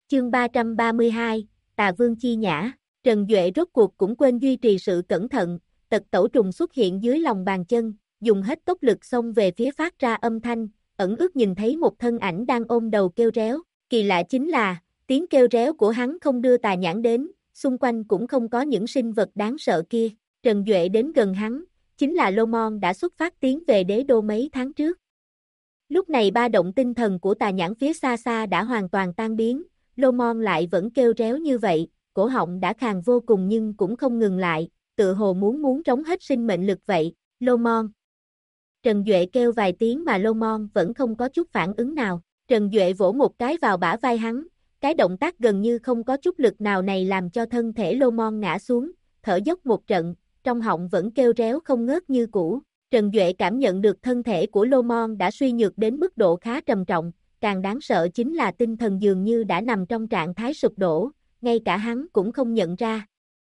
Chương 332, Tà Vương chi nhã. Trần Duệ rốt cuộc cũng quên duy trì sự cẩn thận, tật tẩu trùng xuất hiện dưới lòng bàn chân, dùng hết tốc lực xông về phía phát ra âm thanh, ẩn ước nhìn thấy một thân ảnh đang ôm đầu kêu réo. Kỳ lạ chính là, tiếng kêu réo của hắn không đưa tà nhãn đến, xung quanh cũng không có những sinh vật đáng sợ kia. Trần Duệ đến gần hắn, chính là Lô Mon đã xuất phát tiến về đế đô mấy tháng trước. Lúc này ba động tinh thần của tà nhãn phía xa xa đã hoàn toàn tan biến, Lô Mon lại vẫn kêu réo như vậy, cổ họng đã khàn vô cùng nhưng cũng không ngừng lại, tựa hồ muốn trống hết sinh mệnh lực vậy. Lô Mon. Trần Duệ kêu vài tiếng mà Lô Mon vẫn không có chút phản ứng nào. Trần Duệ vỗ một cái vào bả vai hắn, cái động tác gần như không có chút lực nào này làm cho thân thể Lô Mon ngã xuống, thở dốc một trận, trong họng vẫn kêu réo không ngớt như cũ. Trần Duệ cảm nhận được thân thể của Lô Mon đã suy nhược đến mức độ khá trầm trọng, càng đáng sợ chính là tinh thần dường như đã nằm trong trạng thái sụp đổ, ngay cả hắn cũng không nhận ra.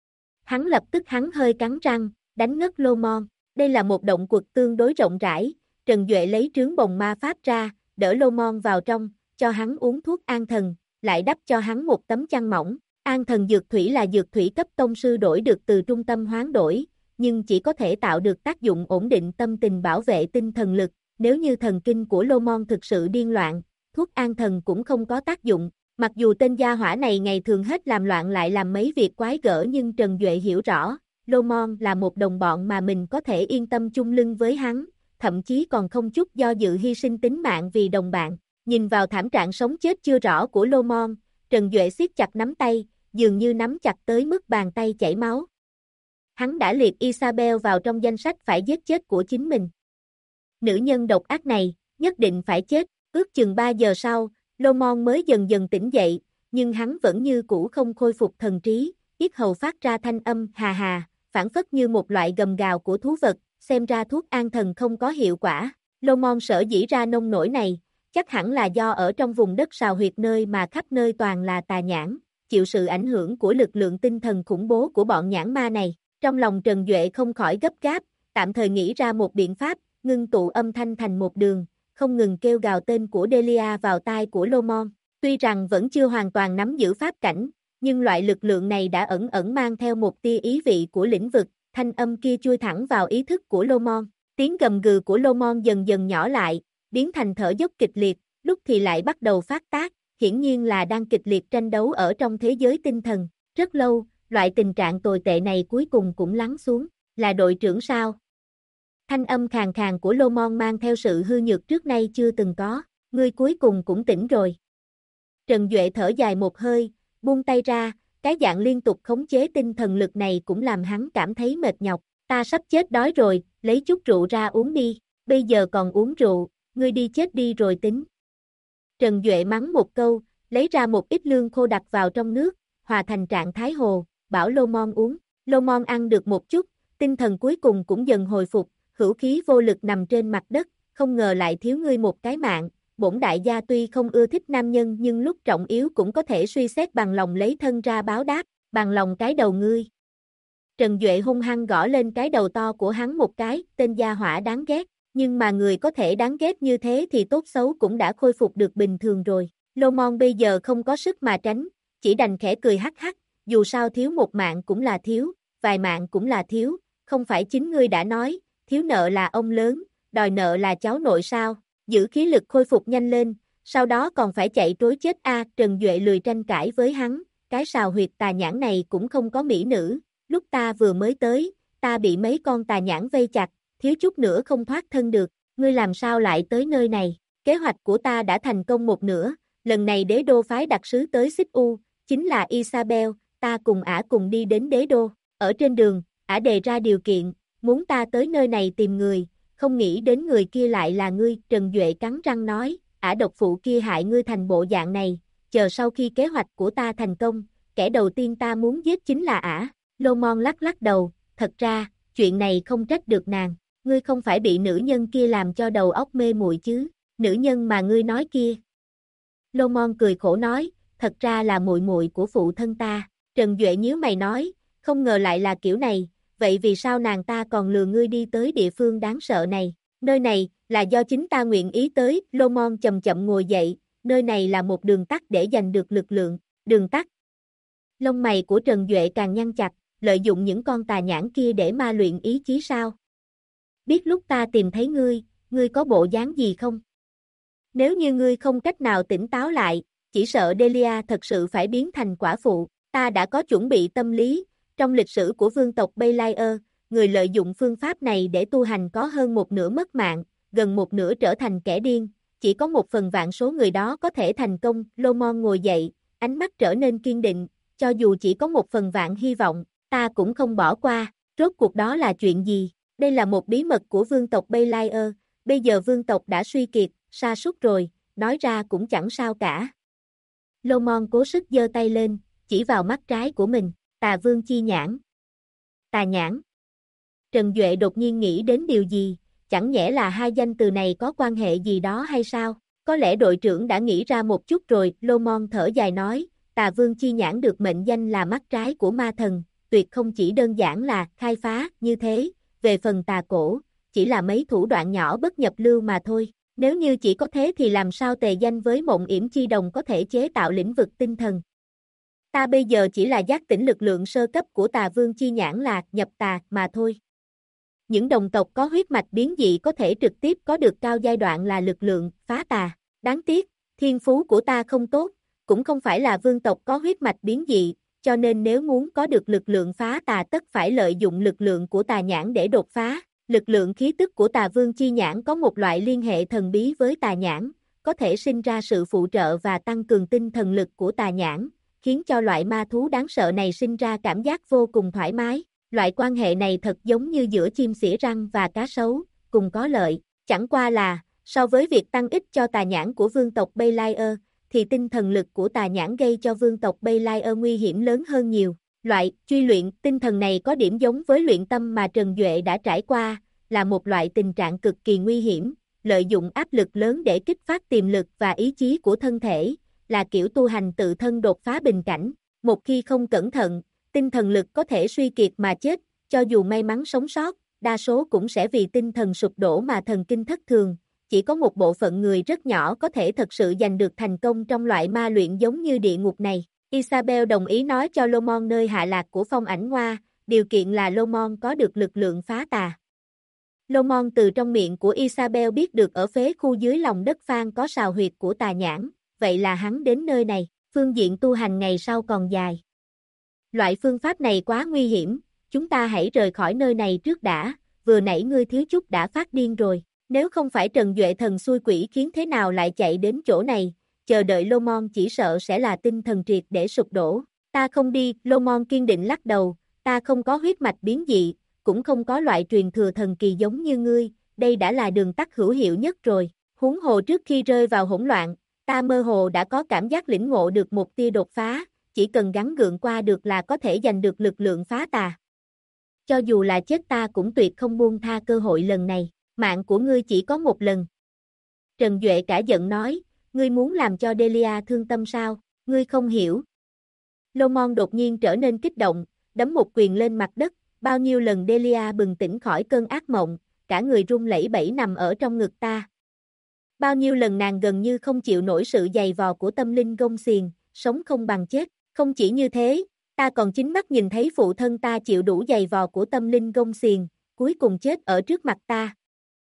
Lập tức hơi cắn răng, đánh ngất Lô Mon. Đây là một động quật tương đối rộng rãi, Trần Duệ lấy trướng bồng ma pháp ra, đỡ Lô Mon vào trong, cho hắn uống thuốc an thần, lại đắp cho hắn một tấm chăn mỏng. An thần dược thủy là dược thủy cấp tông sư đổi được từ trung tâm hoán đổi, nhưng chỉ có thể tạo được tác dụng ổn định tâm tình, bảo vệ tinh thần lực. Nếu như thần kinh của Lô Mon thực sự điên loạn, thuốc an thần cũng không có tác dụng. Mặc dù tên gia hỏa này ngày thường hết làm loạn lại làm mấy việc quái gở, nhưng Trần Duệ hiểu rõ, Lô Mon là một đồng bọn mà mình có thể yên tâm chung lưng với hắn, thậm chí còn không chút do dự hy sinh tính mạng vì đồng bạn. Nhìn vào thảm trạng sống chết chưa rõ của Lô Mon, Trần Duệ siết chặt nắm tay, dường như nắm chặt tới mức bàn tay chảy máu. Hắn đã liệt Isabel vào trong danh sách phải giết chết của chính mình. Nữ nhân độc ác này, nhất định phải chết. Ước chừng 3 giờ sau, Lô Mon mới dần dần tỉnh dậy, nhưng hắn vẫn như cũ không khôi phục thần trí, yết hầu phát ra thanh âm hà hà, phảng phất như một loại gầm gào của thú vật, xem ra thuốc an thần không có hiệu quả. Lô Mon sở dĩ ra nông nổi này, chắc hẳn là do ở trong vùng đất sào huyệt nơi mà khắp nơi toàn là tà nhãn, chịu sự ảnh hưởng của lực lượng tinh thần khủng bố của bọn nhãn ma này. Trong lòng Trần Duệ không khỏi gấp gáp, tạm thời nghĩ ra một biện pháp, ngưng tụ âm thanh thành một đường, không ngừng kêu gào tên của Delia vào tai của Lô Mon. Tuy rằng vẫn chưa hoàn toàn nắm giữ pháp cảnh, nhưng loại lực lượng này đã ẩn ẩn mang theo một tia ý vị của lĩnh vực, thanh âm kia chui thẳng vào ý thức của Lô Mon. Tiếng gầm gừ của Lô Mon dần dần nhỏ lại, biến thành thở dốc kịch liệt, lúc thì lại bắt đầu phát tác, hiển nhiên là đang kịch liệt tranh đấu ở trong thế giới tinh thần. Rất lâu, loại tình trạng tồi tệ này cuối cùng cũng lắng xuống. Là đội trưởng sao? Thanh âm khàn khàn của Lô Mon mang theo sự hư nhược trước nay chưa từng có. Ngươi cuối cùng cũng tỉnh rồi. Trần Duệ thở dài một hơi, buông tay ra, cái dạng liên tục khống chế tinh thần lực này cũng làm hắn cảm thấy mệt nhọc. Ta sắp chết đói rồi, lấy chút rượu ra uống đi. Bây giờ còn uống rượu, ngươi đi chết đi rồi tính. Trần Duệ mắng một câu, lấy ra một ít lương khô đặt vào trong nước, hòa thành trạng thái hồ, bảo Lô Mon uống. Lô Mon ăn được một chút, tinh thần cuối cùng cũng dần hồi phục, hữu khí vô lực nằm trên mặt đất, không ngờ lại thiếu ngươi một cái mạng. Bổn đại gia tuy không ưa thích nam nhân nhưng lúc trọng yếu cũng có thể suy xét bằng lòng lấy thân ra báo đáp, bằng lòng cái đầu ngươi. Trần Duệ hung hăng gõ lên cái đầu to của hắn một cái, tên gia hỏa đáng ghét, nhưng mà người có thể đáng ghét như thế thì tốt xấu cũng đã khôi phục được bình thường rồi. Lô Mon bây giờ không có sức mà tránh, chỉ đành khẽ cười hắc hắc, dù sao thiếu một mạng cũng là thiếu, vài mạng cũng là thiếu, không phải chính ngươi đã nói, thiếu nợ là ông lớn, đòi nợ là cháu nội sao, giữ khí lực khôi phục nhanh lên, sau đó còn phải chạy trối chết a. Trần Duệ lười tranh cãi với hắn, cái sào huyệt tà nhãn này cũng không có mỹ nữ, lúc ta vừa mới tới, ta bị mấy con tà nhãn vây chặt, thiếu chút nữa không thoát thân được, ngươi làm sao lại tới nơi này, kế hoạch của ta đã thành công một nửa, lần này đế đô phái đặc sứ tới Xích U, chính là Isabel, ta cùng ả cùng đi đến đế đô, ở trên đường, ả đề ra điều kiện, muốn ta tới nơi này tìm người, không nghĩ đến người kia lại là ngươi. Trần Duệ cắn răng nói, ả độc phụ kia hại ngươi thành bộ dạng này, chờ sau khi kế hoạch của ta thành công, kẻ đầu tiên ta muốn giết chính là ả. Lô Mon lắc lắc đầu, thật ra, chuyện này không trách được nàng, ngươi không phải bị nữ nhân kia làm cho đầu óc mê muội chứ, nữ nhân mà ngươi nói kia. Lô Mon cười khổ nói, thật ra là muội muội của phụ thân ta. Trần Duệ nhíu mày nói, không ngờ lại là kiểu này, vậy vì sao nàng ta còn lừa ngươi đi tới địa phương đáng sợ này? Nơi này, là do chính ta nguyện ý tới. Lô Mon chậm chậm ngồi dậy, nơi này là một đường tắt để giành được lực lượng, Đường tắt. Lông mày của Trần Duệ càng nhăn chặt, lợi dụng những con tà nhãn kia để ma luyện ý chí sao? Biết lúc ta tìm thấy ngươi có bộ dáng gì không? Nếu như ngươi không cách nào tỉnh táo lại, chỉ sợ Delia thật sự phải biến thành quả phụ. Ta đã có chuẩn bị tâm lý, trong lịch sử của vương tộc Belair, người lợi dụng phương pháp này để tu hành có hơn một nửa mất mạng, gần một nửa trở thành kẻ điên, chỉ có 1/1000 số người đó có thể thành công. Lomon ngồi dậy, ánh mắt trở nên kiên định, cho dù chỉ có 1/1000 hy vọng, ta cũng không bỏ qua. Rốt cuộc đó là chuyện gì? Đây là một bí mật của vương tộc Belair, bây giờ vương tộc đã suy kiệt, sa sút rồi, nói ra cũng chẳng sao cả. Lomon cố sức giơ tay lên, chỉ vào mắt trái của mình, Tà Vương chi nhãn. Tà nhãn. Trần Duệ đột nhiên nghĩ đến điều gì, chẳng nhẽ là hai danh từ này có quan hệ gì đó hay sao? Có lẽ đội trưởng đã nghĩ ra một chút rồi. Lomon thở dài nói, Tà Vương chi nhãn được mệnh danh là mắt trái của ma thần, tuyệt không chỉ đơn giản là khai phá như thế, về phần tà cổ, chỉ là mấy thủ đoạn nhỏ bất nhập lưu mà thôi. Nếu như chỉ có thế thì làm sao tề danh với Mộng Yểm Chi Đồng có thể chế tạo lĩnh vực tinh thần? Ta bây giờ chỉ là giác tỉnh lực lượng sơ cấp của Tà Vương chi nhãn là nhập tà mà thôi. Những đồng tộc có huyết mạch biến dị có thể trực tiếp có được cao giai đoạn là lực lượng phá tà. Đáng tiếc, thiên phú của ta không tốt, cũng không phải là vương tộc có huyết mạch biến dị, cho nên nếu muốn có được lực lượng phá tà tất phải lợi dụng lực lượng của tà nhãn để đột phá. Lực lượng khí tức của Tà Vương chi nhãn có một loại liên hệ thần bí với tà nhãn, có thể sinh ra sự phụ trợ và tăng cường tinh thần lực của tà nhãn, khiến cho loại ma thú đáng sợ này sinh ra cảm giác vô cùng thoải mái. Loại quan hệ này thật giống như giữa chim sỉa răng và cá sấu, cùng có lợi. Chẳng qua là, so với việc tăng ích cho tà nhãn của vương tộc Belair, thì tinh thần lực của tà nhãn gây cho vương tộc Belair nguy hiểm lớn hơn nhiều. Loại truy luyện tinh thần này có điểm giống với luyện tâm mà Trần Duệ đã trải qua, là một loại tình trạng cực kỳ nguy hiểm, lợi dụng áp lực lớn để kích phát tiềm lực và ý chí của thân thể, là kiểu tu hành tự thân đột phá bình cảnh. Một khi không cẩn thận, tinh thần lực có thể suy kiệt mà chết, cho dù may mắn sống sót, đa số cũng sẽ vì tinh thần sụp đổ mà thần kinh thất thường. Chỉ có một bộ phận người rất nhỏ có thể thật sự giành được thành công trong loại ma luyện giống như địa ngục này. Isabel đồng ý nói cho Lomon nơi hạ lạc của Phong Ảnh Hoa, điều kiện là Lomon có được lực lượng phá tà. Lomon từ trong miệng của Isabel biết được ở phế khu dưới lòng đất Phan có sào huyệt của tà nhãn, vậy là hắn đến nơi này, phương diện tu hành ngày sau còn dài. Loại phương pháp này quá nguy hiểm, chúng ta hãy rời khỏi nơi này trước đã, vừa nãy ngươi thiếu chút đã phát điên rồi, nếu không phải Trần Duệ thần xui quỷ khiến thế nào lại chạy đến chỗ này, chờ đợi Lomon chỉ sợ sẽ là tinh thần triệt để sụp đổ. Ta không đi, Lomon kiên định lắc đầu, ta không có huyết mạch biến dị, cũng không có loại truyền thừa thần kỳ giống như ngươi, đây đã là đường tắt hữu hiệu nhất rồi. Huống hồ trước khi rơi vào hỗn loạn, ta mơ hồ đã có cảm giác lĩnh ngộ được một tia đột phá, chỉ cần gắng gượng qua được là có thể giành được lực lượng phá tà. Cho dù là chết ta cũng tuyệt không buông tha cơ hội lần này, mạng của ngươi chỉ có một lần. Trần Duệ cả giận nói, ngươi muốn làm cho Delia thương tâm sao, ngươi không hiểu. Lomon đột nhiên trở nên kích động, đấm một quyền lên mặt đất, bao nhiêu lần Delia bừng tỉnh khỏi cơn ác mộng, cả người run lẩy bẩy nằm ở trong ngực ta. Bao nhiêu lần nàng gần như không chịu nổi sự giày vò của tâm linh gông xiềng, sống không bằng chết, không chỉ như thế, ta còn chính mắt nhìn thấy phụ thân ta chịu đủ giày vò của tâm linh gông xiềng, cuối cùng chết ở trước mặt ta.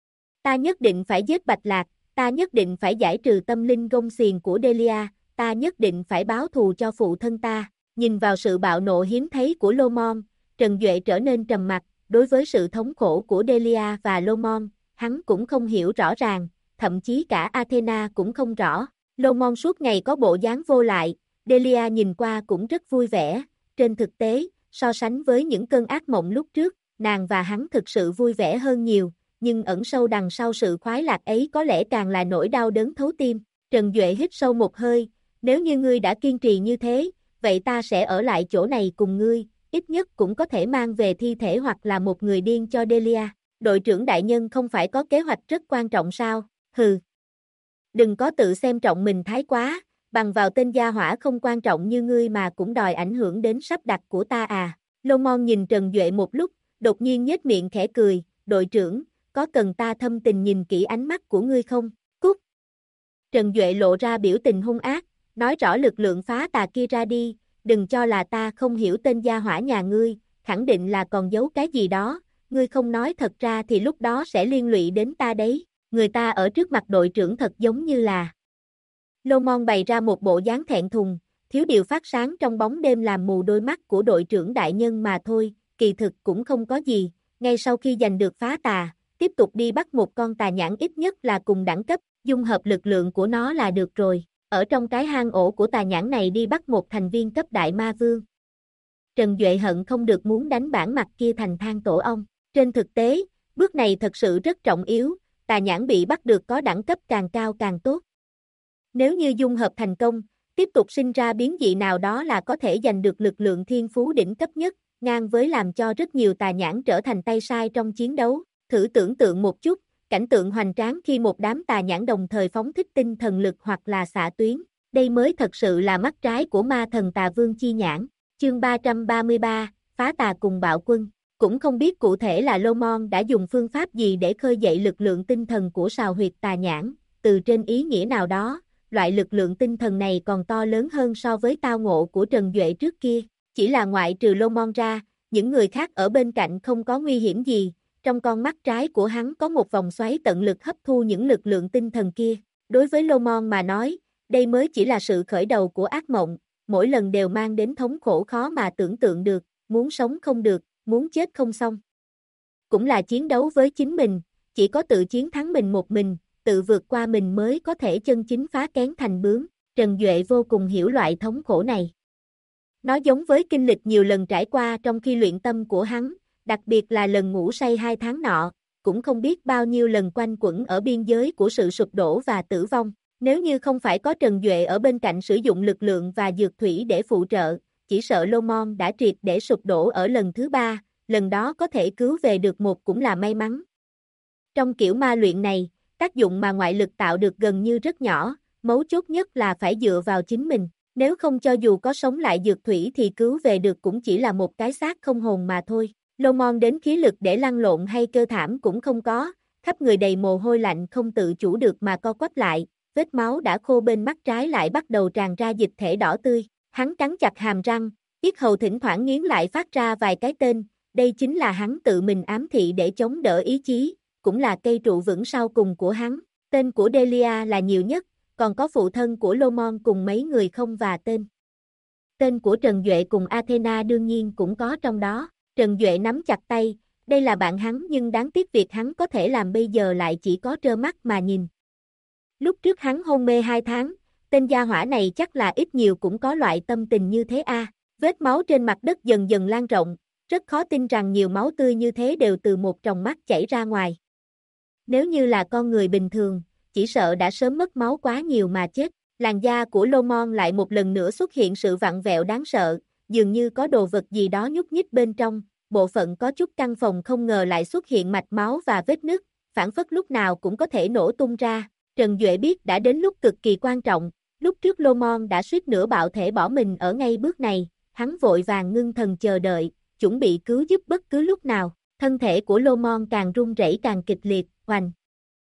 Ta nhất định phải giết Bạch Lạc, ta nhất định phải giải trừ tâm linh gông xiềng của Delia, ta nhất định phải báo thù cho phụ thân ta. Nhìn vào sự bạo nộ hiếm thấy của Lomon, Trần Duệ trở nên trầm mặc, đối với sự thống khổ của Delia và Lomon, hắn cũng không hiểu rõ ràng, thậm chí cả Athena cũng không rõ. Lomon suốt ngày có bộ dáng vô lại, Delia nhìn qua cũng rất vui vẻ, trên thực tế, so sánh với những cơn ác mộng lúc trước, nàng và hắn thực sự vui vẻ hơn nhiều, nhưng ẩn sâu đằng sau sự khoái lạc ấy có lẽ càng là nỗi đau đớn thấu tim. Trần Duệ hít sâu một hơi, nếu như ngươi đã kiên trì như thế, vậy ta sẽ ở lại chỗ này cùng ngươi, ít nhất cũng có thể mang về thi thể hoặc là một người điên cho Delia. Đội trưởng đại nhân không phải có kế hoạch rất quan trọng sao, hừ. Đừng có tự xem trọng mình thái quá, bằng vào tên gia hỏa không quan trọng như ngươi mà cũng đòi ảnh hưởng đến sắp đặt của ta à. Lomon nhìn Trần Duệ một lúc, đột nhiên nhếch miệng khẽ cười, đội trưởng, có cần ta thâm tình nhìn kỹ ánh mắt của ngươi không? Cút! Trần Duệ lộ ra biểu tình hung ác, nói rõ lực lượng phá tà kia ra đi, đừng cho là ta không hiểu tên gia hỏa nhà ngươi, khẳng định là còn giấu cái gì đó, ngươi không nói thật ra thì lúc đó sẽ liên lụy đến ta đấy, người ta ở trước mặt đội trưởng thật giống như là. Lô Mon bày ra một bộ dáng thẹn thùng, thiếu điều phát sáng trong bóng đêm làm mù đôi mắt của đội trưởng đại nhân mà thôi, kỳ thực cũng không có gì, ngay sau khi giành được phá tà, tiếp tục đi bắt một con tà nhãn ít nhất là cùng đẳng cấp, dung hợp lực lượng của nó là được rồi, ở trong cái hang ổ của tà nhãn này đi bắt một thành viên cấp đại ma vương. Trần Duệ hận không được muốn đánh bản mặt kia thành than tổ ong, trên thực tế, bước này thật sự rất trọng yếu, tà nhãn bị bắt được có đẳng cấp càng cao càng tốt. Nếu như dung hợp thành công, tiếp tục sinh ra biến dị nào đó là có thể giành được lực lượng thiên phú đỉnh cấp nhất, ngang với làm cho rất nhiều tà nhãn trở thành tay sai trong chiến đấu. Thử tưởng tượng một chút, cảnh tượng hoành tráng khi một đám tà nhãn đồng thời phóng thích tinh thần lực hoặc là xạ tuyến, đây mới thật sự là mắt trái của ma thần tà vương chi nhãn. Chương 333, phá tà cùng bạo quân. Cũng không biết cụ thể là Lô Mon đã dùng phương pháp gì để khơi dậy lực lượng tinh thần của sào huyệt tà nhãn, từ trên ý nghĩa nào đó, loại lực lượng tinh thần này còn to lớn hơn so với tao ngộ của Trần Duệ trước kia, chỉ là ngoại trừ Lô Mon ra, những người khác ở bên cạnh không có nguy hiểm gì, trong con mắt trái của hắn có một vòng xoáy tận lực hấp thu những lực lượng tinh thần kia, đối với Lô Mon mà nói, đây mới chỉ là sự khởi đầu của ác mộng, mỗi lần đều mang đến thống khổ khó mà tưởng tượng được, muốn sống không được, muốn chết không xong. Cũng là chiến đấu với chính mình, chỉ có tự chiến thắng mình một mình, tự vượt qua mình mới có thể chân chính phá kén thành bướm, Trần Duệ vô cùng hiểu loại thống khổ này. Nó giống với kinh lịch nhiều lần trải qua trong khi luyện tâm của hắn, đặc biệt là lần ngủ say 2 tháng nọ, cũng không biết bao nhiêu lần quanh quẩn ở biên giới của sự sụp đổ và tử vong. Nếu như không phải có Trần Duệ ở bên cạnh sử dụng lực lượng và dược thủy để phụ trợ, chỉ sợ Lô Mon đã triệt để sụp đổ ở lần thứ 3, lần đó có thể cứu về được một cũng là may mắn. Trong kiểu ma luyện này, tác dụng mà ngoại lực tạo được gần như rất nhỏ, mấu chốt nhất là phải dựa vào chính mình, nếu không cho dù có sống lại dược thủy thì cứu về được cũng chỉ là một cái xác không hồn mà thôi. Lô Mon đến khí lực để lăn lộn hay kêu thảm cũng không có, khắp người đầy mồ hôi lạnh không tự chủ được mà co quắp lại, vết máu đã khô bên mắt trái lại bắt đầu tràn ra dịch thể đỏ tươi, hắn cắn chặt hàm răng, yết hầu thỉnh thoảng nghiến lại phát ra vài cái tên, đây chính là hắn tự mình ám thị để chống đỡ ý chí, cũng là cây trụ vững sau cùng của hắn, tên của Delia là nhiều nhất, còn có phụ thân của Lô Mon cùng mấy người không và tên. Tên của Trần Duệ cùng Athena đương nhiên cũng có trong đó, Trần Duệ nắm chặt tay, đây là bạn hắn nhưng đáng tiếc việc hắn có thể làm bây giờ lại chỉ có trơ mắt mà nhìn. Lúc trước hắn hôn mê 2 tháng, tên gia hỏa này chắc là ít nhiều cũng có loại tâm tình như thế a. Vết máu trên mặt đất dần dần lan rộng, rất khó tin rằng nhiều máu tươi như thế đều từ một tròng mắt chảy ra ngoài. Nếu như là con người bình thường, chỉ sợ đã sớm mất máu quá nhiều mà chết. Làn da của Lô Mon lại một lần nữa xuất hiện sự vặn vẹo đáng sợ, dường như có đồ vật gì đó nhúc nhích bên trong, bộ phận có chút căng phòng không ngờ lại xuất hiện mạch máu và vết nứt, phản phất lúc nào cũng có thể nổ tung ra. Trần Duệ biết đã đến lúc cực kỳ quan trọng, lúc trước Lô Mon đã suýt nữa bạo thể bỏ mình ở ngay bước này, hắn vội vàng ngưng thần chờ đợi, chuẩn bị cứu giúp bất cứ lúc nào, thân thể của Lô Mon càng run rẩy càng kịch liệt, oành,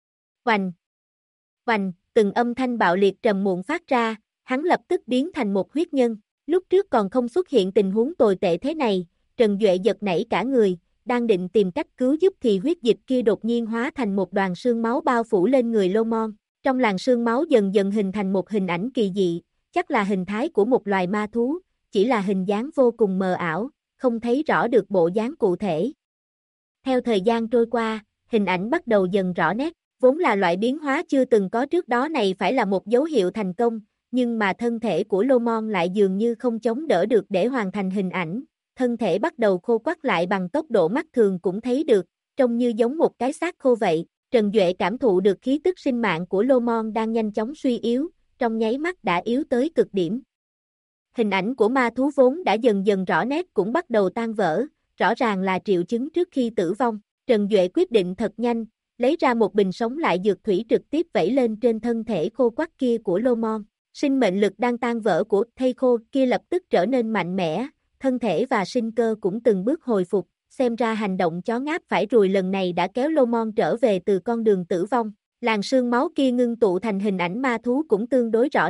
oành, oành, từng âm thanh bạo liệt trầm muộn phát ra, hắn lập tức biến thành một huyết nhân, lúc trước còn không xuất hiện tình huống tồi tệ thế này, Trần Duệ giật nảy cả người, đang định tìm cách cứu giúp thì huyết dịch kia đột nhiên hóa thành một đoàn sương máu bao phủ lên người Lô Mon. Trong làn sương máu dần dần hình thành một hình ảnh kỳ dị, chắc là hình thái của một loài ma thú, chỉ là hình dáng vô cùng mờ ảo, không thấy rõ được bộ dáng cụ thể. Theo thời gian trôi qua, hình ảnh bắt đầu dần rõ nét, vốn là loại biến hóa chưa từng có trước đó này phải là một dấu hiệu thành công, nhưng mà thân thể của Lô Mon lại dường như không chống đỡ được để hoàn thành hình ảnh, thân thể bắt đầu khô quắt lại bằng tốc độ mắt thường cũng thấy được, trông như giống một cái xác khô vậy. Trần Duệ cảm thụ được khí tức sinh mạng của Lô Mon đang nhanh chóng suy yếu, trong nháy mắt đã yếu tới cực điểm. Hình ảnh của ma thú vốn đã dần dần rõ nét cũng bắt đầu tan vỡ, rõ ràng là triệu chứng trước khi tử vong. Trần Duệ quyết định thật nhanh, lấy ra một bình sống lại dược thủy trực tiếp vẩy lên trên thân thể khô quắt kia của Lô Mon. Sinh mệnh lực đang tan vỡ của thây khô kia lập tức trở nên mạnh mẽ, thân thể và sinh cơ cũng từng bước hồi phục. Xem ra hành động chó ngáp phải ruồi lần này đã kéo Lô Mon trở về từ con đường tử vong. Làn sương máu kia ngưng tụ thành hình ảnh ma thú cũng tương đối rõ nét,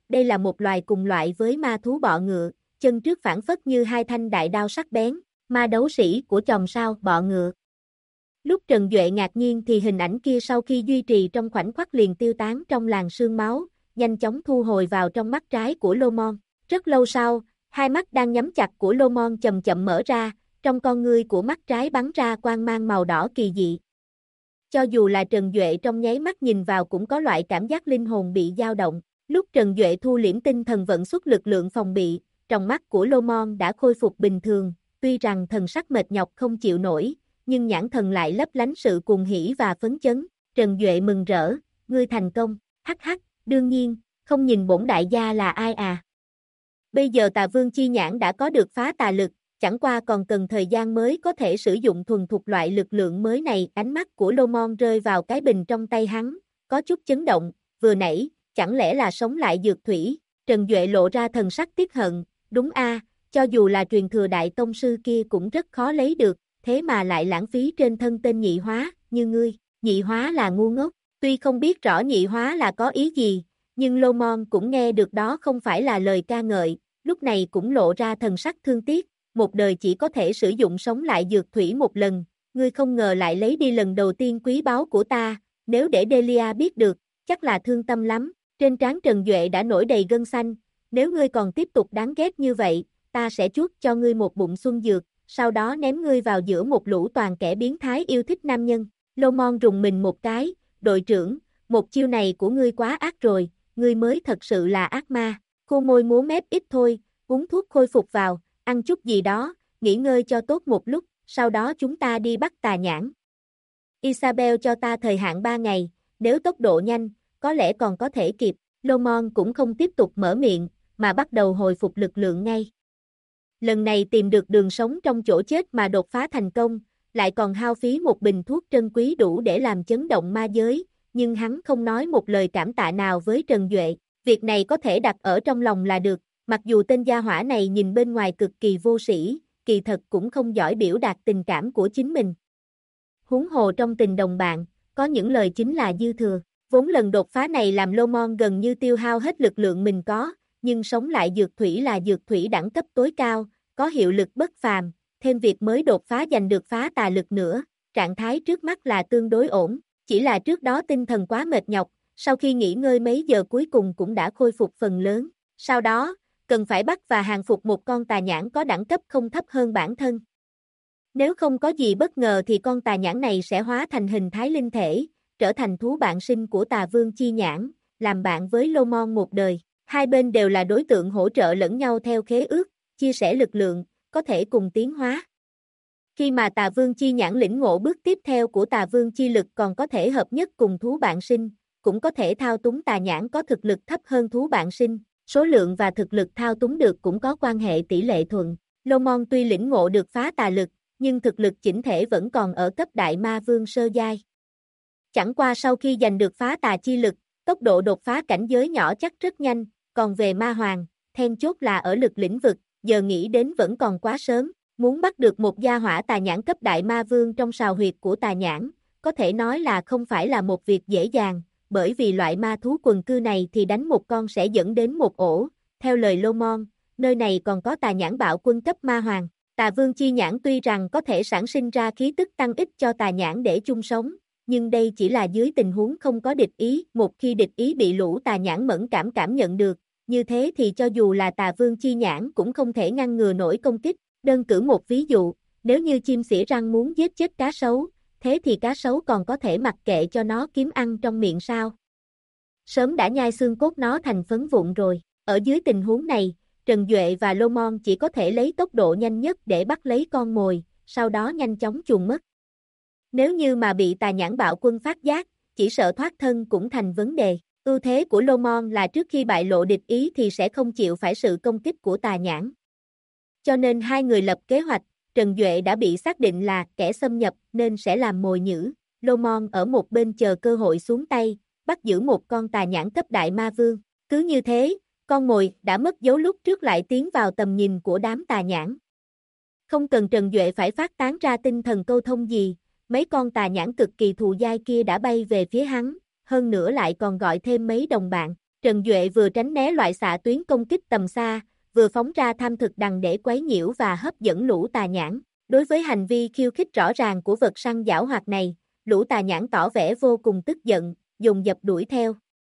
đây là một loài cùng loại với ma thú bọ ngựa, chân trước phản phất như hai thanh đại đao sắc bén, ma đấu sĩ của chòm sao bọ ngựa. Lúc Trần Duệ ngạc nhiên thì hình ảnh kia sau khi duy trì trong khoảnh khắc liền tiêu tán trong làn sương máu, nhanh chóng thu hồi vào trong mắt trái của Lô Mon. Rất lâu sau, hai mắt đang nhắm chặt của Lô Mon chậm chậm mở ra, trong con ngươi của mắt trái bắn ra quang mang màu đỏ kỳ dị. Cho dù là Trần Duệ trong nháy mắt nhìn vào cũng có loại cảm giác linh hồn bị dao động. Lúc Trần Duệ thu liễm tinh thần vận xuất lực lượng phòng bị, trong mắt của Lô Mon đã khôi phục bình thường, tuy rằng thần sắc mệt nhọc không chịu nổi, nhưng nhãn thần lại lấp lánh sự cuồng hỉ và phấn chấn. Trần Duệ mừng rỡ, ngươi thành công, hắc hắc, đương nhiên, không nhìn bổn đại gia là ai à. Bây giờ Tà Vương Chi Nhãn đã có được phá tà lực, chẳng qua còn cần thời gian mới có thể sử dụng thuần thục loại lực lượng mới này. Ánh mắt của Lô Mon rơi vào cái bình trong tay hắn, có chút chấn động, vừa nãy, chẳng lẽ là sống lại dược thủy. Trần Duệ lộ ra thần sắc tiếc hận, đúng a, cho dù là truyền thừa đại tông sư kia cũng rất khó lấy được, thế mà lại lãng phí trên thân tên nhị hóa, như ngươi. Nhị hóa là ngu ngốc, tuy không biết rõ nhị hóa là có ý gì, nhưng Lô Mon cũng nghe được đó không phải là lời ca ngợi, lúc này cũng lộ ra thần sắc thương tiếc, một đời chỉ có thể sử dụng sống lại dược thủy một lần, ngươi không ngờ lại lấy đi lần đầu tiên quý báu của ta, nếu để Delia biết được, chắc là thương tâm lắm. Trên trán Trần Duệ đã nổi đầy gân xanh, nếu ngươi còn tiếp tục đáng ghét như vậy, ta sẽ chuốt cho ngươi một bụng xuân dược, sau đó ném ngươi vào giữa một lũ toàn kẻ biến thái yêu thích nam nhân. Lô Mon rùng mình một cái, đội trưởng, một chiêu này của ngươi quá ác rồi, ngươi mới thật sự là ác ma. Khô môi múa mép ít thôi, uống thuốc khôi phục vào, ăn chút gì đó, nghỉ ngơi cho tốt một lúc, sau đó chúng ta đi bắt tà nhãn. Isabel cho ta thời hạn 3 ngày, nếu tốc độ nhanh, có lẽ còn có thể kịp. Lô Mon cũng không tiếp tục mở miệng, mà bắt đầu hồi phục lực lượng ngay. Lần này tìm được đường sống trong chỗ chết mà đột phá thành công, lại còn hao phí một bình thuốc trân quý đủ để làm chấn động ma giới, nhưng hắn không nói một lời cảm tạ nào với Trần Duệ, việc này có thể đặt ở trong lòng là được, mặc dù tên gia hỏa này nhìn bên ngoài cực kỳ vô sĩ, kỳ thật cũng không giỏi biểu đạt tình cảm của chính mình. Huống hồ trong tình đồng bạn, có những lời chính là dư thừa, vốn lần đột phá này làm Lô Mon gần như tiêu hao hết lực lượng mình có, nhưng sống lại dược thủy là dược thủy đẳng cấp tối cao, có hiệu lực bất phàm, thêm việc mới đột phá giành được phá tà lực nữa, trạng thái trước mắt là tương đối ổn, chỉ là trước đó tinh thần quá mệt nhọc, sau khi nghỉ ngơi mấy giờ cuối cùng cũng đã khôi phục phần lớn, sau đó, cần phải bắt và hàng phục một con tà nhãn có đẳng cấp không thấp hơn bản thân. Nếu không có gì bất ngờ thì con tà nhãn này sẽ hóa thành hình thái linh thể, trở thành thú bạn sinh của Tà Vương Chi Nhãn, làm bạn với Lô Mon một đời. Hai bên đều là đối tượng hỗ trợ lẫn nhau theo khế ước, chia sẻ lực lượng, có thể cùng tiến hóa. Khi mà Tà Vương Chi Nhãn lĩnh ngộ bước tiếp theo của Tà Vương Chi Lực còn có thể hợp nhất cùng thú bạn sinh, cũng có thể thao túng tà nhãn có thực lực thấp hơn thú bạn sinh, số lượng và thực lực thao túng được cũng có quan hệ tỷ lệ thuận. Lô Mon tuy lĩnh ngộ được phá tà lực, nhưng thực lực chỉnh thể vẫn còn ở cấp đại ma vương sơ giai. Chẳng qua sau khi giành được phá tà chi lực, tốc độ đột phá cảnh giới nhỏ chắc rất nhanh, còn về ma hoàng, then chốt là ở lực lĩnh vực, giờ nghĩ đến vẫn còn quá sớm, muốn bắt được một gia hỏa tà nhãn cấp đại ma vương trong sào huyệt của tà nhãn, có thể nói là không phải là một việc dễ dàng, bởi vì loại ma thú quần cư này thì đánh một con sẽ dẫn đến một ổ, theo lời Lô Mon, nơi này còn có tà nhãn bạo quân cấp ma hoàng. Tà Vương Chi Nhãn tuy rằng có thể sản sinh ra khí tức tăng ích cho tà nhãn để chung sống, nhưng đây chỉ là dưới tình huống không có địch ý, một khi địch ý bị lũ tà nhãn mẫn cảm nhận được, như thế thì cho dù là Tà Vương Chi Nhãn cũng không thể ngăn ngừa nổi công kích. Đơn cử một ví dụ, nếu như chim sỉ răng muốn giết chết cá sấu, thế thì cá sấu còn có thể mặc kệ cho nó kiếm ăn trong miệng sao? Sớm đã nhai xương cốt nó thành phấn vụn rồi. Ở dưới tình huống này, Trần Duệ và Lô Mon chỉ có thể lấy tốc độ nhanh nhất để bắt lấy con mồi, sau đó nhanh chóng chuồn mất. Nếu như mà bị tà nhãn bạo quân phát giác, chỉ sợ thoát thân cũng thành vấn đề. Ưu thế của Lô Mon là trước khi bại lộ địch ý thì sẽ không chịu phải sự công kích của tà nhãn. Cho nên hai người lập kế hoạch, Trần Duệ đã bị xác định là kẻ xâm nhập nên sẽ làm mồi nhử. Lô Mon ở một bên chờ cơ hội xuống tay, bắt giữ một con tà nhãn cấp đại ma vương. Cứ như thế, con mồi đã mất dấu lúc trước lại tiến vào tầm nhìn của đám tà nhãn. Không cần Trần Duệ phải phát tán ra tinh thần câu thông gì, mấy con tà nhãn cực kỳ thù dai kia đã bay về phía hắn, hơn nữa lại còn gọi thêm mấy đồng bạn. Trần Duệ vừa tránh né loại xạ tuyến công kích tầm xa, vừa phóng ra tham thực đằng để quấy nhiễu và hấp dẫn lũ tà nhãn. Đối với hành vi khiêu khích rõ ràng của vật săn giảo hoạt này, lũ tà nhãn tỏ vẻ vô cùng tức giận, dồn dập đuổi theo.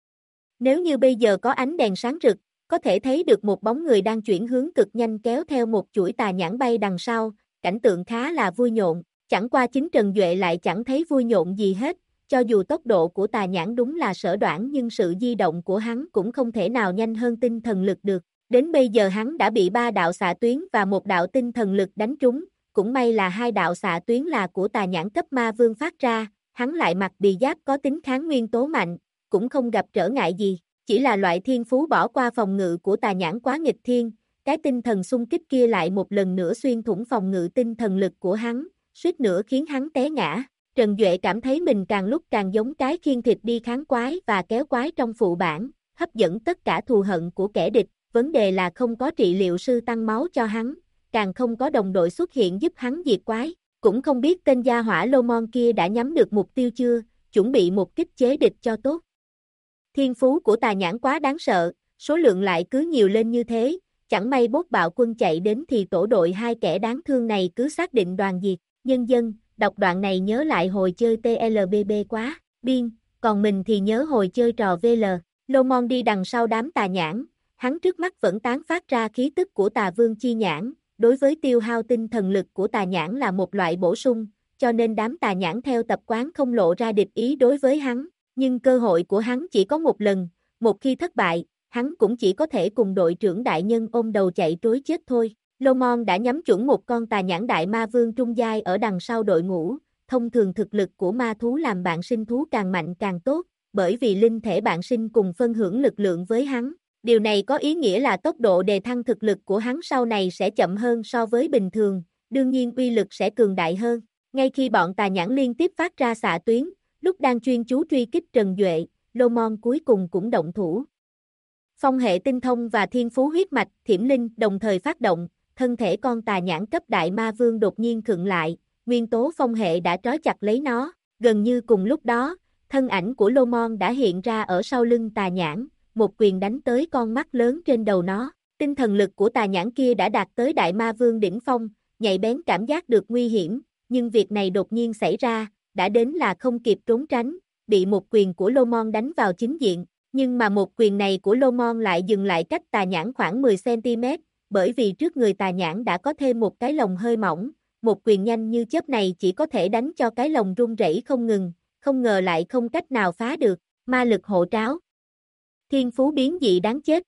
Nếu như bây giờ có ánh đèn sáng rực, có thể thấy được một bóng người đang chuyển hướng cực nhanh kéo theo một chuỗi tà nhãn bay đằng sau, cảnh tượng khá là vui nhộn. Chẳng qua chính Trần Duệ lại chẳng thấy vui nhộn gì hết, cho dù tốc độ của tà nhãn đúng là sở đoản nhưng sự di động của hắn cũng không thể nào nhanh hơn tinh thần lực được. Đến bây giờ hắn đã bị 3 đạo xạ tuyến và 1 đạo tinh thần lực đánh trúng, cũng may là 2 đạo xạ tuyến là của tà nhãn cấp ma vương phát ra, hắn lại mặc bì giáp có tính kháng nguyên tố mạnh, cũng không gặp trở ngại gì, chỉ là loại thiên phú bỏ qua phòng ngự của tà nhãn quá nghịch thiên, cái tinh thần xung kích kia lại một lần nữa xuyên thủng phòng ngự tinh thần lực của hắn, suýt nữa khiến hắn té ngã. Trần Duệ cảm thấy mình càng lúc càng giống cái khiên thịt đi kháng quái và kéo quái trong phụ bản, hấp dẫn tất cả thù hận của kẻ địch, vấn đề là không có trị liệu sư tăng máu cho hắn, càng không có đồng đội xuất hiện giúp hắn diệt quái, cũng không biết tên gia hỏa Lô Mon kia đã nhắm được mục tiêu chưa, chuẩn bị một kích chế địch cho tốt. Thiên phú của tà nhãn quá đáng sợ, số lượng lại cứ nhiều lên như thế, chẳng may bốt bạo quân chạy đến thì tổ đội 2 kẻ đáng thương này cứ xác định đoàn diệt. Nhân dân, đọc đoạn này nhớ lại hồi chơi TLBB quá, biên, còn mình thì nhớ hồi chơi trò VL. Lô Mon đi đằng sau đám tà nhãn, hắn trước mắt vẫn tán phát ra khí tức của tà vương chi nhãn, đối với tiêu hao tinh thần lực của tà nhãn là một loại bổ sung, cho nên đám tà nhãn theo tập quán không lộ ra địch ý đối với hắn, nhưng cơ hội của hắn chỉ có một lần, một khi thất bại, hắn cũng chỉ có thể cùng đội trưởng đại nhân ôm đầu chạy trối chết thôi. Lô Mon đã nhắm chuẩn một con tà nhãn đại ma vương trung giai ở đằng sau đội ngũ, thông thường thực lực của ma thú làm bạn sinh thú càng mạnh càng tốt, bởi vì linh thể bạn sinh cùng phân hưởng lực lượng với hắn. Điều này có ý nghĩa là tốc độ đề thăng thực lực của hắn sau này sẽ chậm hơn so với bình thường, đương nhiên uy lực sẽ cường đại hơn. Ngay khi bọn tà nhãn liên tiếp phát ra xạ tuyến, lúc đang chuyên chú truy kích Trần Duệ, Lô Mon cuối cùng cũng động thủ. Phong hệ tinh thông và thiên phú huyết mạch, thiểm linh đồng thời phát động, thân thể con tà nhãn cấp đại ma vương đột nhiên khựng lại, nguyên tố phong hệ đã trói chặt lấy nó, gần như cùng lúc đó, thân ảnh của Lô Mon đã hiện ra ở sau lưng tà nhãn, một quyền đánh tới con mắt lớn trên đầu nó. Tinh thần lực của tà nhãn kia đã đạt tới đại ma vương đỉnh phong, nhạy bén cảm giác được nguy hiểm, nhưng việc này đột nhiên xảy ra, đã đến là không kịp trốn tránh, bị một quyền của Lô Mon đánh vào chính diện, nhưng mà một quyền này của Lô Mon lại dừng lại cách tà nhãn khoảng 10cm, bởi vì trước người tà nhãn đã có thêm một cái lồng hơi mỏng, một quyền nhanh như chớp này chỉ có thể đánh cho cái lồng rung rẩy không ngừng, không ngờ lại không cách nào phá được, ma lực hộ tráo. Thiên phú biến dị đáng chết.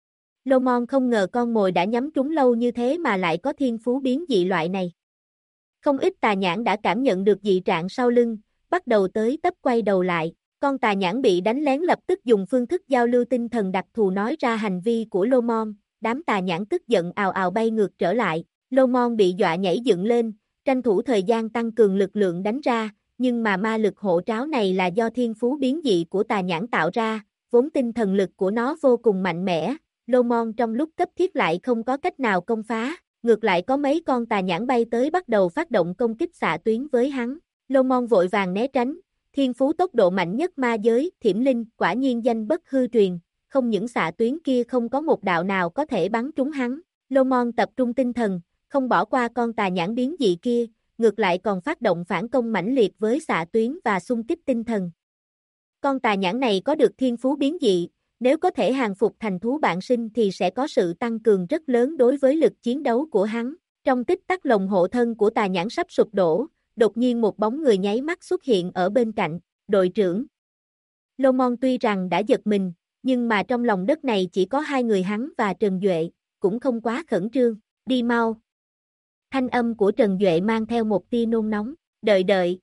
Lô Mon không ngờ con mồi đã nhắm trúng lâu như thế mà lại có thiên phú biến dị loại này. Không ít tà nhãn đã cảm nhận được dị trạng sau lưng, bắt đầu tới tấp quay đầu lại, con tà nhãn bị đánh lén lập tức dùng phương thức giao lưu tinh thần đặc thù nói ra hành vi của Lô Mon, đám tà nhãn tức giận ào ào bay ngược trở lại, Lô Mon bị dọa nhảy dựng lên, tranh thủ thời gian tăng cường lực lượng đánh ra, nhưng mà ma lực hộ tráo này là do thiên phú biến dị của tà nhãn tạo ra, vốn tinh thần lực của nó vô cùng mạnh mẽ, Lô Mon trong lúc cấp thiết lại không có cách nào công phá, ngược lại có mấy con tà nhãn bay tới bắt đầu phát động công kích xạ tuyến với hắn, Lô Mon vội vàng né tránh, thiên phú tốc độ mạnh nhất ma giới, thiểm linh, quả nhiên danh bất hư truyền, không những xạ tuyến kia không có một đạo nào có thể bắn trúng hắn, Lô Mon tập trung tinh thần, không bỏ qua con tà nhãn biến dị kia, ngược lại còn phát động phản công mãnh liệt với xạ tuyến và xung kích tinh thần. Con tà nhãn này có được thiên phú biến dị, nếu có thể hàng phục thành thú bạn sinh thì sẽ có sự tăng cường rất lớn đối với lực chiến đấu của hắn. Trong tích tắc lồng hộ thân của tà nhãn sắp sụp đổ, đột nhiên một bóng người nháy mắt xuất hiện ở bên cạnh, đội trưởng. Lô Mon tuy rằng đã giật mình, nhưng mà trong lòng đất này chỉ có 2 người hắn và Trần Duệ, cũng không quá khẩn trương, đi mau. Thanh âm của Trần Duệ mang theo một tia nôn nóng, đợi.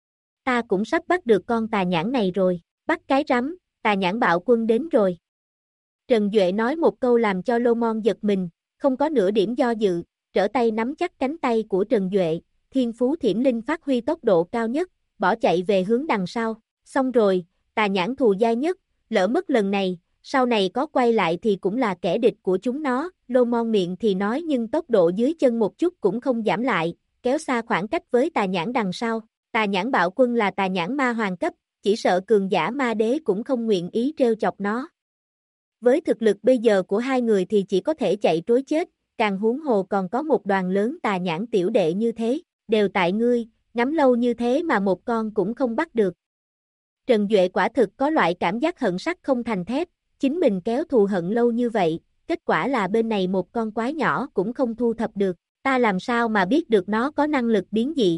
Ta cũng sắp bắt được con tà nhãn này rồi, bắt cái rắm, tà nhãn bạo quân đến rồi. Trần Duệ nói một câu làm cho Lô Mon giật mình, không có nửa điểm do dự, trở tay nắm chắc cánh tay của Trần Duệ, thiên phú thiểm linh phát huy tốc độ cao nhất, bỏ chạy về hướng đằng sau, xong rồi, tà nhãn thù dai nhất, lỡ mất lần này, sau này có quay lại thì cũng là kẻ địch của chúng nó, Lô Mon miệng thì nói nhưng tốc độ dưới chân một chút cũng không giảm lại, kéo xa khoảng cách với tà nhãn đằng sau, tà nhãn bạo quân là tà nhãn ma hoàng cấp, chỉ sợ cường giả ma đế cũng không nguyện ý trêu chọc nó. Với thực lực bây giờ của hai người thì chỉ có thể chạy trối chết, càng huống hồ còn có một đoàn lớn tà nhãn tiểu đệ như thế, đều tại ngươi, ngắm lâu như thế mà một con cũng không bắt được. Trần Duệ quả thực có loại cảm giác hận sắt không thành thép, chính mình kéo thù hận lâu như vậy, kết quả là bên này một con quái nhỏ cũng không thu thập được, ta làm sao mà biết được nó có năng lực biến dị.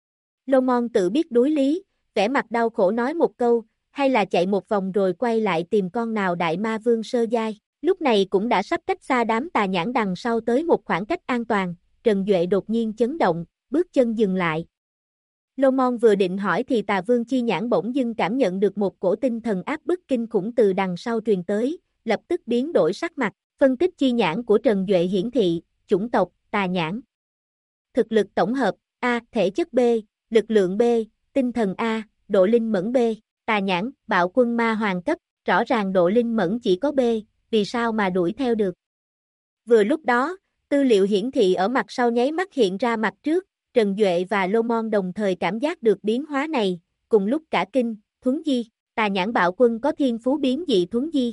Lô Mon tự biết đối lý, vẻ mặt đau khổ nói một câu, hay là chạy một vòng rồi quay lại tìm con nào đại ma vương sơ giai. Lúc này cũng đã sắp cách xa đám tà nhãn đằng sau tới một khoảng cách an toàn, Trần Duệ đột nhiên chấn động, bước chân dừng lại. Lô Mon vừa định hỏi thì Tà Vương Chi Nhãn bỗng dưng cảm nhận được một cổ tinh thần áp bức kinh khủng từ đằng sau truyền tới, lập tức biến đổi sắc mặt, phân tích chi nhãn của Trần Duệ hiển thị, chủng tộc, tà nhãn. Thực lực tổng hợp, A, thể chất B, lực lượng B, tinh thần A, độ linh mẫn B, tà nhãn, bạo quân ma hoàng cấp, rõ ràng độ linh mẫn chỉ có B, vì sao mà đuổi theo được. Vừa lúc đó, tư liệu hiển thị ở mặt sau nháy mắt hiện ra mặt trước, Trần Duệ và Lô Mon đồng thời cảm giác được biến hóa này, cùng lúc cả kinh, thuấn di, tà nhãn bạo quân có thiên phú biến dị thuấn di.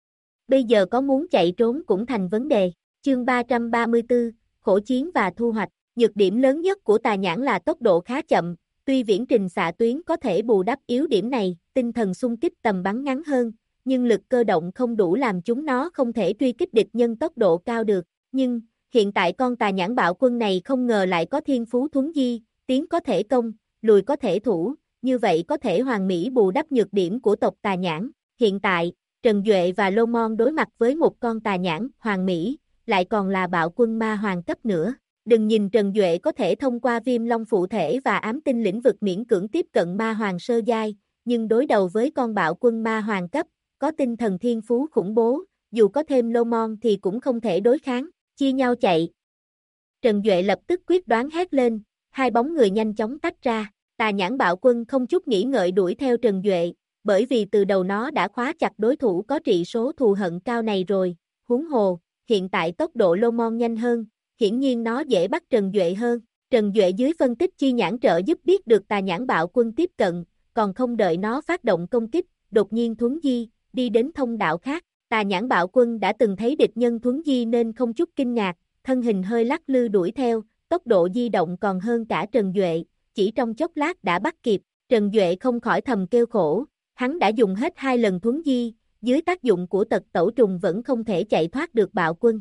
Bây giờ có muốn chạy trốn cũng thành vấn đề. Chương 334, khổ chiến và thu hoạch. Nhược điểm lớn nhất của tà nhãn là tốc độ khá chậm, tuy viễn trình xạ tuyến có thể bù đắp yếu điểm này, tinh thần xung kích tầm bắn ngắn hơn, nhưng lực cơ động không đủ làm chúng nó không thể truy kích địch nhân tốc độ cao được. Nhưng, hiện tại con tà nhãn bạo quân này không ngờ lại có thiên phú thuấn di, tiến có thể công, lùi có thể thủ, như vậy có thể hoàn mỹ bù đắp nhược điểm của tộc tà nhãn. Hiện tại, Trần Duệ và Lô Mon đối mặt với một con tà nhãn hoàn mỹ, lại còn là bạo quân ma hoàng cấp nữa. Đừng nhìn Trần Duệ có thể thông qua viêm long phụ thể và ám tinh lĩnh vực miễn cưỡng tiếp cận ma hoàng sơ giai, nhưng đối đầu với con bạo quân ma hoàng cấp, có tinh thần thiên phú khủng bố, dù có thêm Lô Mon thì cũng không thể đối kháng, chia nhau chạy. Trần Duệ lập tức quyết đoán hét lên, hai bóng người nhanh chóng tách ra, tà nhãn bạo quân không chút nghĩ ngợi đuổi theo Trần Duệ, bởi vì từ đầu nó đã khóa chặt đối thủ có trị số thù hận cao này rồi, huống hồ, hiện tại tốc độ Lô Mon nhanh hơn, hiển nhiên nó dễ bắt Trần Duệ hơn. Trần Duệ dưới phân tích chi nhãn trợ giúp biết được tà nhãn bạo quân tiếp cận, còn không đợi nó phát động công kích, đột nhiên thuấn di, đi đến thông đạo khác. Tà nhãn bạo quân đã từng thấy địch nhân thuấn di nên không chút kinh ngạc, thân hình hơi lắc lư đuổi theo, tốc độ di động còn hơn cả Trần Duệ, chỉ trong chốc lát đã bắt kịp. Trần Duệ không khỏi thầm kêu khổ, hắn đã dùng hết 2 lần thuấn di, dưới tác dụng của tật tẩu trùng vẫn không thể chạy thoát được bạo quân.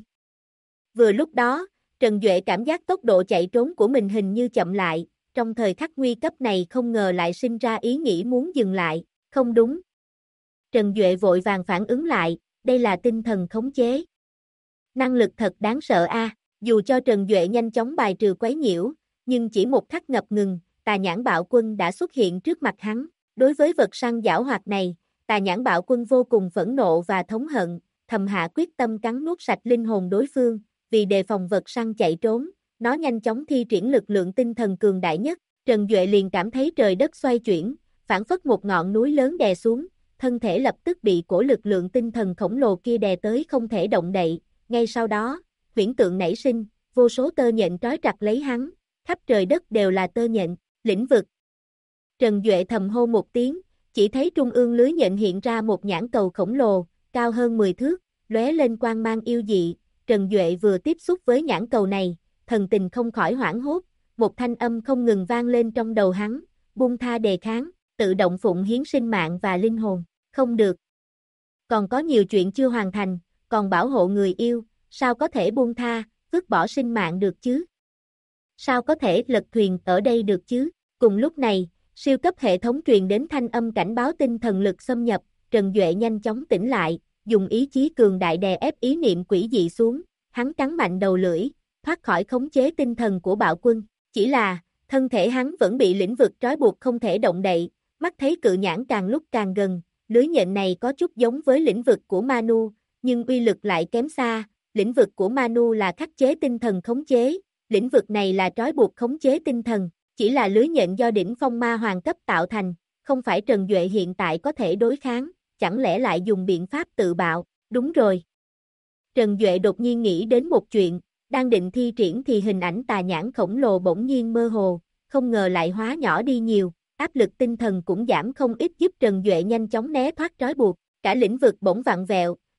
Vừa lúc đó, Trần Duệ cảm giác tốc độ chạy trốn của mình hình như chậm lại, trong thời khắc nguy cấp này không ngờ lại sinh ra ý nghĩ muốn dừng lại, không đúng. Trần Duệ vội vàng phản ứng lại, đây là tinh thần khống chế. Năng lực thật đáng sợ a. Dù cho Trần Duệ nhanh chóng bài trừ quấy nhiễu, nhưng chỉ một khắc ngập ngừng, tà nhãn bạo quân đã xuất hiện trước mặt hắn. Đối với vật săn giảo hoạt này, tà nhãn bạo quân vô cùng phẫn nộ và thống hận, thầm hạ quyết tâm cắn nuốt sạch linh hồn đối phương, vì đề phòng vật săn chạy trốn, nó nhanh chóng thi triển lực lượng tinh thần cường đại nhất. Trần Duệ liền cảm thấy trời đất xoay chuyển, phảng phất một ngọn núi lớn đè xuống, thân thể lập tức bị cổ lực lượng tinh thần khổng lồ kia đè tới không thể động đậy. Ngay sau đó, huyễn tượng nảy sinh, vô số tơ nhện trói chặt lấy hắn, khắp trời đất đều là tơ nhện, lĩnh vực. Trần Duệ thầm hô một tiếng, chỉ thấy trung ương lưới nhện hiện ra một nhãn cầu khổng lồ, cao hơn 10 thước, lóe lên quang mang yêu dị. Trần Duệ vừa tiếp xúc với nhãn cầu này, thần tình không khỏi hoảng hốt, một thanh âm không ngừng vang lên trong đầu hắn, buông tha đề kháng, tự động phụng hiến sinh mạng và linh hồn, không được. Còn có nhiều chuyện chưa hoàn thành, còn bảo hộ người yêu, sao có thể buông tha, vứt bỏ sinh mạng được chứ? Sao có thể lật thuyền ở đây được chứ? Cùng lúc này, siêu cấp hệ thống truyền đến thanh âm cảnh báo tinh thần lực xâm nhập, Trần Duệ nhanh chóng tỉnh lại, dùng ý chí cường đại đè ép ý niệm quỷ dị xuống, hắn cắn mạnh đầu lưỡi, thoát khỏi khống chế tinh thần của bạo quân, chỉ là, thân thể hắn vẫn bị lĩnh vực trói buộc không thể động đậy, mắt thấy cự nhãn càng lúc càng gần, lưới nhện này có chút giống với lĩnh vực của Manu, nhưng uy lực lại kém xa, lĩnh vực của Manu là khắc chế tinh thần khống chế, lĩnh vực này là trói buộc khống chế tinh thần, chỉ là lưới nhện do đỉnh phong ma hoàng cấp tạo thành, không phải Trần Duệ hiện tại có thể đối kháng, chẳng lẽ lại dùng biện pháp tự bạo, đúng rồi. Trần Duệ đột nhiên nghĩ đến một chuyện, đang định thi triển thì hình ảnh tà nhãn khổng lồ bỗng nhiên mơ hồ, không ngờ lại hóa nhỏ đi nhiều, áp lực tinh thần cũng giảm không ít giúp Trần Duệ nhanh chóng né thoát trói buộc, cả lĩnh vực bỗng vặn vẹo,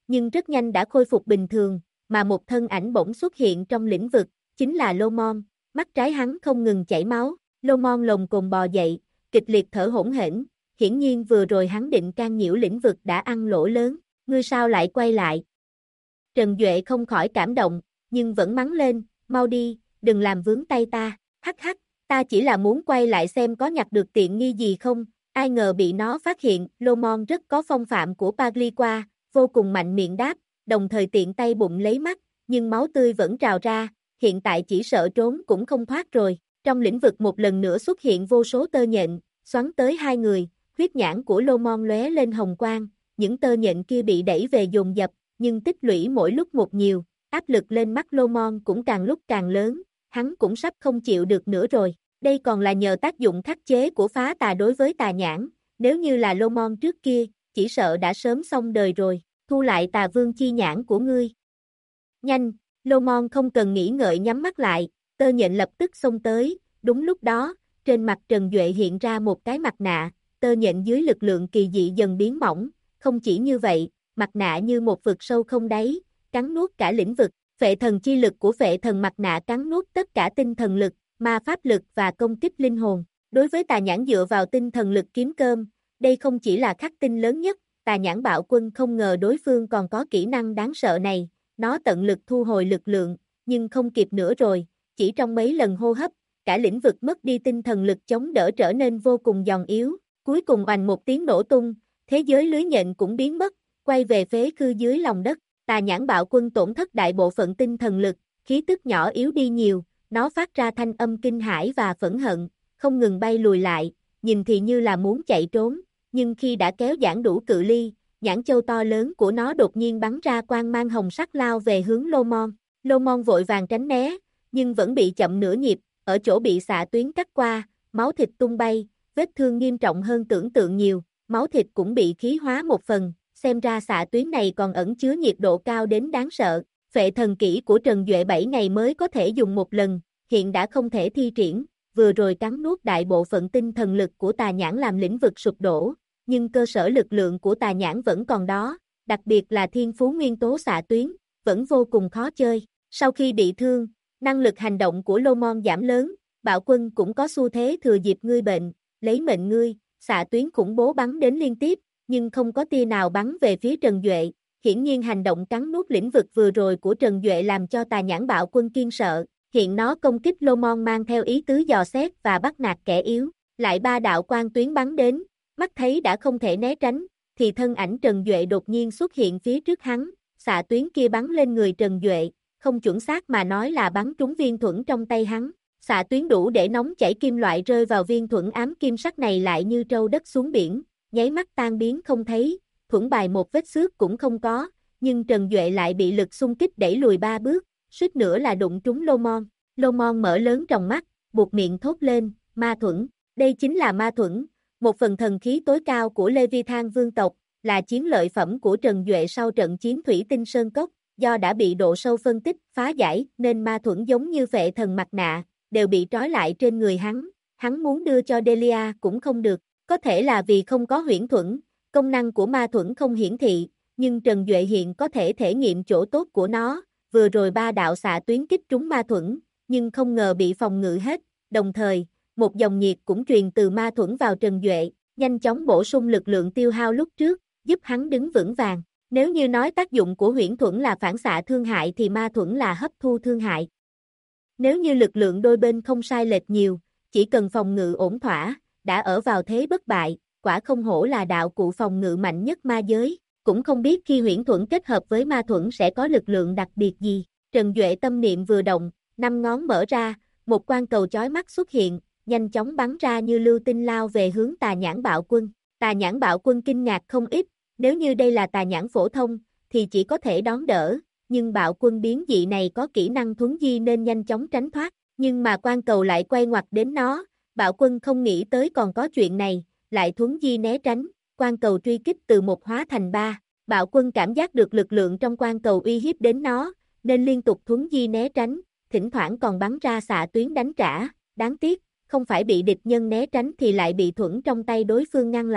nhưng rất nhanh đã khôi phục bình thường, mà một thân ảnh bỗng xuất hiện trong lĩnh vực, chính là Lô Mon, mắt trái hắn không ngừng chảy máu, Lô Mon lồng cồn bò dậy, kịch liệt thở hổn hển, hiển nhiên vừa rồi hắn định can nhiễu lĩnh vực đã ăn lỗ lớn, ngươi sao lại quay lại? Trần Duệ không khỏi cảm động, nhưng vẫn mắng lên, mau đi, đừng làm vướng tay ta, hắc hắc, ta chỉ là muốn quay lại xem có nhặt được tiện nghi gì không, ai ngờ bị nó phát hiện, Lô Mon rất có phong phạm của Pagliqua, vô cùng mạnh miệng đáp, đồng thời tiện tay bụng lấy mắt, nhưng máu tươi vẫn trào ra, hiện tại chỉ sợ trốn cũng không thoát rồi, trong lĩnh vực một lần nữa xuất hiện vô số tơ nhện, xoắn tới hai người, huyết nhãn của Lô Mon lóe lên hồng quang, những tơ nhện kia bị đẩy về dồn dập, nhưng tích lũy mỗi lúc một nhiều, áp lực lên mắt Lô Mon cũng càng lúc càng lớn, hắn cũng sắp không chịu được nữa rồi. Đây còn là nhờ tác dụng khắc chế của phá tà đối với tà nhãn, nếu như là Lô Mon trước kia, chỉ sợ đã sớm xong đời rồi, thu lại tà vương chi nhãn của ngươi. Nhanh, Lô Mon không cần nghĩ ngợi nhắm mắt lại, tơ nhện lập tức xông tới, đúng lúc đó, trên mặt Trần Duệ hiện ra một cái mặt nạ, tơ nhện dưới lực lượng kỳ dị dần biến mỏng, không chỉ như vậy, mặt nạ như một vực sâu không đáy, cắn nuốt cả lĩnh vực, phệ thần chi lực của phệ thần mặt nạ cắn nuốt tất cả tinh thần lực, ma pháp lực và công kích linh hồn. Đối với tà nhãn dựa vào tinh thần lực kiếm cơm, đây không chỉ là khắc tinh lớn nhất, tà nhãn bạo quân không ngờ đối phương còn có kỹ năng đáng sợ này, nó tận lực thu hồi lực lượng, nhưng không kịp nữa rồi, chỉ trong mấy lần hô hấp, cả lĩnh vực mất đi tinh thần lực chống đỡ trở nên vô cùng giòn yếu, cuối cùng oành một tiếng nổ tung, thế giới lưới nhện cũng biến mất, quay về phế khư dưới lòng đất, tà nhãn bạo quân tổn thất đại bộ phận tinh thần lực, khí tức nhỏ yếu đi nhiều, nó phát ra thanh âm kinh hãi và phẫn hận, không ngừng bay lùi lại, nhìn thì như là muốn chạy trốn, nhưng khi đã kéo giãn đủ cự ly, nhãn châu to lớn của nó đột nhiên bắn ra quang mang hồng sắc lao về hướng Lô Mon. Lô Mon vội vàng tránh né, nhưng vẫn bị chậm nửa nhịp, ở chỗ bị xạ tuyến cắt qua, máu thịt tung bay, vết thương nghiêm trọng hơn tưởng tượng nhiều, máu thịt cũng bị khí hóa một phần, xem ra xạ tuyến này còn ẩn chứa nhiệt độ cao đến đáng sợ. Phệ thần kỹ của Trần Duệ 7 ngày mới có thể dùng một lần, hiện đã không thể thi triển, vừa rồi cắn nuốt đại bộ phận tinh thần lực của tà nhãn làm lĩnh vực sụp đổ, nhưng cơ sở lực lượng của tà nhãn vẫn còn đó, đặc biệt là thiên phú nguyên tố xạ tuyến, vẫn vô cùng khó chơi. Sau khi bị thương, năng lực hành động của Lô Mon giảm lớn, bạo quân cũng có xu thế thừa dịp ngươi bệnh, lấy mệnh ngươi, xạ tuyến khủng bố bắn đến liên tiếp, nhưng không có tia nào bắn về phía Trần Duệ. Hiển nhiên hành động cắn nuốt lĩnh vực vừa rồi của Trần Duệ làm cho tà nhãn bạo quân kiên sợ, hiện nó công kích Lô Mon mang theo ý tứ dò xét và bắt nạt kẻ yếu, lại ba đạo quang tuyến bắn đến, mắt thấy đã không thể né tránh, thì thân ảnh Trần Duệ đột nhiên xuất hiện phía trước hắn, xạ tuyến kia bắn lên người Trần Duệ, không chuẩn xác mà nói là bắn trúng viên thuẫn trong tay hắn, xạ tuyến đủ để nóng chảy kim loại rơi vào viên thuẫn ám kim sắc này lại như trâu đất xuống biển, nháy mắt tan biến không thấy. Thuẫn bài một vết xước cũng không có, nhưng Trần Duệ lại bị lực xung kích đẩy lùi 3 bước, suýt nữa là đụng trúng Lô Mon. Lô Mon mở lớn tròng mắt, buột miệng thốt lên, ma thuẫn, đây chính là ma thuẫn, một phần thần khí tối cao của Leviathan vương tộc, là chiến lợi phẩm của Trần Duệ sau trận chiến Thủy Tinh Sơn Cốc, do đã bị độ sâu phân tích, phá giải, nên ma thuẫn giống như phệ thần mặt nạ, đều bị trói lại trên người hắn muốn đưa cho Delia cũng không được, có thể là vì không có huyễn thuẫn. Công năng của ma thuẫn không hiển thị, nhưng Trần Duệ hiện có thể thể nghiệm chỗ tốt của nó, vừa rồi ba đạo xạ tuyến kích trúng ma thuẫn, nhưng không ngờ bị phòng ngự hết, đồng thời, một dòng nhiệt cũng truyền từ ma thuẫn vào Trần Duệ, nhanh chóng bổ sung lực lượng tiêu hao lúc trước, giúp hắn đứng vững vàng. Nếu như nói tác dụng của huyễn thuẫn là phản xạ thương hại thì ma thuẫn là hấp thu thương hại. Nếu như lực lượng đôi bên không sai lệch nhiều, chỉ cần phòng ngự ổn thỏa, đã ở vào thế bất bại. Quả không hổ là đạo cụ phòng ngự mạnh nhất ma giới, cũng không biết khi huyễn thuẫn kết hợp với ma thuẫn sẽ có lực lượng đặc biệt gì. Trần Duệ tâm niệm vừa động, 5 ngón mở ra, một quang cầu chói mắt xuất hiện, nhanh chóng bắn ra như lưu tinh lao về hướng tà nhãn bạo quân. Tà nhãn bạo quân kinh ngạc không ít, nếu như đây là tà nhãn phổ thông, thì chỉ có thể đón đỡ, nhưng bạo quân biến dị này có kỹ năng thuấn di nên nhanh chóng tránh thoát, nhưng mà quang cầu lại quay ngoặt đến nó, bạo quân không nghĩ tới còn có chuyện này. Lại thuấn di né tránh, quang cầu truy kích từ 1 hóa thành 3, bạo quân cảm giác được lực lượng trong quang cầu uy hiếp đến nó, nên liên tục thuấn di né tránh, thỉnh thoảng còn bắn ra xạ tuyến đánh trả, đáng tiếc, không phải bị địch nhân né tránh thì lại bị thuẫn trong tay đối phương ngăn lại,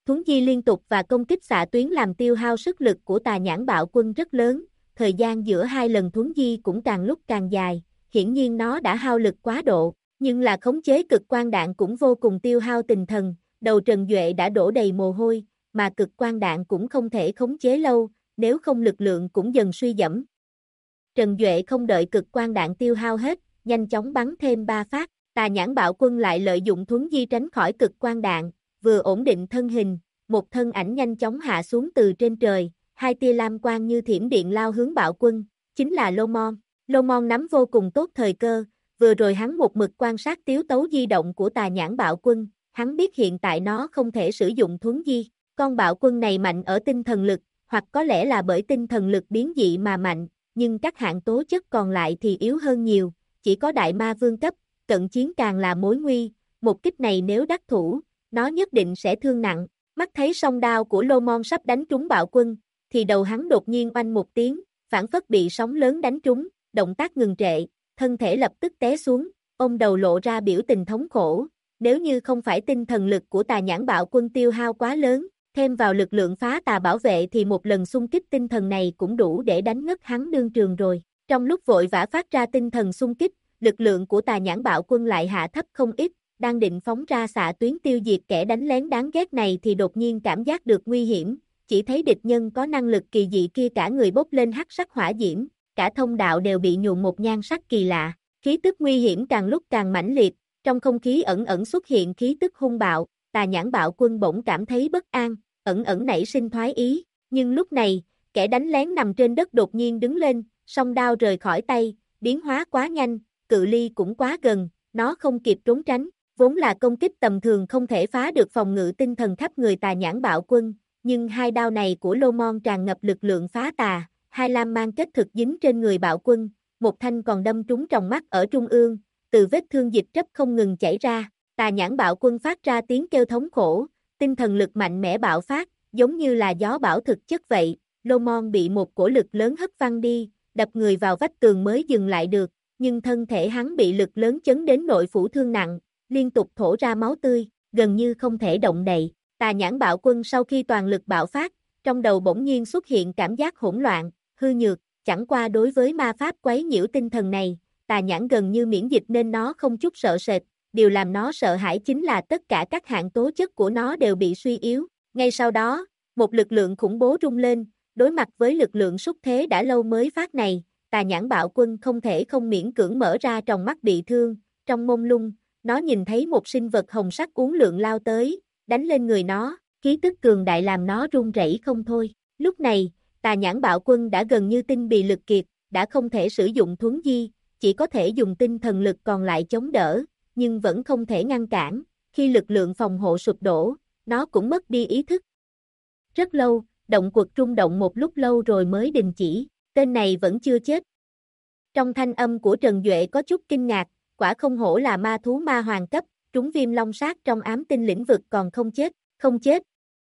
Thuấn di liên tục và công kích xạ tuyến làm tiêu hao sức lực của Tà Nhãn Bạo Quân rất lớn, thời gian giữa hai lần thuấn di cũng càng lúc càng dài, hiển nhiên nó đã hao lực quá độ, nhưng là khống chế cực quang đạn cũng vô cùng tiêu hao tinh thần, đầu Trần Duệ đã đổ đầy mồ hôi, mà cực quang đạn cũng không thể khống chế lâu, nếu không lực lượng cũng dần suy giảm. Trần Duệ không đợi cực quang đạn tiêu hao hết, nhanh chóng bắn thêm 3 phát, Tà Nhãn Bạo Quân lại lợi dụng thuấn di tránh khỏi cực quang đạn, vừa ổn định thân hình, một thân ảnh nhanh chóng hạ xuống từ trên trời, hai tia lam quang như thiểm điện lao hướng Bạo Quân, chính là Lô Mon. Lô Mon nắm vô cùng tốt thời cơ, vừa rồi hắn một mực quan sát tiếu tấu di động của Tà Nhãn Bạo Quân, hắn biết hiện tại nó không thể sử dụng thuấn di, con Bạo Quân này mạnh ở tinh thần lực, hoặc có lẽ là bởi tinh thần lực biến dị mà mạnh, nhưng các hạng tố chất còn lại thì yếu hơn nhiều, chỉ có đại ma vương cấp, cận chiến càng là mối nguy, một kích này nếu đắc thủ, nó nhất định sẽ thương nặng. Mắt thấy song đao của Lô Mon sắp đánh trúng Bạo Quân, thì đầu hắn đột nhiên oanh một tiếng, phản phất bị sóng lớn đánh trúng, động tác ngừng trệ, thân thể lập tức té xuống, ôm đầu lộ ra biểu tình thống khổ, nếu như không phải tinh thần lực của Tà Nhãn Bạo Quân tiêu hao quá lớn, thêm vào lực lượng phá tà bảo vệ thì một lần xung kích tinh thần này cũng đủ để đánh ngất hắn đương trường rồi. Trong lúc vội vã phát ra tinh thần xung kích, lực lượng của Tà Nhãn Bạo Quân lại hạ thấp không ít, đang định phóng ra xạ tuyến tiêu diệt kẻ đánh lén đáng ghét này thì đột nhiên cảm giác được nguy hiểm, chỉ thấy địch nhân có năng lực kỳ dị kia cả người bốc lên hắc sắc hỏa diễm, cả thông đạo đều bị nhuộm một nhan sắc kỳ lạ, khí tức nguy hiểm càng lúc càng mãnh liệt, trong không khí ẩn ẩn xuất hiện khí tức hung bạo, Tà Nhãn Bạo Quân bỗng cảm thấy bất an, ẩn ẩn nảy sinh thoái ý, nhưng lúc này, kẻ đánh lén nằm trên đất đột nhiên đứng lên, song đao rời khỏi tay, biến hóa quá nhanh, cự ly cũng quá gần, nó không kịp trốn tránh, vốn là công kích tầm thường không thể phá được phòng ngự tinh thần khắp người Tà Nhãn Bạo Quân, nhưng hai đao này của Lô Mon tràn ngập lực lượng phá tà, hai lam mang kết thực dính trên người Bạo Quân, một thanh còn đâm trúng tròng mắt ở trung ương, từ vết thương dịch trấp không ngừng chảy ra, Tà Nhãn Bạo Quân phát ra tiếng kêu thống khổ, tinh thần lực mạnh mẽ bạo phát, giống như là gió bão thực chất vậy, Lô Mon bị một cổ lực lớn hất văng đi, đập người vào vách tường mới dừng lại được, nhưng thân thể hắn bị lực lớn chấn đến nội phủ thương nặng, liên tục thổ ra máu tươi, gần như không thể động đậy. Tà Nhãn Bạo Quân sau khi toàn lực bạo phát, trong đầu bỗng nhiên xuất hiện cảm giác hỗn loạn, hư nhược, chẳng qua đối với ma pháp quấy nhiễu tinh thần này, Tà Nhãn gần như miễn dịch nên nó không chút sợ sệt, điều làm nó sợ hãi chính là tất cả các hạng tố chất của nó đều bị suy yếu. Ngay sau đó, một lực lượng khủng bố rung lên, đối mặt với lực lượng xúc thế đã lâu mới phát này, Tà Nhãn Bạo Quân không thể không miễn cưỡng mở ra tròng mắt bị thương, trong mông lung, nó nhìn thấy một sinh vật hồng sắc uốn lượn lao tới, đánh lên người nó, khí tức cường đại làm nó run rẩy không thôi. Lúc này, Tà Nhãn Bạo Quân đã gần như tinh bị lực kiệt, đã không thể sử dụng thuấn di, chỉ có thể dùng tinh thần lực còn lại chống đỡ, nhưng vẫn không thể ngăn cản, khi lực lượng phòng hộ sụp đổ, nó cũng mất đi ý thức. Rất lâu, động quật rung động một lúc lâu rồi mới đình chỉ, tên này vẫn chưa chết. Trong thanh âm của Trần Duệ có chút kinh ngạc, quả không hổ là ma thú ma hoàng cấp, trúng viêm long sát trong ám tinh lĩnh vực còn không chết.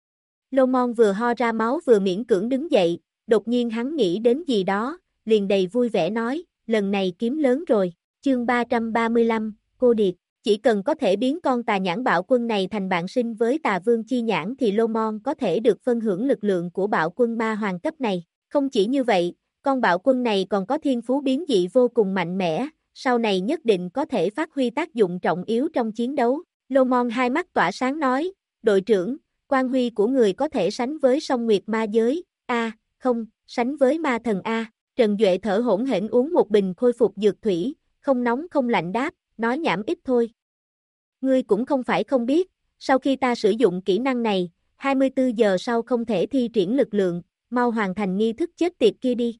Lô Mon vừa ho ra máu vừa miễn cưỡng đứng dậy, đột nhiên hắn nghĩ đến gì đó, liền đầy vui vẻ nói, lần này kiếm lớn rồi, chương 335, cô điệt, chỉ cần có thể biến con Tà Nhãn Bạo Quân này thành bạn sinh với Tà Vương Chi Nhãn thì Lô Mon có thể được phân hưởng lực lượng của Bạo Quân ma hoàng cấp này, không chỉ như vậy, con Bạo Quân này còn có thiên phú biến dị vô cùng mạnh mẽ, sau này nhất định có thể phát huy tác dụng trọng yếu trong chiến đấu. Lô Mon hai mắt tỏa sáng nói, đội trưởng, quan huy của người có thể sánh với song nguyệt ma giới, không, sánh với ma thần A. Trần Duệ thở hổn hển uống một bình khôi phục dược thủy, không nóng không lạnh đáp, nói nhảm ít thôi. Ngươi cũng không phải không biết, sau khi ta sử dụng kỹ năng này, 24 giờ sau không thể thi triển lực lượng, mau hoàn thành nghi thức chết tiệt kia đi.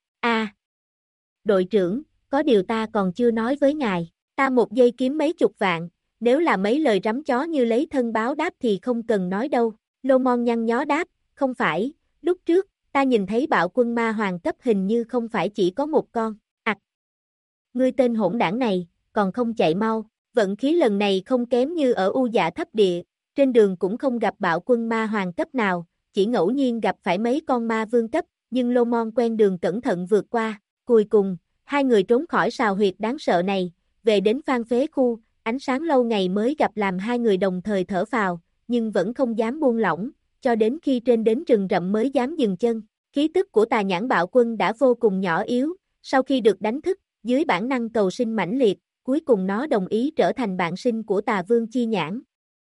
Đội trưởng, có điều ta còn chưa nói với ngài, ta một giây kiếm mấy chục vạn, nếu là mấy lời rắm chó như lấy thân báo đáp thì không cần nói đâu. Lô Mon nhăn nhó đáp, không phải, lúc trước, ta nhìn thấy Bạo Quân ma hoàng cấp hình như không phải chỉ có một con. Ngươi tên hỗn đảng này, còn không chạy mau, vận khí lần này không kém như ở U Dạ Thấp Địa, trên đường cũng không gặp Bạo Quân ma hoàng cấp nào, chỉ ngẫu nhiên gặp phải mấy con ma vương cấp, nhưng Lô Mon quen đường cẩn thận vượt qua, cuối cùng, hai người trốn khỏi sào huyệt đáng sợ này, về đến Phan Phế khu, ánh sáng lâu ngày mới gặp làm hai người đồng thời thở phào, nhưng vẫn không dám buông lỏng, cho đến khi trên đến rừng rậm mới dám dừng chân. Khí tức của Tà Nhãn Bạo Quân đã vô cùng nhỏ yếu, sau khi được đánh thức, dưới bản năng cầu sinh mãnh liệt, cuối cùng nó đồng ý trở thành bạn sinh của Tà Vương Chi Nhãn.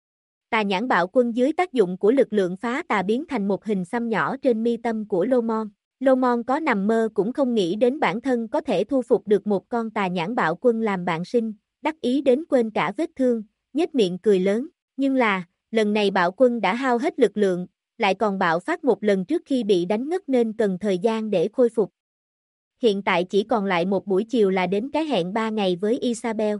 Tà Nhãn Bạo Quân dưới tác dụng của lực lượng phá tà biến thành một hình xăm nhỏ trên mi tâm của Lô Mon. Lô Mon có nằm mơ cũng không nghĩ đến bản thân có thể thu phục được một con Tà Nhãn Bạo Quân làm bạn sinh, đắc ý đến quên cả vết thương, nhếch miệng cười lớn. Nhưng là, lần này Bạo Quân đã hao hết lực lượng, lại còn bạo phát một lần trước khi bị đánh ngất nên cần thời gian để khôi phục. Hiện tại chỉ còn lại một buổi chiều là đến cái hẹn 3 ngày với Isabel.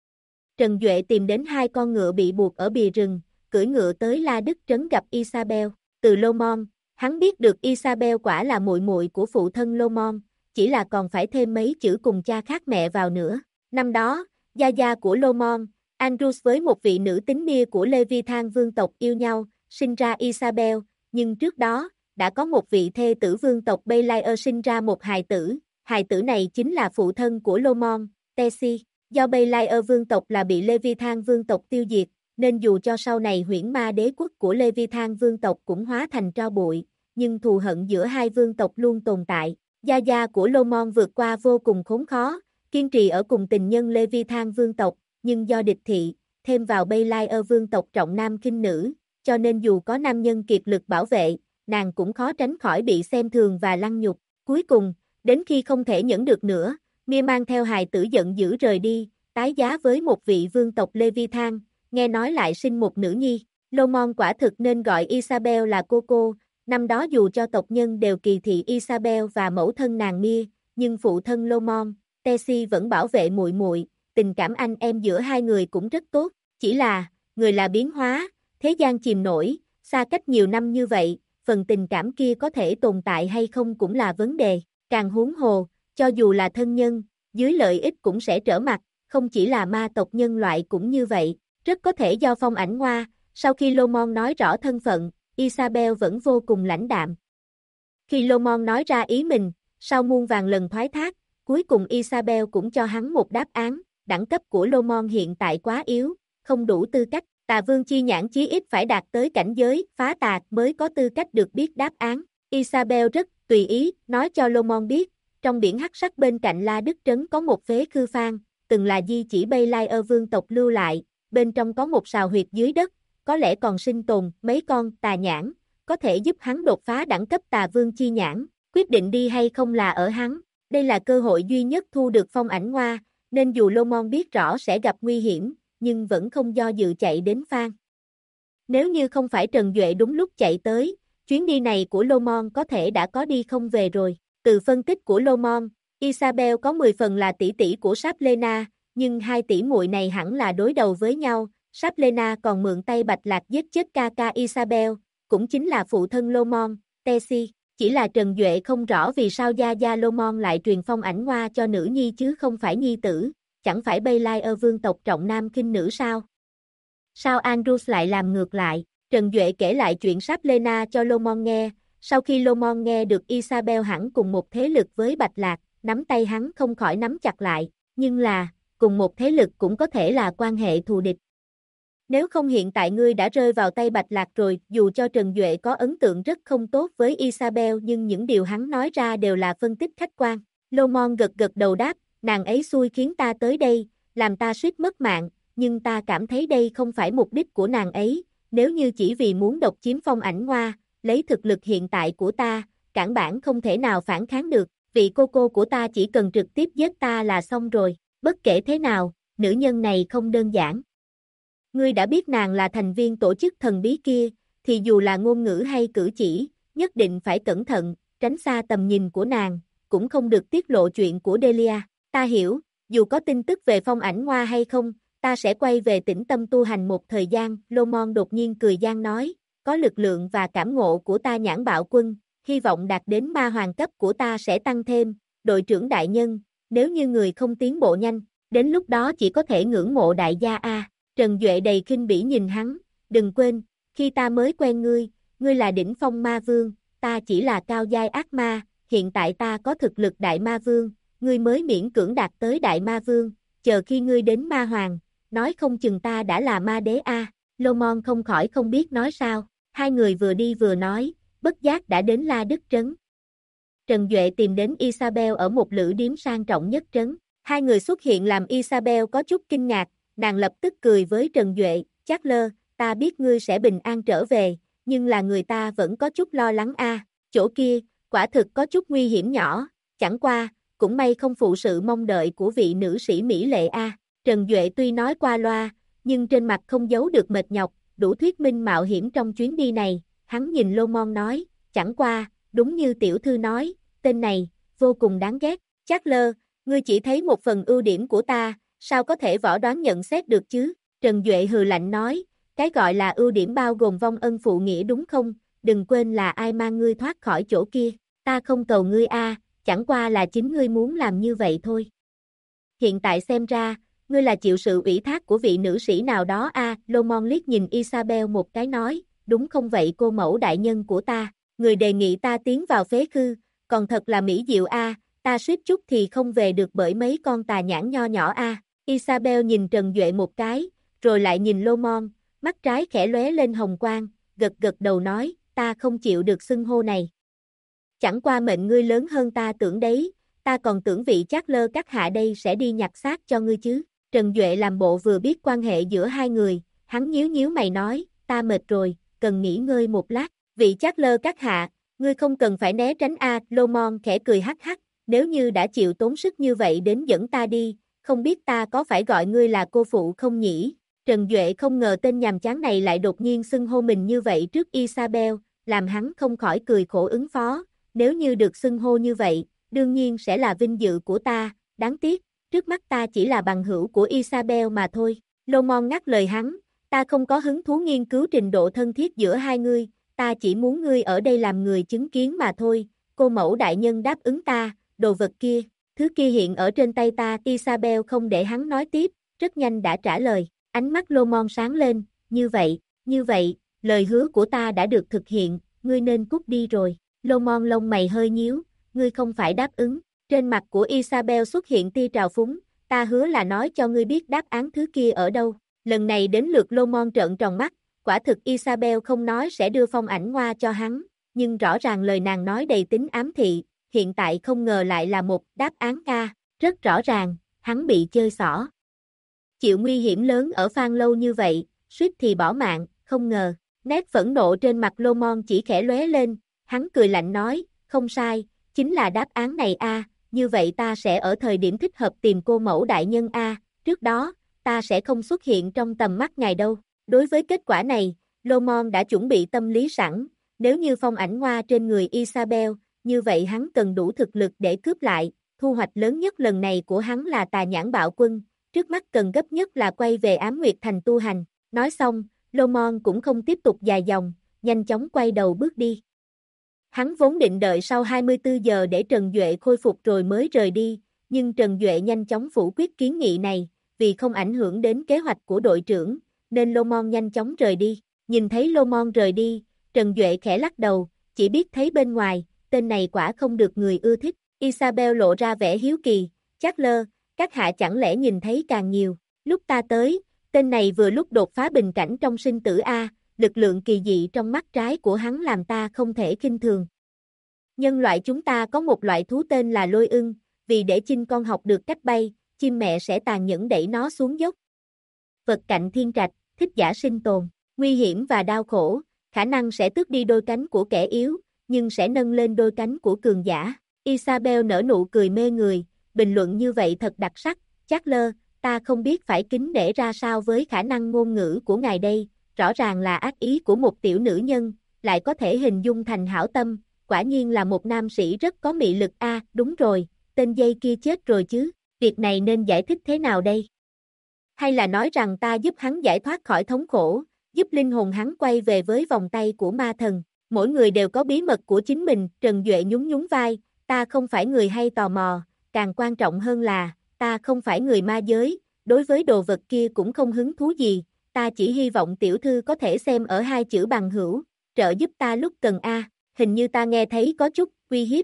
Trần Duệ tìm đến 2 con ngựa bị buộc ở bìa rừng, cưỡi ngựa tới La Đức Trấn gặp Isabel. Từ Lô Mon, hắn biết được Isabel quả là muội muội của phụ thân Lô Mon, chỉ là còn phải thêm mấy chữ cùng cha khác mẹ vào nữa. Năm đó, gia gia của Lô Mon, Andrews với một vị nữ tính nia của Leviathan vương tộc yêu nhau, sinh ra Isabel, nhưng trước đó, đã có một vị thê tử vương tộc Belair sinh ra một hài tử này chính là phụ thân của Lô Mon, Tessie. Do Belair vương tộc là bị Leviathan vương tộc tiêu diệt, nên dù cho sau này huyễn ma đế quốc của Leviathan vương tộc cũng hóa thành tro bụi, nhưng thù hận giữa hai vương tộc luôn tồn tại. Gia gia của Lô Mon vượt qua vô cùng khốn khó, kiên trì ở cùng tình nhân Leviathan vương tộc, nhưng do địch thị, thêm vào Belair vương tộc trọng nam khinh nữ, cho nên dù có nam nhân kiệt lực bảo vệ, nàng cũng khó tránh khỏi bị xem thường và lăng nhục. Cuối cùng, đến khi không thể nhẫn được nữa, Mia mang theo hài tử giận dữ rời đi, tái giá với một vị vương tộc Leviathan, nghe nói lại sinh một nữ nhi. Lô Mon quả thực nên gọi Isabel là cô. Năm đó dù cho tộc nhân đều kỳ thị Isabel và mẫu thân nàng Mia, nhưng phụ thân Lô Mon, Tessie vẫn bảo vệ muội muội, tình cảm anh em giữa hai người cũng rất tốt. Chỉ là, người là biến hóa, thế gian chìm nổi, xa cách nhiều năm như vậy, phần tình cảm kia có thể tồn tại hay không cũng là vấn đề. Càng huống hồ, cho dù là thân nhân, dưới lợi ích cũng sẽ trở mặt, không chỉ là ma tộc nhân loại cũng như vậy. Rất có thể do phong ảnh ngoa, sau khi Lô Mon nói rõ thân phận, Isabel vẫn vô cùng lãnh đạm. Khi Lô Mon nói ra ý mình, sau muôn vàn lần thoái thác, cuối cùng Isabel cũng cho hắn một đáp án, đẳng cấp của Lô Mon hiện tại quá yếu, không đủ tư cách, Tà Vương Chi Nhãn chí ít phải đạt tới cảnh giới phá tà mới có tư cách được biết đáp án. Isabel rất tùy ý, nói cho Lô Mon biết, trong biển hắc sắc bên cạnh La Đức Trấn có một phế khư phan, từng là di chỉ Belair vương tộc lưu lại, bên trong có một sào huyệt dưới đất, có lẽ còn sinh tồn mấy con tà nhãn, có thể giúp hắn đột phá đẳng cấp Tà Vương Chi Nhãn, quyết định đi hay không là ở hắn. Đây là cơ hội duy nhất thu được phong ảnh ngoa, nên dù Lô Mon biết rõ sẽ gặp nguy hiểm, nhưng vẫn không do dự chạy đến phan. Nếu như không phải Trần Duệ đúng lúc chạy tới, chuyến đi này của Lô Mon có thể đã có đi không về rồi. Từ phân tích của Lô Mon, Isabel có 10 phần là tỷ tỷ của Saplena, nhưng hai tỷ muội này hẳn là đối đầu với nhau. Saplena còn mượn tay Bạch Lạc giết chết ca ca Isabel, cũng chính là phụ thân Lô Mon, Tessie. Chỉ là Trần Duệ không rõ vì sao gia gia Lô Mon lại truyền phong ảnh ngoa cho nữ nhi chứ không phải nhi tử, chẳng phải Belair vương tộc trọng nam khinh nữ sao? Sao Andrews lại làm ngược lại? Trần Duệ kể lại chuyện Saplena cho Lô Mon nghe, sau khi Lô Mon nghe được Isabel hẳn cùng một thế lực với Bạch Lạc, nắm tay hắn không khỏi nắm chặt lại, nhưng là, cùng một thế lực cũng có thể là quan hệ thù địch. Nếu không hiện tại ngươi đã rơi vào tay Bạch Lạc rồi, dù cho Trần Duệ có ấn tượng rất không tốt với Isabel nhưng những điều hắn nói ra đều là phân tích khách quan. Lô Mon gật gật đầu đáp, nàng ấy xui khiến ta tới đây, làm ta suýt mất mạng, nhưng ta cảm thấy đây không phải mục đích của nàng ấy, nếu như chỉ vì muốn độc chiếm phong ảnh ngoa, lấy thực lực hiện tại của ta, cản bản không thể nào phản kháng được, vị cô của ta chỉ cần trực tiếp giết ta là xong rồi, bất kể thế nào, nữ nhân này không đơn giản. Ngươi đã biết nàng là thành viên tổ chức thần bí kia, thì dù là ngôn ngữ hay cử chỉ, nhất định phải cẩn thận, tránh xa tầm nhìn của nàng, cũng không được tiết lộ chuyện của Delia. Ta hiểu, dù có tin tức về phong ảnh ngoa hay không, ta sẽ quay về tĩnh tâm tu hành một thời gian. Lô Mon đột nhiên cười gian nói, có lực lượng và cảm ngộ của ta Nhãn Bạo Quân, hy vọng đạt đến ma hoàng cấp của ta sẽ tăng thêm. Đội trưởng đại nhân, nếu như người không tiến bộ nhanh, đến lúc đó chỉ có thể ngưỡng mộ đại gia a. Trần Duệ đầy khinh bỉ nhìn hắn, đừng quên, khi ta mới quen ngươi, ngươi là đỉnh phong ma vương, ta chỉ là cao giai ác ma, hiện tại ta có thực lực đại ma vương, ngươi mới miễn cưỡng đạt tới đại ma vương, chờ khi ngươi đến ma hoàng, nói không chừng ta đã là ma đế a. Lô Mon không khỏi không biết nói sao, Hai người vừa đi vừa nói, bất giác đã đến La Đức Trấn. Trần Duệ tìm đến Isabel ở một lữ điếm sang trọng nhất trấn. Hai người xuất hiện làm Isabel có chút kinh ngạc, nàng lập tức cười với Trần Duệ, Charles, ta biết ngươi sẽ bình an trở về, nhưng là người ta vẫn có chút lo lắng chỗ kia, quả thực có chút nguy hiểm nhỏ, chẳng qua, cũng may không phụ sự mong đợi của vị nữ sĩ mỹ lệ Trần Duệ tuy nói qua loa, nhưng trên mặt không giấu được mệt nhọc, đủ thuyết minh mạo hiểm trong chuyến đi này, hắn nhìn Lô Mon nói, chẳng qua, đúng như tiểu thư nói, tên này, vô cùng đáng ghét, Charles, ngươi chỉ thấy một phần ưu điểm của ta, sao có thể võ đoán nhận xét được chứ, Trần Duệ hừ lạnh nói, cái gọi là ưu điểm bao gồm vong ân phụ nghĩa đúng không, đừng quên là ai mang ngươi thoát khỏi chỗ kia, ta không cầu ngươi chẳng qua là chính ngươi muốn làm như vậy thôi. Hiện tại xem ra, ngươi là chịu sự ủy thác của vị nữ sĩ nào đó Lô Mon liếc nhìn Isabel một cái nói, đúng không vậy cô mẫu đại nhân của ta, người đề nghị ta tiến vào phế khư, còn thật là mỹ diệu ta suýt chút thì không về được bởi mấy con tà nhãn nho nhỏ Isabel nhìn Trần Duệ một cái, rồi lại nhìn Lô Mon, mắt trái khẽ lóe lên hồng quang, gật gật đầu nói, ta không chịu được xưng hô này. Chẳng qua mệnh ngươi lớn hơn ta tưởng đấy, ta còn tưởng vị Charles các hạ đây sẽ đi nhặt xác cho ngươi chứ. Trần Duệ làm bộ vừa biết quan hệ giữa hai người, hắn nhíu nhíu mày nói, ta mệt rồi, cần nghỉ ngơi một lát. Vị Charles các hạ, ngươi không cần phải né tránh Lô Mon khẽ cười hắc hắc, nếu như đã chịu tốn sức như vậy đến dẫn ta đi, không biết ta có phải gọi ngươi là cô phụ không nhỉ? Trần Duệ không ngờ tên nhàm chán này lại đột nhiên xưng hô mình như vậy trước Isabel, làm hắn không khỏi cười khổ ứng phó, nếu như được xưng hô như vậy, đương nhiên sẽ là vinh dự của ta, đáng tiếc, trước mắt ta chỉ là bằng hữu của Isabel mà thôi. Lô Mon ngắt lời hắn, ta không có hứng thú nghiên cứu trình độ thân thiết giữa hai ngươi, ta chỉ muốn ngươi ở đây làm người chứng kiến mà thôi, cô mẫu đại nhân đáp ứng ta, đồ vật kia, thứ kia hiện ở trên tay ta. Isabel không để hắn nói tiếp, rất nhanh đã trả lời, ánh mắt Lô Mon sáng lên, như vậy, lời hứa của ta đã được thực hiện, ngươi nên cút đi rồi. Lô Mon lông mày hơi nhíu, ngươi không phải đáp ứng, trên mặt của Isabel xuất hiện tia trào phúng, ta hứa là nói cho ngươi biết đáp án thứ kia ở đâu. Lần này đến lượt Lô Mon trợn tròn mắt, quả thực Isabel không nói sẽ đưa phong ảnh hoa cho hắn, nhưng rõ ràng lời nàng nói đầy tính ám thị, hiện tại không ngờ lại là một đáp án rất rõ ràng, hắn bị chơi xỏ. Chịu nguy hiểm lớn ở Phan Lâu như vậy, suýt thì bỏ mạng, không ngờ, nét phẫn nộ trên mặt Lô Mon chỉ khẽ lóe lên, hắn cười lạnh nói, không sai, chính là đáp án này như vậy ta sẽ ở thời điểm thích hợp tìm cô mẫu đại nhân trước đó, ta sẽ không xuất hiện trong tầm mắt ngài đâu. Đối với kết quả này, Lô Mon đã chuẩn bị tâm lý sẵn, nếu như phong ảnh hoa trên người Isabel, như vậy hắn cần đủ thực lực để cướp lại, thu hoạch lớn nhất lần này của hắn là tà nhãn bạo quân, trước mắt cần gấp nhất là quay về Ám Nguyệt Thành tu hành. Nói xong, Lô Mon cũng không tiếp tục dài dòng, nhanh chóng quay đầu bước đi. Hắn vốn định đợi sau 24 giờ để Trần Duệ khôi phục rồi mới rời đi, nhưng Trần Duệ nhanh chóng phủ quyết kiến nghị này, vì không ảnh hưởng đến kế hoạch của đội trưởng, nên Lô Mon nhanh chóng rời đi. Nhìn thấy Lô Mon rời đi, Trần Duệ khẽ lắc đầu, chỉ biết thấy bên ngoài, tên này quả không được người ưa thích. Isabel lộ ra vẻ hiếu kỳ, Charles, các hạ chẳng lẽ nhìn thấy càng nhiều. Lúc ta tới, tên này vừa lúc đột phá bình cảnh trong sinh tử lực lượng kỳ dị trong mắt trái của hắn làm ta không thể khinh thường. Nhân loại chúng ta có một loại thú tên là lôi ưng, vì để chinh con học được cách bay, chim mẹ sẽ tàn nhẫn đẩy nó xuống dốc. Vật cạnh thiên trạch, thích giả sinh tồn, nguy hiểm và đau khổ, khả năng sẽ tước đi đôi cánh của kẻ yếu, nhưng sẽ nâng lên đôi cánh của cường giả. Isabel nở nụ cười mê người, bình luận như vậy thật đặc sắc, Charles, ta không biết phải kính nể ra sao với khả năng ngôn ngữ của ngài đây, rõ ràng là ác ý của một tiểu nữ nhân, lại có thể hình dung thành hảo tâm, quả nhiên là một nam sĩ rất có mị lực đúng rồi, tên dây kia chết rồi chứ, việc này nên giải thích thế nào đây? Hay là nói rằng ta giúp hắn giải thoát khỏi thống khổ, giúp linh hồn hắn quay về với vòng tay của ma thần, mỗi người đều có bí mật của chính mình. Trần Duệ nhún nhún vai, ta không phải người hay tò mò, càng quan trọng hơn là, ta không phải người ma giới, đối với đồ vật kia cũng không hứng thú gì, ta chỉ hy vọng tiểu thư có thể xem ở hai chữ bằng hữu, trợ giúp ta lúc cần hình như ta nghe thấy có chút uy hiếp.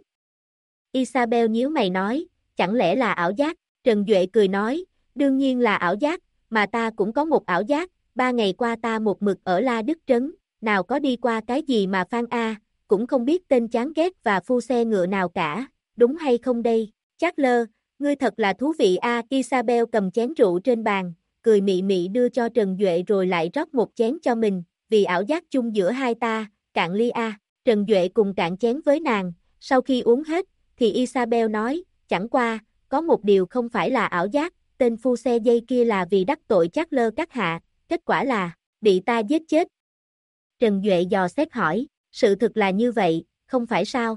Isabel nhíu mày nói, chẳng lẽ là ảo giác? Trần Duệ cười nói, đương nhiên là ảo giác, mà ta cũng có một ảo giác, 3 ngày qua ta một mực ở La Đức Trấn, nào có đi qua cái gì mà Phan A, cũng không biết tên chán ghét và phu xe ngựa nào cả, đúng hay không đây? Charles, ngươi thật là thú vị a. Isabel cầm chén rượu trên bàn, cười mị mị đưa cho Trần Duệ rồi lại rót một chén cho mình, vì ảo giác chung giữa hai ta, cạn ly a. Trần Duệ cùng cạn chén với nàng, sau khi uống hết, thì Isabel nói, chẳng qua, có một điều không phải là ảo giác, tên phu xe dây kia là vì đắc tội Charles các hạ, kết quả là, bị ta giết chết. Trần Duệ dò xét hỏi, sự thực là như vậy, không phải sao?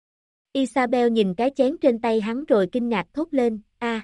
Isabel nhìn cái chén trên tay hắn rồi kinh ngạc thốt lên,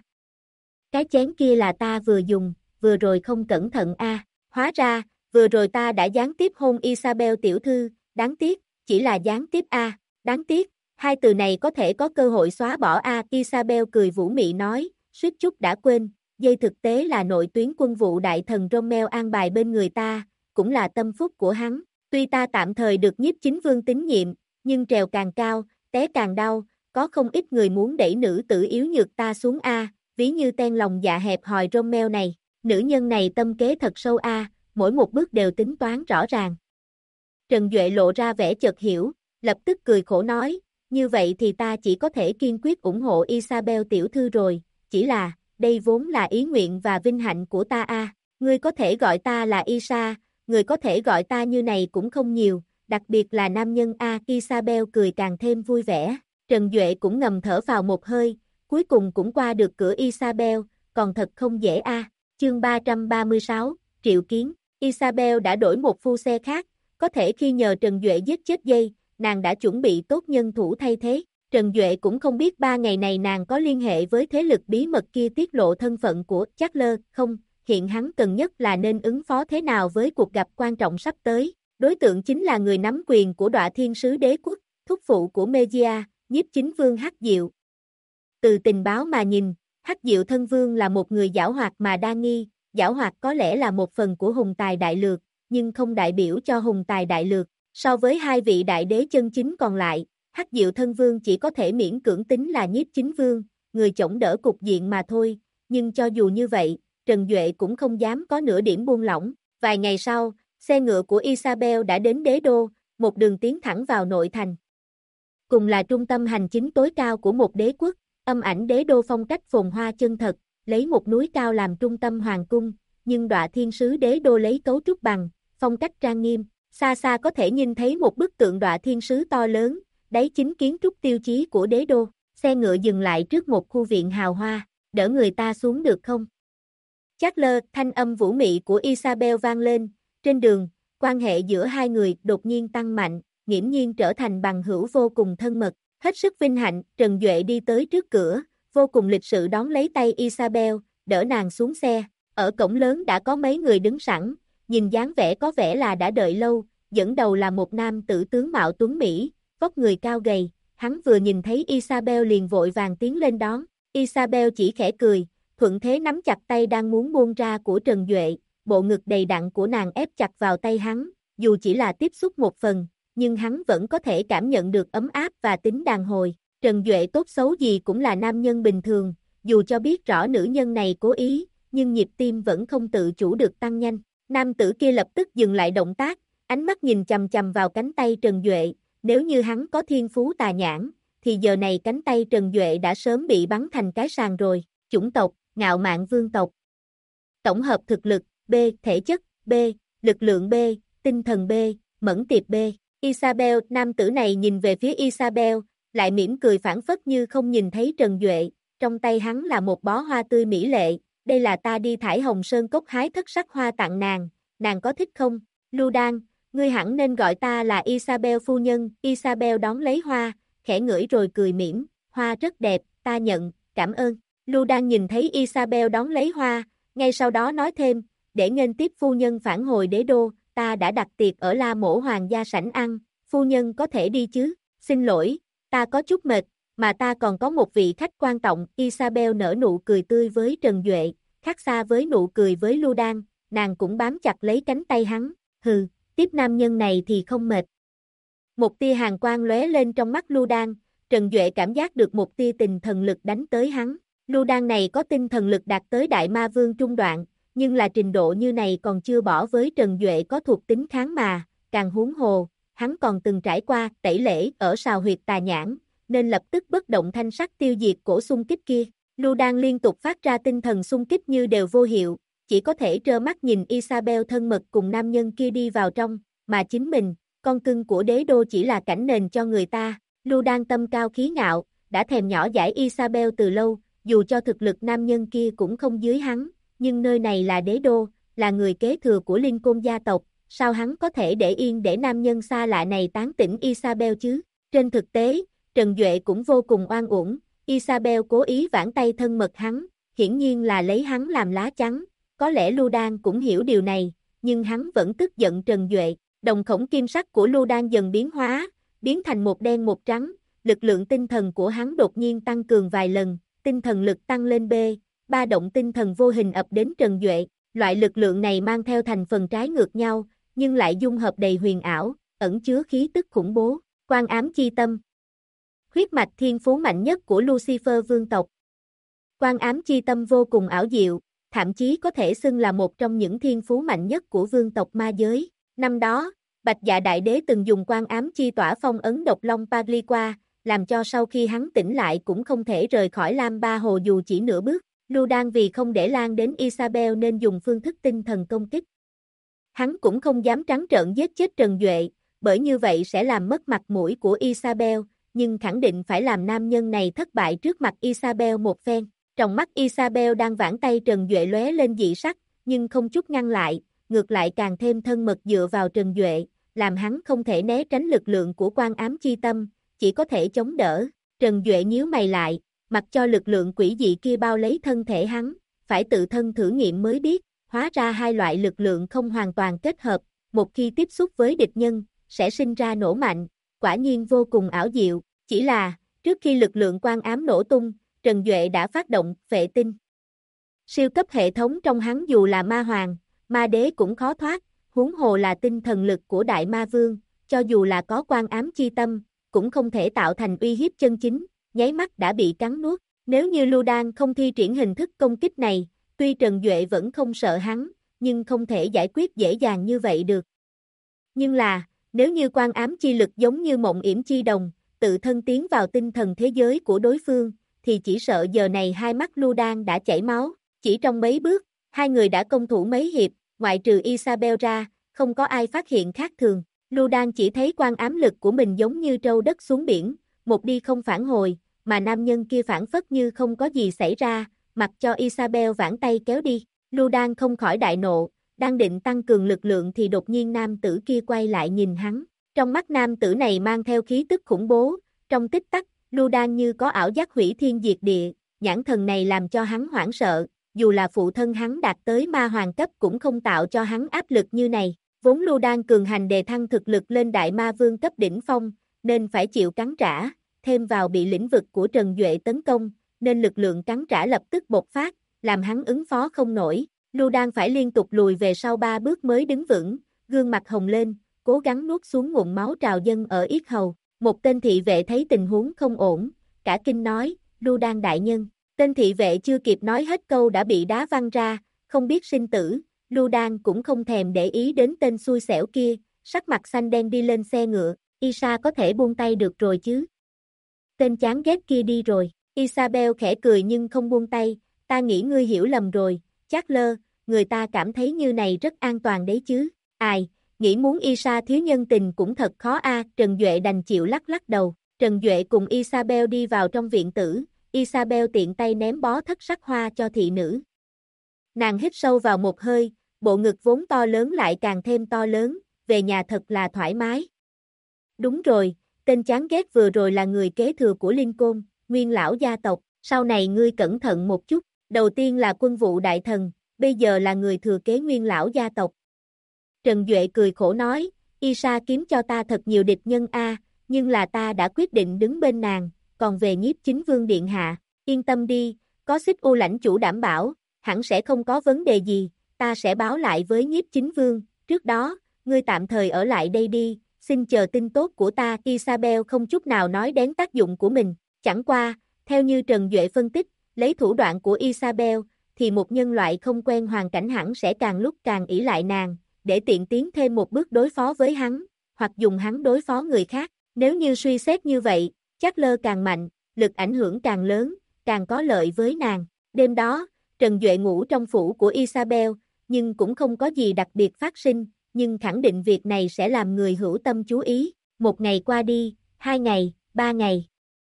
cái chén kia là ta vừa dùng, vừa rồi không cẩn thận hóa ra, vừa rồi ta đã gián tiếp hôn Isabel tiểu thư, đáng tiếc, chỉ là gián tiếp đáng tiếc, hai từ này có thể có cơ hội xóa bỏ Isabel cười vũ mị nói, suýt chút đã quên, dây thực tế là nội tuyến quân vụ đại thần Rommel an bài bên người ta, cũng là tâm phúc của hắn, tuy ta tạm thời được nhiếp chính vương tín nhiệm, nhưng trèo càng cao, té càng đau, có không ít người muốn đẩy nữ tử yếu nhược ta xuống ví như ten lòng dạ hẹp hòi Rommel này, nữ nhân này tâm kế thật sâu mỗi một bước đều tính toán rõ ràng. Trần Duệ lộ ra vẻ chợt hiểu, lập tức cười khổ nói, như vậy thì ta chỉ có thể kiên quyết ủng hộ Isabel tiểu thư rồi, chỉ là, đây vốn là ý nguyện và vinh hạnh của ta ngươi có thể gọi ta là Isa, người có thể gọi ta như này cũng không nhiều, đặc biệt là nam nhân Isabel cười càng thêm vui vẻ, Trần Duệ cũng ngầm thở vào một hơi, cuối cùng cũng qua được cửa Isabel, còn thật không dễ chương 336, Triệu Kiến, Isabel đã đổi một phu xe khác, có thể khi nhờ Trần Duệ giết chết dây, nàng đã chuẩn bị tốt nhân thủ thay thế, Trần Duệ cũng không biết 3 ngày này nàng có liên hệ với thế lực bí mật kia tiết lộ thân phận của Charles không, hiện hắn cần nhất là nên ứng phó thế nào với cuộc gặp quan trọng sắp tới, đối tượng chính là người nắm quyền của Đọa Thiên Sứ Đế Quốc, thúc phụ của Megia, nhiếp chính vương Hắc Diệu. Từ tình báo mà nhìn, Hắc Diệu thân vương là một người giảo hoạt mà đa nghi, giảo hoạt có lẽ là một phần của hùng tài đại lược, nhưng không đại biểu cho hùng tài đại lược, so với hai vị đại đế chân chính còn lại, Hắc Diệu thân vương chỉ có thể miễn cưỡng tính là nhiếp chính vương, người chống đỡ cục diện mà thôi, nhưng cho dù như vậy, Trần Duệ cũng không dám có nửa điểm buông lỏng, vài ngày sau, xe ngựa của Isabel đã đến đế đô, một đường tiến thẳng vào nội thành. Cùng là trung tâm hành chính tối cao của một đế quốc, âm ảnh đế đô phong cách phồn hoa chân thật, lấy một núi cao làm trung tâm hoàng cung, nhưng Đọa Thiên Sứ Đế đô lấy cấu trúc bằng, phong cách trang nghiêm, xa xa có thể nhìn thấy một bức tượng Đọa Thiên Sứ to lớn, đấy chính kiến trúc tiêu chí của đế đô, xe ngựa dừng lại trước một khu viện hào hoa, đỡ người ta xuống được không? Charles, thanh âm vũ mị của Isabel vang lên, trên đường, quan hệ giữa hai người đột nhiên tăng mạnh, nghiễm nhiên trở thành bằng hữu vô cùng thân mật, hết sức vinh hạnh, Trần Duệ đi tới trước cửa, vô cùng lịch sự đón lấy tay Isabel, đỡ nàng xuống xe, ở cổng lớn đã có mấy người đứng sẵn, nhìn dáng vẻ có vẻ là đã đợi lâu, dẫn đầu là một nam tử tướng mạo tuấn Mỹ, vóc người cao gầy, hắn vừa nhìn thấy Isabel liền vội vàng tiến lên đón, Isabel chỉ khẽ cười, thuận thế nắm chặt tay đang muốn buông ra của Trần Duệ, bộ ngực đầy đặn của nàng ép chặt vào tay hắn, dù chỉ là tiếp xúc một phần, nhưng hắn vẫn có thể cảm nhận được ấm áp và tính đàn hồi. Trần Duệ tốt xấu gì cũng là nam nhân bình thường, dù cho biết rõ nữ nhân này cố ý, nhưng nhịp tim vẫn không tự chủ được tăng nhanh. Nam tử kia lập tức dừng lại động tác, ánh mắt nhìn chằm chằm vào cánh tay Trần Duệ, nếu như hắn có thiên phú tà nhãn, thì giờ này cánh tay Trần Duệ đã sớm bị bắn thành cái sàng rồi. Chủng tộc, ngạo mạn vương tộc. Tổng hợp thực lực, B, thể chất, B, lực lượng B, tinh thần B, mẫn tiệp B. Isabel, nam tử này nhìn về phía Isabel, lại mỉm cười phảng phất như không nhìn thấy Trần Duệ, trong tay hắn là một bó hoa tươi mỹ lệ, đây là ta đi Thải Hồng Sơn Cốc hái thất sắc hoa tặng nàng có thích không? Lưu Đan, ngươi hẳn nên gọi ta là Isabel phu nhân, Isabel đón lấy hoa, khẽ ngửi rồi cười mỉm, hoa rất đẹp, ta nhận, cảm ơn. Lưu Đan nhìn thấy Isabel đón lấy hoa, ngay sau đó nói thêm, để nghênh tiếp phu nhân phản hồi đế đô, ta đã đặt tiệc ở La Mổ Hoàng gia sảnh ăn, phu nhân có thể đi chứ? Xin lỗi, ta có chút mệt, mà ta còn có một vị khách quan trọng. Isabel nở nụ cười tươi với Trần Duệ, khác xa với nụ cười với Lưu Đan, nàng cũng bám chặt lấy cánh tay hắn, hừ, tiếp nam nhân này thì không mệt. Một tia hàn quang lóe lên trong mắt Lưu Đan, Trần Duệ cảm giác được một tia tinh thần lực đánh tới hắn. Lưu Đan này có tinh thần lực đạt tới Đại Ma Vương trung đoạn, nhưng là trình độ như này còn chưa bỏ với Trần Duệ có thuộc tính kháng mà, càng huống hồ, hắn còn từng trải qua tẩy lễ ở sào huyệt tà nhãn, nên lập tức bất động thanh sắc tiêu diệt cổ xung kích kia. Lu đang liên tục phát ra tinh thần xung kích như đều vô hiệu, chỉ có thể trơ mắt nhìn Isabel thân mật cùng nam nhân kia đi vào trong, mà chính mình, con cưng của đế đô chỉ là cảnh nền cho người ta. Lu đang tâm cao khí ngạo, đã thèm nhỏ dãi Isabel từ lâu, dù cho thực lực nam nhân kia cũng không dưới hắn, nhưng nơi này là đế đô, là người kế thừa của Lincoln gia tộc, sao hắn có thể để yên để nam nhân xa lạ này tán tỉnh Isabel chứ? Trên thực tế, Trần Duệ cũng vô cùng oan uổng, Isabel cố ý vãn tay thân mật hắn, hiển nhiên là lấy hắn làm lá chắn, có lẽ Lu Đan cũng hiểu điều này, nhưng hắn vẫn tức giận Trần Duệ. Đồng khổng kim sắc của Lu Đan dần biến hóa, biến thành một đen một trắng, lực lượng tinh thần của hắn đột nhiên tăng cường vài lần, tinh thần lực tăng lên ba động tinh thần vô hình ập đến Trần Duệ, loại lực lượng này mang theo thành phần trái ngược nhau, nhưng lại dung hợp đầy huyền ảo, ẩn chứa khí tức khủng bố. Quan ám chi tâm, huyết mạch thiên phú mạnh nhất của Lucifer vương tộc. Quan ám chi tâm vô cùng ảo diệu, thậm chí có thể xưng là một trong những thiên phú mạnh nhất của vương tộc ma giới. Năm đó, Bạch Dạ Đại Đế từng dùng quan ám chi tỏa phong ấn độc long Pagliqua, làm cho sau khi hắn tỉnh lại cũng không thể rời khỏi Lam Ba Hồ dù chỉ nửa bước. Lu Đan vì không để lan đến Isabel nên dùng phương thức tinh thần công kích. Hắn cũng không dám trắng trợn giết chết Trần Duệ, bởi như vậy sẽ làm mất mặt mũi của Isabel, nhưng khẳng định phải làm nam nhân này thất bại trước mặt Isabel một phen. Trong mắt Isabel đang vãn tay Trần Duệ lóe lên dị sắc, nhưng không chút ngăn lại, ngược lại càng thêm thân mật dựa vào Trần Duệ, làm hắn không thể né tránh lực lượng của quan ám chi tâm, chỉ có thể chống đỡ. Trần Duệ nhíu mày lại, mặc cho lực lượng quỷ dị kia bao lấy thân thể hắn, phải tự thân thử nghiệm mới biết, hóa ra hai loại lực lượng không hoàn toàn kết hợp, một khi tiếp xúc với địch nhân, sẽ sinh ra nổ mạnh, quả nhiên vô cùng ảo diệu, chỉ là, trước khi lực lượng quan ám nổ tung, Trần Duệ đã phát động phệ tinh. Siêu cấp hệ thống trong hắn dù là ma hoàng, ma đế cũng khó thoát, huống hồ là tinh thần lực của đại ma vương, cho dù là có quan ám chi tâm, cũng không thể tạo thành uy hiếp chân chính, nháy mắt đã bị cắn nuốt. Nếu như Lu Đan không thi triển hình thức công kích này, tuy Trần Duệ vẫn không sợ hắn, nhưng không thể giải quyết dễ dàng như vậy được. Nhưng là, nếu như quan ám chi lực giống như mộng yểm chi đồng, tự thân tiến vào tinh thần thế giới của đối phương, thì chỉ sợ giờ này hai mắt Lu Đan đã chảy máu. Chỉ trong mấy bước, hai người đã công thủ mấy hiệp, ngoại trừ Isabel ra, không có ai phát hiện khác thường. Lu Đan chỉ thấy quan ám lực của mình giống như trâu đất xuống biển, một đi không phản hồi, mà nam nhân kia phản phất như không có gì xảy ra, mặc cho Isabel vãn tay kéo đi. Lu Đan không khỏi đại nộ, đang định tăng cường lực lượng thì đột nhiên nam tử kia quay lại nhìn hắn. Trong mắt nam tử này mang theo khí tức khủng bố, trong tích tắc, Lu Đan như có ảo giác hủy thiên diệt địa, nhãn thần này làm cho hắn hoảng sợ, dù là phụ thân hắn đạt tới ma hoàng cấp cũng không tạo cho hắn áp lực như này. Vốn Lu Đan cường hành đề thăng thực lực lên đại ma vương cấp đỉnh phong, nên phải chịu cắn trả, thêm vào bị lĩnh vực của Trần Duệ tấn công, nên lực lượng cắn trả lập tức bộc phát, làm hắn ứng phó không nổi. Lu Đan phải liên tục lùi về sau 3 bước mới đứng vững, gương mặt hồng lên, cố gắng nuốt xuống ngụm máu trào dâng ở yết hầu. Một tên thị vệ thấy tình huống không ổn, cả kinh nói, Lu Đan đại nhân. Tên thị vệ chưa kịp nói hết câu đã bị đá văng ra, không biết sinh tử. Lu Đan cũng không thèm để ý đến tên xui xẻo kia, sắc mặt xanh đen đi lên xe ngựa. Isa có thể buông tay được rồi chứ? Tên chán ghét kia đi rồi. Isabel khẽ cười nhưng không buông tay, ta nghĩ ngươi hiểu lầm rồi, Chát lơ, người ta cảm thấy như này rất an toàn đấy chứ. Ai, nghĩ muốn Isa thiếu nhân tình cũng thật khó a. Trần Duệ đành chịu lắc lắc đầu. Trần Duệ cùng Isabel đi vào trong viện tử, Isabel tiện tay ném bó thất sắc hoa cho thị nữ. Nàng hít sâu vào một hơi, bộ ngực vốn to lớn lại càng thêm to lớn, về nhà thật là thoải mái. Đúng rồi, tên chán ghét vừa rồi là người kế thừa của Lincoln, nguyên lão gia tộc, sau này ngươi cẩn thận một chút, đầu tiên là quân vụ đại thần, bây giờ là người thừa kế nguyên lão gia tộc. Trần Duệ cười khổ nói, Isa kiếm cho ta thật nhiều địch nhân a, nhưng là ta đã quyết định đứng bên nàng, còn về Nhiếp Chính Vương điện hạ, yên tâm đi, có Xích U lãnh chủ đảm bảo, hẳn sẽ không có vấn đề gì, ta sẽ báo lại với Nhiếp Chính Vương, trước đó, ngươi tạm thời ở lại đây đi, xin chờ tin tốt của ta. Isabel không chút nào nói đến tác dụng của mình, chẳng qua, theo như Trần Duệ phân tích, lấy thủ đoạn của Isabel, thì một nhân loại không quen hoàn cảnh hẳn sẽ càng lúc càng ỷ lại nàng, để tiện tiến thêm một bước đối phó với hắn, hoặc dùng hắn đối phó người khác. Nếu như suy xét như vậy, Charles càng mạnh, lực ảnh hưởng càng lớn, càng có lợi với nàng. Đêm đó, Trần Duệ ngủ trong phủ của Isabel, nhưng cũng không có gì đặc biệt phát sinh, nhưng khẳng định việc này sẽ làm người hữu tâm chú ý. Một ngày qua đi, 2 ngày, 3 ngày.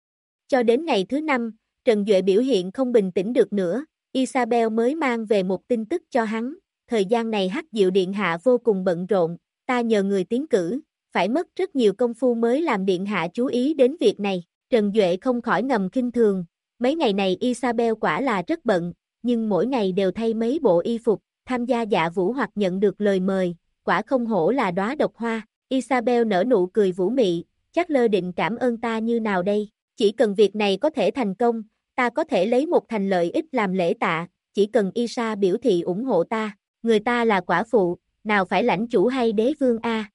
Cho đến ngày thứ 5, Trần Duệ biểu hiện không bình tĩnh được nữa, Isabel mới mang về một tin tức cho hắn. Thời gian này Hắc Diệu Điện Hạ vô cùng bận rộn, ta nhờ người tiến cử, phải mất rất nhiều công phu mới làm Điện Hạ chú ý đến việc này. Trần Duệ không khỏi ngầm khinh thường, mấy ngày này Isabel quả là rất bận, nhưng mỗi ngày đều thay mấy bộ y phục, tham gia dạ vũ hoặc nhận được lời mời, quả không hổ là đóa độc hoa. Isabel nở nụ cười vũ mị, chắc lơ định cảm ơn ta như nào đây, chỉ cần việc này có thể thành công, ta có thể lấy một thành lợi ích làm lễ tạ, chỉ cần Isa biểu thị ủng hộ ta, người ta là quả phụ, nào phải lãnh chủ hay đế vương a.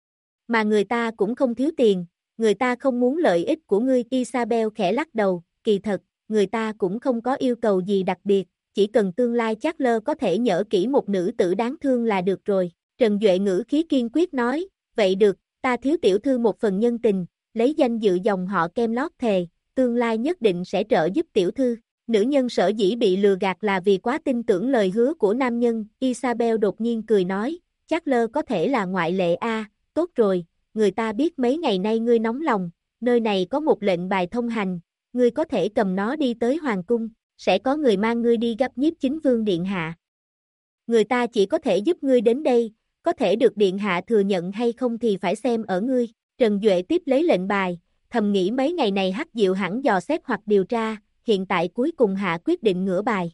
Mà người ta cũng không thiếu tiền, người ta không muốn lợi ích của ngươi. Isabel khẽ lắc đầu, kỳ thật, người ta cũng không có yêu cầu gì đặc biệt, chỉ cần tương lai Charles có thể nhỡ kỹ một nữ tử đáng thương là được rồi. Trần Duệ ngữ khí kiên quyết nói, vậy được, ta thiếu tiểu thư một phần nhân tình, lấy danh dự dòng họ Camelot thề, tương lai nhất định sẽ trợ giúp tiểu thư. Nữ nhân sở dĩ bị lừa gạt là vì quá tin tưởng lời hứa của nam nhân. Isabel đột nhiên cười nói, Charles có thể là ngoại lệ a. Tốt rồi, người ta biết mấy ngày nay ngươi nóng lòng, nơi này có một lệnh bài thông hành, ngươi có thể cầm nó đi tới hoàng cung, sẽ có người mang ngươi đi gặp Nhiếp Chính Vương Điện Hạ. Người ta chỉ có thể giúp ngươi đến đây, có thể được Điện Hạ thừa nhận hay không thì phải xem ở ngươi. Trần Duệ tiếp lấy lệnh bài, thầm nghĩ mấy ngày này Hắc Diệu hẳn dò xét hoặc điều tra, hiện tại cuối cùng hạ quyết định ngửa bài.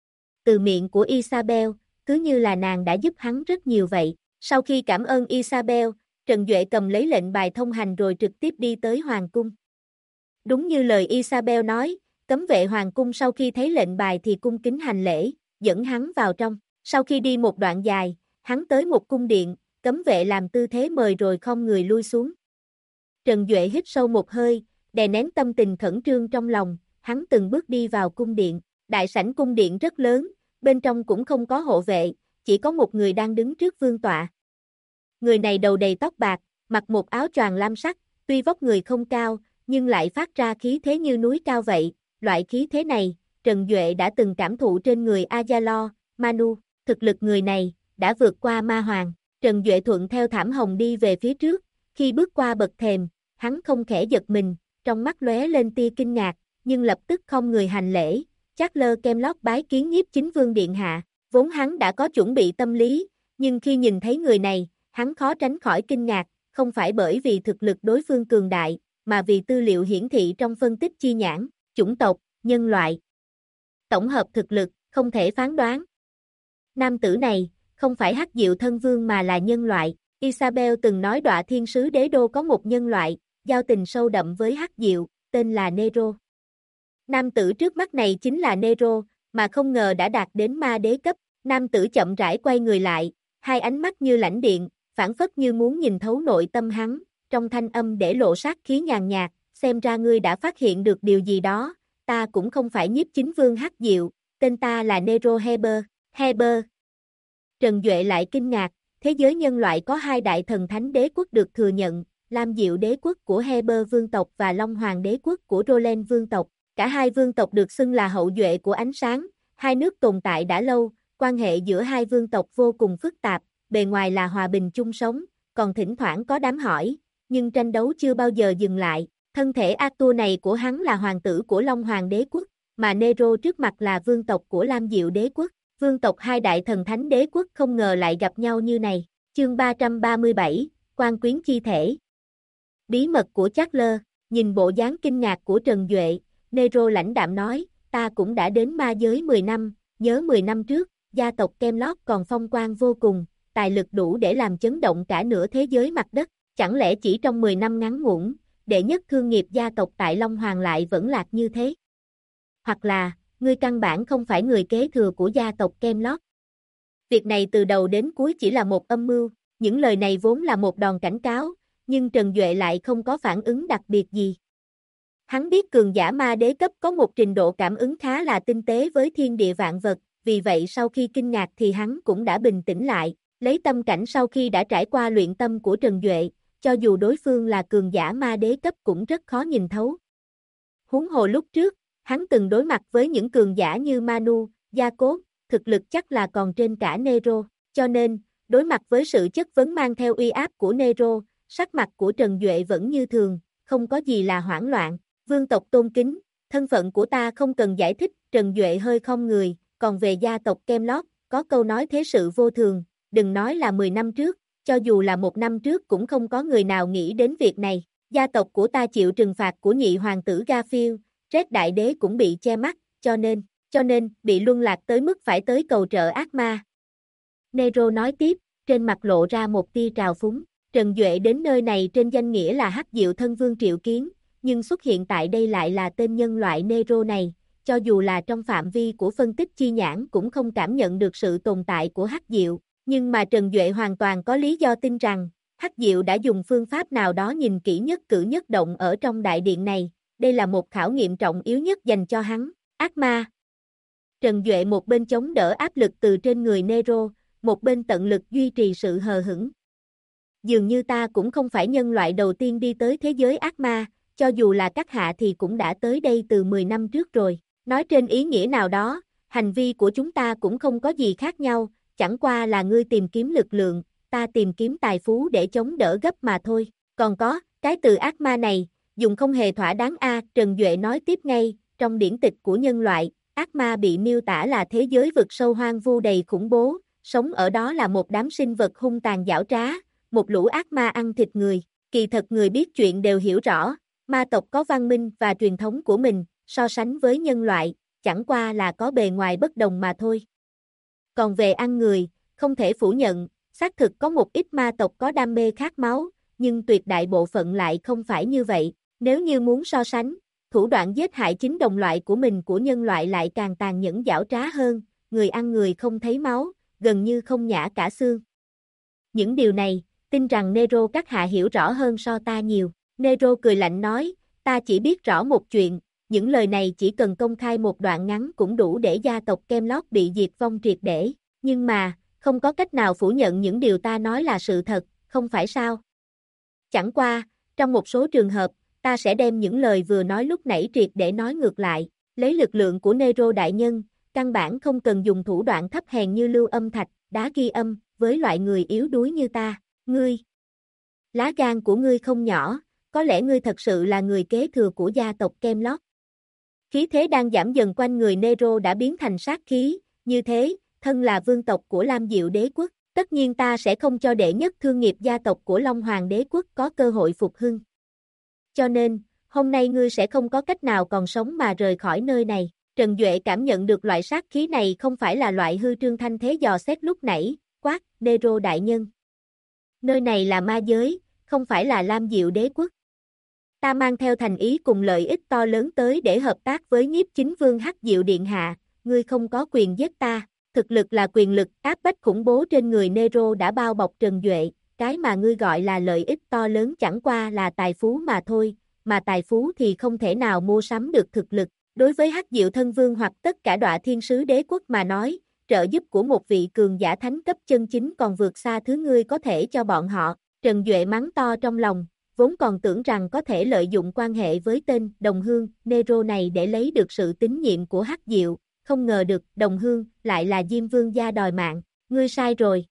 Từ miệng của Isabel, cứ như là nàng đã giúp hắn rất nhiều vậy. Sau khi cảm ơn Isabel, Trần Duệ cầm lấy lệnh bài thông hành rồi trực tiếp đi tới hoàng cung. Đúng như lời Isabel nói, cấm vệ hoàng cung sau khi thấy lệnh bài thì cung kính hành lễ, dẫn hắn vào trong. Sau khi đi một đoạn dài, hắn tới một cung điện, cấm vệ làm tư thế mời rồi không người lui xuống. Trần Duệ hít sâu một hơi, đè nén tâm tình khẩn trương trong lòng, hắn từng bước đi vào cung điện. Đại sảnh cung điện rất lớn, bên trong cũng không có hộ vệ, chỉ có một người đang đứng trước vương tọa. Người này đầu đầy tóc bạc, mặc một áo choàng lam sắc, tuy vóc người không cao, nhưng lại phát ra khí thế như núi cao vậy. Loại khí thế này, Trần Duệ đã từng cảm thụ trên người Azalo, Manu. Thực lực người này đã vượt qua ma hoàng. Trần Duệ thuận theo thảm hồng đi về phía trước, khi bước qua bậc thềm, hắn không khẽ giật mình, trong mắt lóe lên tia kinh ngạc, nhưng lập tức không người hành lễ. Charles Camelot bái kiến Nhiếp Chính Vương Điện Hạ. Vốn hắn đã có chuẩn bị tâm lý, nhưng khi nhìn thấy người này, hắn khó tránh khỏi kinh ngạc, không phải bởi vì thực lực đối phương cường đại, mà vì tư liệu hiển thị trong phân tích chi nhãn, chủng tộc, nhân loại. Tổng hợp thực lực, không thể phán đoán. Nam tử này, không phải Hắc Diệu thân vương mà là nhân loại. Isabel từng nói Đọa Thiên Sứ Đế Đô có một nhân loại, giao tình sâu đậm với Hắc Diệu, tên là Nero. Nam tử trước mắt này chính là Nero, mà không ngờ đã đạt đến ma đế cấp. Nam tử chậm rãi quay người lại, hai ánh mắt như lãnh điện, phảng phất như muốn nhìn thấu nội tâm hắn, trong thanh âm để lộ sát khí nhàn nhạt, xem ra ngươi đã phát hiện được điều gì đó, ta cũng không phải Nhiếp Chính Vương Hắc Diệu, tên ta là Nero Heber. Heber. Trần Duệ lại kinh ngạc, thế giới nhân loại có hai đại thần thánh đế quốc được thừa nhận, Lam Diệu đế quốc của Heber vương tộc và Long Hoàng đế quốc của Roland vương tộc. Cả hai vương tộc được xưng là hậu duệ của ánh sáng, hai nước tồn tại đã lâu, quan hệ giữa hai vương tộc vô cùng phức tạp, bề ngoài là hòa bình chung sống, còn thỉnh thoảng có đám hỏi, nhưng tranh đấu chưa bao giờ dừng lại. Thân thể Arthur này của hắn là hoàng tử của Long Hoàng đế quốc, mà Nero trước mặt là vương tộc của Lam Diệu đế quốc. Vương tộc hai đại thần thánh đế quốc không ngờ lại gặp nhau như này. Chương 337, Quan Quyến Chi Thể. Bí mật của Charles, nhìn bộ dáng kinh ngạc của Trần Duệ, Nero lãnh đạm nói, ta cũng đã đến ma giới 10 năm, nhớ 10 năm trước, gia tộc Camelot còn phong quang vô cùng, tài lực đủ để làm chấn động cả nửa thế giới mặt đất, chẳng lẽ chỉ trong 10 năm ngắn ngủn, đệ nhất thương nghiệp gia tộc tại Long Hoàng lại vẫn lạc như thế? Hoặc là, ngươi căn bản không phải người kế thừa của gia tộc Camelot. Việc này từ đầu đến cuối chỉ là một âm mưu, những lời này vốn là một đòn cảnh cáo, nhưng Trần Duệ lại không có phản ứng đặc biệt gì. Hắn biết cường giả ma đế cấp có một trình độ cảm ứng khá là tinh tế với thiên địa vạn vật, vì vậy sau khi kinh ngạc thì hắn cũng đã bình tĩnh lại. Lấy tâm cảnh sau khi đã trải qua luyện tâm của Trần Duệ, cho dù đối phương là cường giả ma đế cấp cũng rất khó nhìn thấu. Huống hồ lúc trước, hắn từng đối mặt với những cường giả như Manu, Gia-cốt, thực lực chắc là còn trên cả Nero, cho nên, đối mặt với sự chất vấn mang theo uy áp của Nero, sắc mặt của Trần Duệ vẫn như thường, không có gì là hoảng loạn. Vương tộc tôn kính, thân phận của ta không cần giải thích, Trần Duệ hơi khom người, còn về gia tộc Camelot, có câu nói thế sự vô thường, đừng nói là 10 năm trước, cho dù là 1 năm trước cũng không có người nào nghĩ đến việc này. Gia tộc của ta chịu trừng phạt của nhị hoàng tử Garfield, Red Đại Đế cũng bị che mắt, cho nên, bị luân lạc tới mức phải tới cầu trợ ác ma. Nero nói tiếp, trên mặt lộ ra một tia trào phúng, Trần Duệ đến nơi này trên danh nghĩa là Hắc Diệu Thân Vương triệu kiến, nhưng xuất hiện tại đây lại là tên nhân loại Nero này, cho dù là trong phạm vi của phân tích chi nhãn cũng không cảm nhận được sự tồn tại của Hắc Diệu, nhưng mà Trần Duệ hoàn toàn có lý do tin rằng, Hắc Diệu đã dùng phương pháp nào đó nhìn kỹ nhất cử nhất động ở trong đại điện này, đây là một khảo nghiệm trọng yếu nhất dành cho hắn, ác ma. Trần Duệ một bên chống đỡ áp lực từ trên người Nero, một bên tận lực duy trì sự hờ hững. Dường như ta cũng không phải nhân loại đầu tiên đi tới thế giới ác ma, cho dù là các hạ thì cũng đã tới đây từ 10 năm trước rồi. Nói trên ý nghĩa nào đó, hành vi của chúng ta cũng không có gì khác nhau, chẳng qua là ngươi tìm kiếm lực lượng, ta tìm kiếm tài phú để chống đỡ gấp mà thôi. Còn có, cái từ ác ma này, dùng không hề thỏa đáng Trần Duệ nói tiếp ngay, trong điển tịch của nhân loại, ác ma bị miêu tả là thế giới vực sâu hoang vu đầy khủng bố, sống ở đó là một đám sinh vật hung tàn giảo trá, một lũ ác ma ăn thịt người. Kỳ thật người biết chuyện đều hiểu rõ, ma tộc có văn minh và truyền thống của mình, so sánh với nhân loại, chẳng qua là có bề ngoài bất đồng mà thôi. Còn về ăn người, không thể phủ nhận, xác thực có một ít ma tộc có đam mê khát máu, nhưng tuyệt đại bộ phận lại không phải như vậy. Nếu như muốn so sánh, thủ đoạn giết hại chính đồng loại của mình của nhân loại lại càng tàn nhẫn giảo trá hơn, người ăn người không thấy máu, gần như không nhả cả xương. Những điều này, tin rằng Nero các hạ hiểu rõ hơn so ta nhiều. Nero cười lạnh nói, ta chỉ biết rõ một chuyện, những lời này chỉ cần công khai một đoạn ngắn cũng đủ để gia tộc Camelot bị diệt vong triệt để, nhưng mà, không có cách nào phủ nhận những điều ta nói là sự thật, không phải sao? Chẳng qua, trong một số trường hợp, ta sẽ đem những lời vừa nói lúc nãy triệt để nói ngược lại, lấy lực lượng của Nero đại nhân, căn bản không cần dùng thủ đoạn thấp hèn như lưu âm thạch, đá ghi âm, với loại người yếu đuối như ta, ngươi. Lá gan của ngươi không nhỏ, có lẽ ngươi thật sự là người kế thừa của gia tộc Camelot. Khí thế đang giảm dần quanh người Nero đã biến thành sát khí, như thế, thân là vương tộc của Lam Diệu đế quốc, tất nhiên ta sẽ không cho đệ nhất thương nghiệp gia tộc của Long Hoàng đế quốc có cơ hội phục hưng. Cho nên, hôm nay ngươi sẽ không có cách nào còn sống mà rời khỏi nơi này. Trần Duệ cảm nhận được loại sát khí này không phải là loại hư trương thanh thế dò xét lúc nãy, quát, Nero đại nhân. Nơi này là ma giới, không phải là Lam Diệu đế quốc. Ta mang theo thành ý cùng lợi ích to lớn tới để hợp tác với nhiếp chính vương Hắc Diệu điện hạ, ngươi không có quyền giết ta. Thực lực là quyền lực, áp bách khủng bố trên người Nero đã bao bọc Trần Duệ, cái mà ngươi gọi là lợi ích to lớn chẳng qua là tài phú mà thôi, mà tài phú thì không thể nào mua sắm được thực lực. Đối với Hắc Diệu thân vương hoặc tất cả đọa thiên sứ đế quốc mà nói, trợ giúp của một vị cường giả thánh cấp chân chính còn vượt xa thứ ngươi có thể cho bọn họ. Trần Duệ mắng to trong lòng, vốn còn tưởng rằng có thể lợi dụng quan hệ với tên đồng hương Nero này để lấy được sự tín nhiệm của Hắc Diệu, không ngờ được đồng hương lại là Diêm Vương gia đòi mạng, ngươi sai rồi.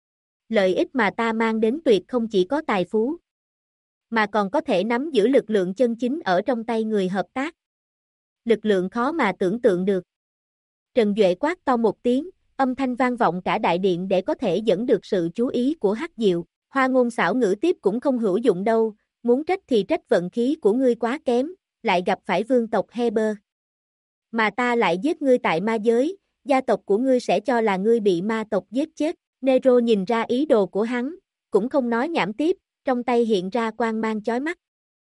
Lợi ích mà ta mang đến tuyệt không chỉ có tài phú, mà còn có thể nắm giữ lực lượng chân chính ở trong tay người hợp tác. Lực lượng khó mà tưởng tượng được. Trần Duệ quát to một tiếng, âm thanh vang vọng cả đại điện để có thể dẫn được sự chú ý của Hắc Diệu. Hoa ngôn xảo ngữ tiếp cũng không hữu dụng đâu, muốn trách thì trách vận khí của ngươi quá kém, lại gặp phải vương tộc Heber. Mà ta lại giết ngươi tại ma giới, gia tộc của ngươi sẽ cho là ngươi bị ma tộc giết chết. Nero nhìn ra ý đồ của hắn, cũng không nói nhảm tiếp, trong tay hiện ra quang mang chói mắt.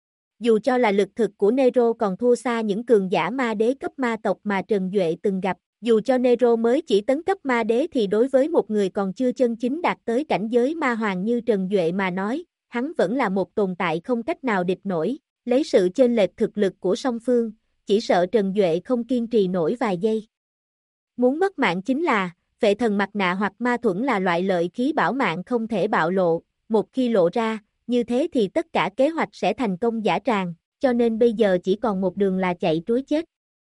Dù cho là lực thực của Nero còn thua xa những cường giả ma đế cấp ma tộc mà Trần Duệ từng gặp, dù cho Nero mới chỉ tấn cấp ma đế thì đối với một người còn chưa chân chính đạt tới cảnh giới ma hoàng như Trần Duệ mà nói, hắn vẫn là một tồn tại không cách nào địch nổi, lấy sự chênh lệch thực lực của song phương, chỉ sợ Trần Duệ không kiên trì nổi vài giây. Muốn mất mạng chính là, Phệ thần mặt nạ hoặc ma thuẫn là loại lợi khí bảo mạng không thể bạo lộ, một khi lộ ra, như thế thì tất cả kế hoạch sẽ thành công dã tràng, cho nên bây giờ chỉ còn một đường là chạy trối chết.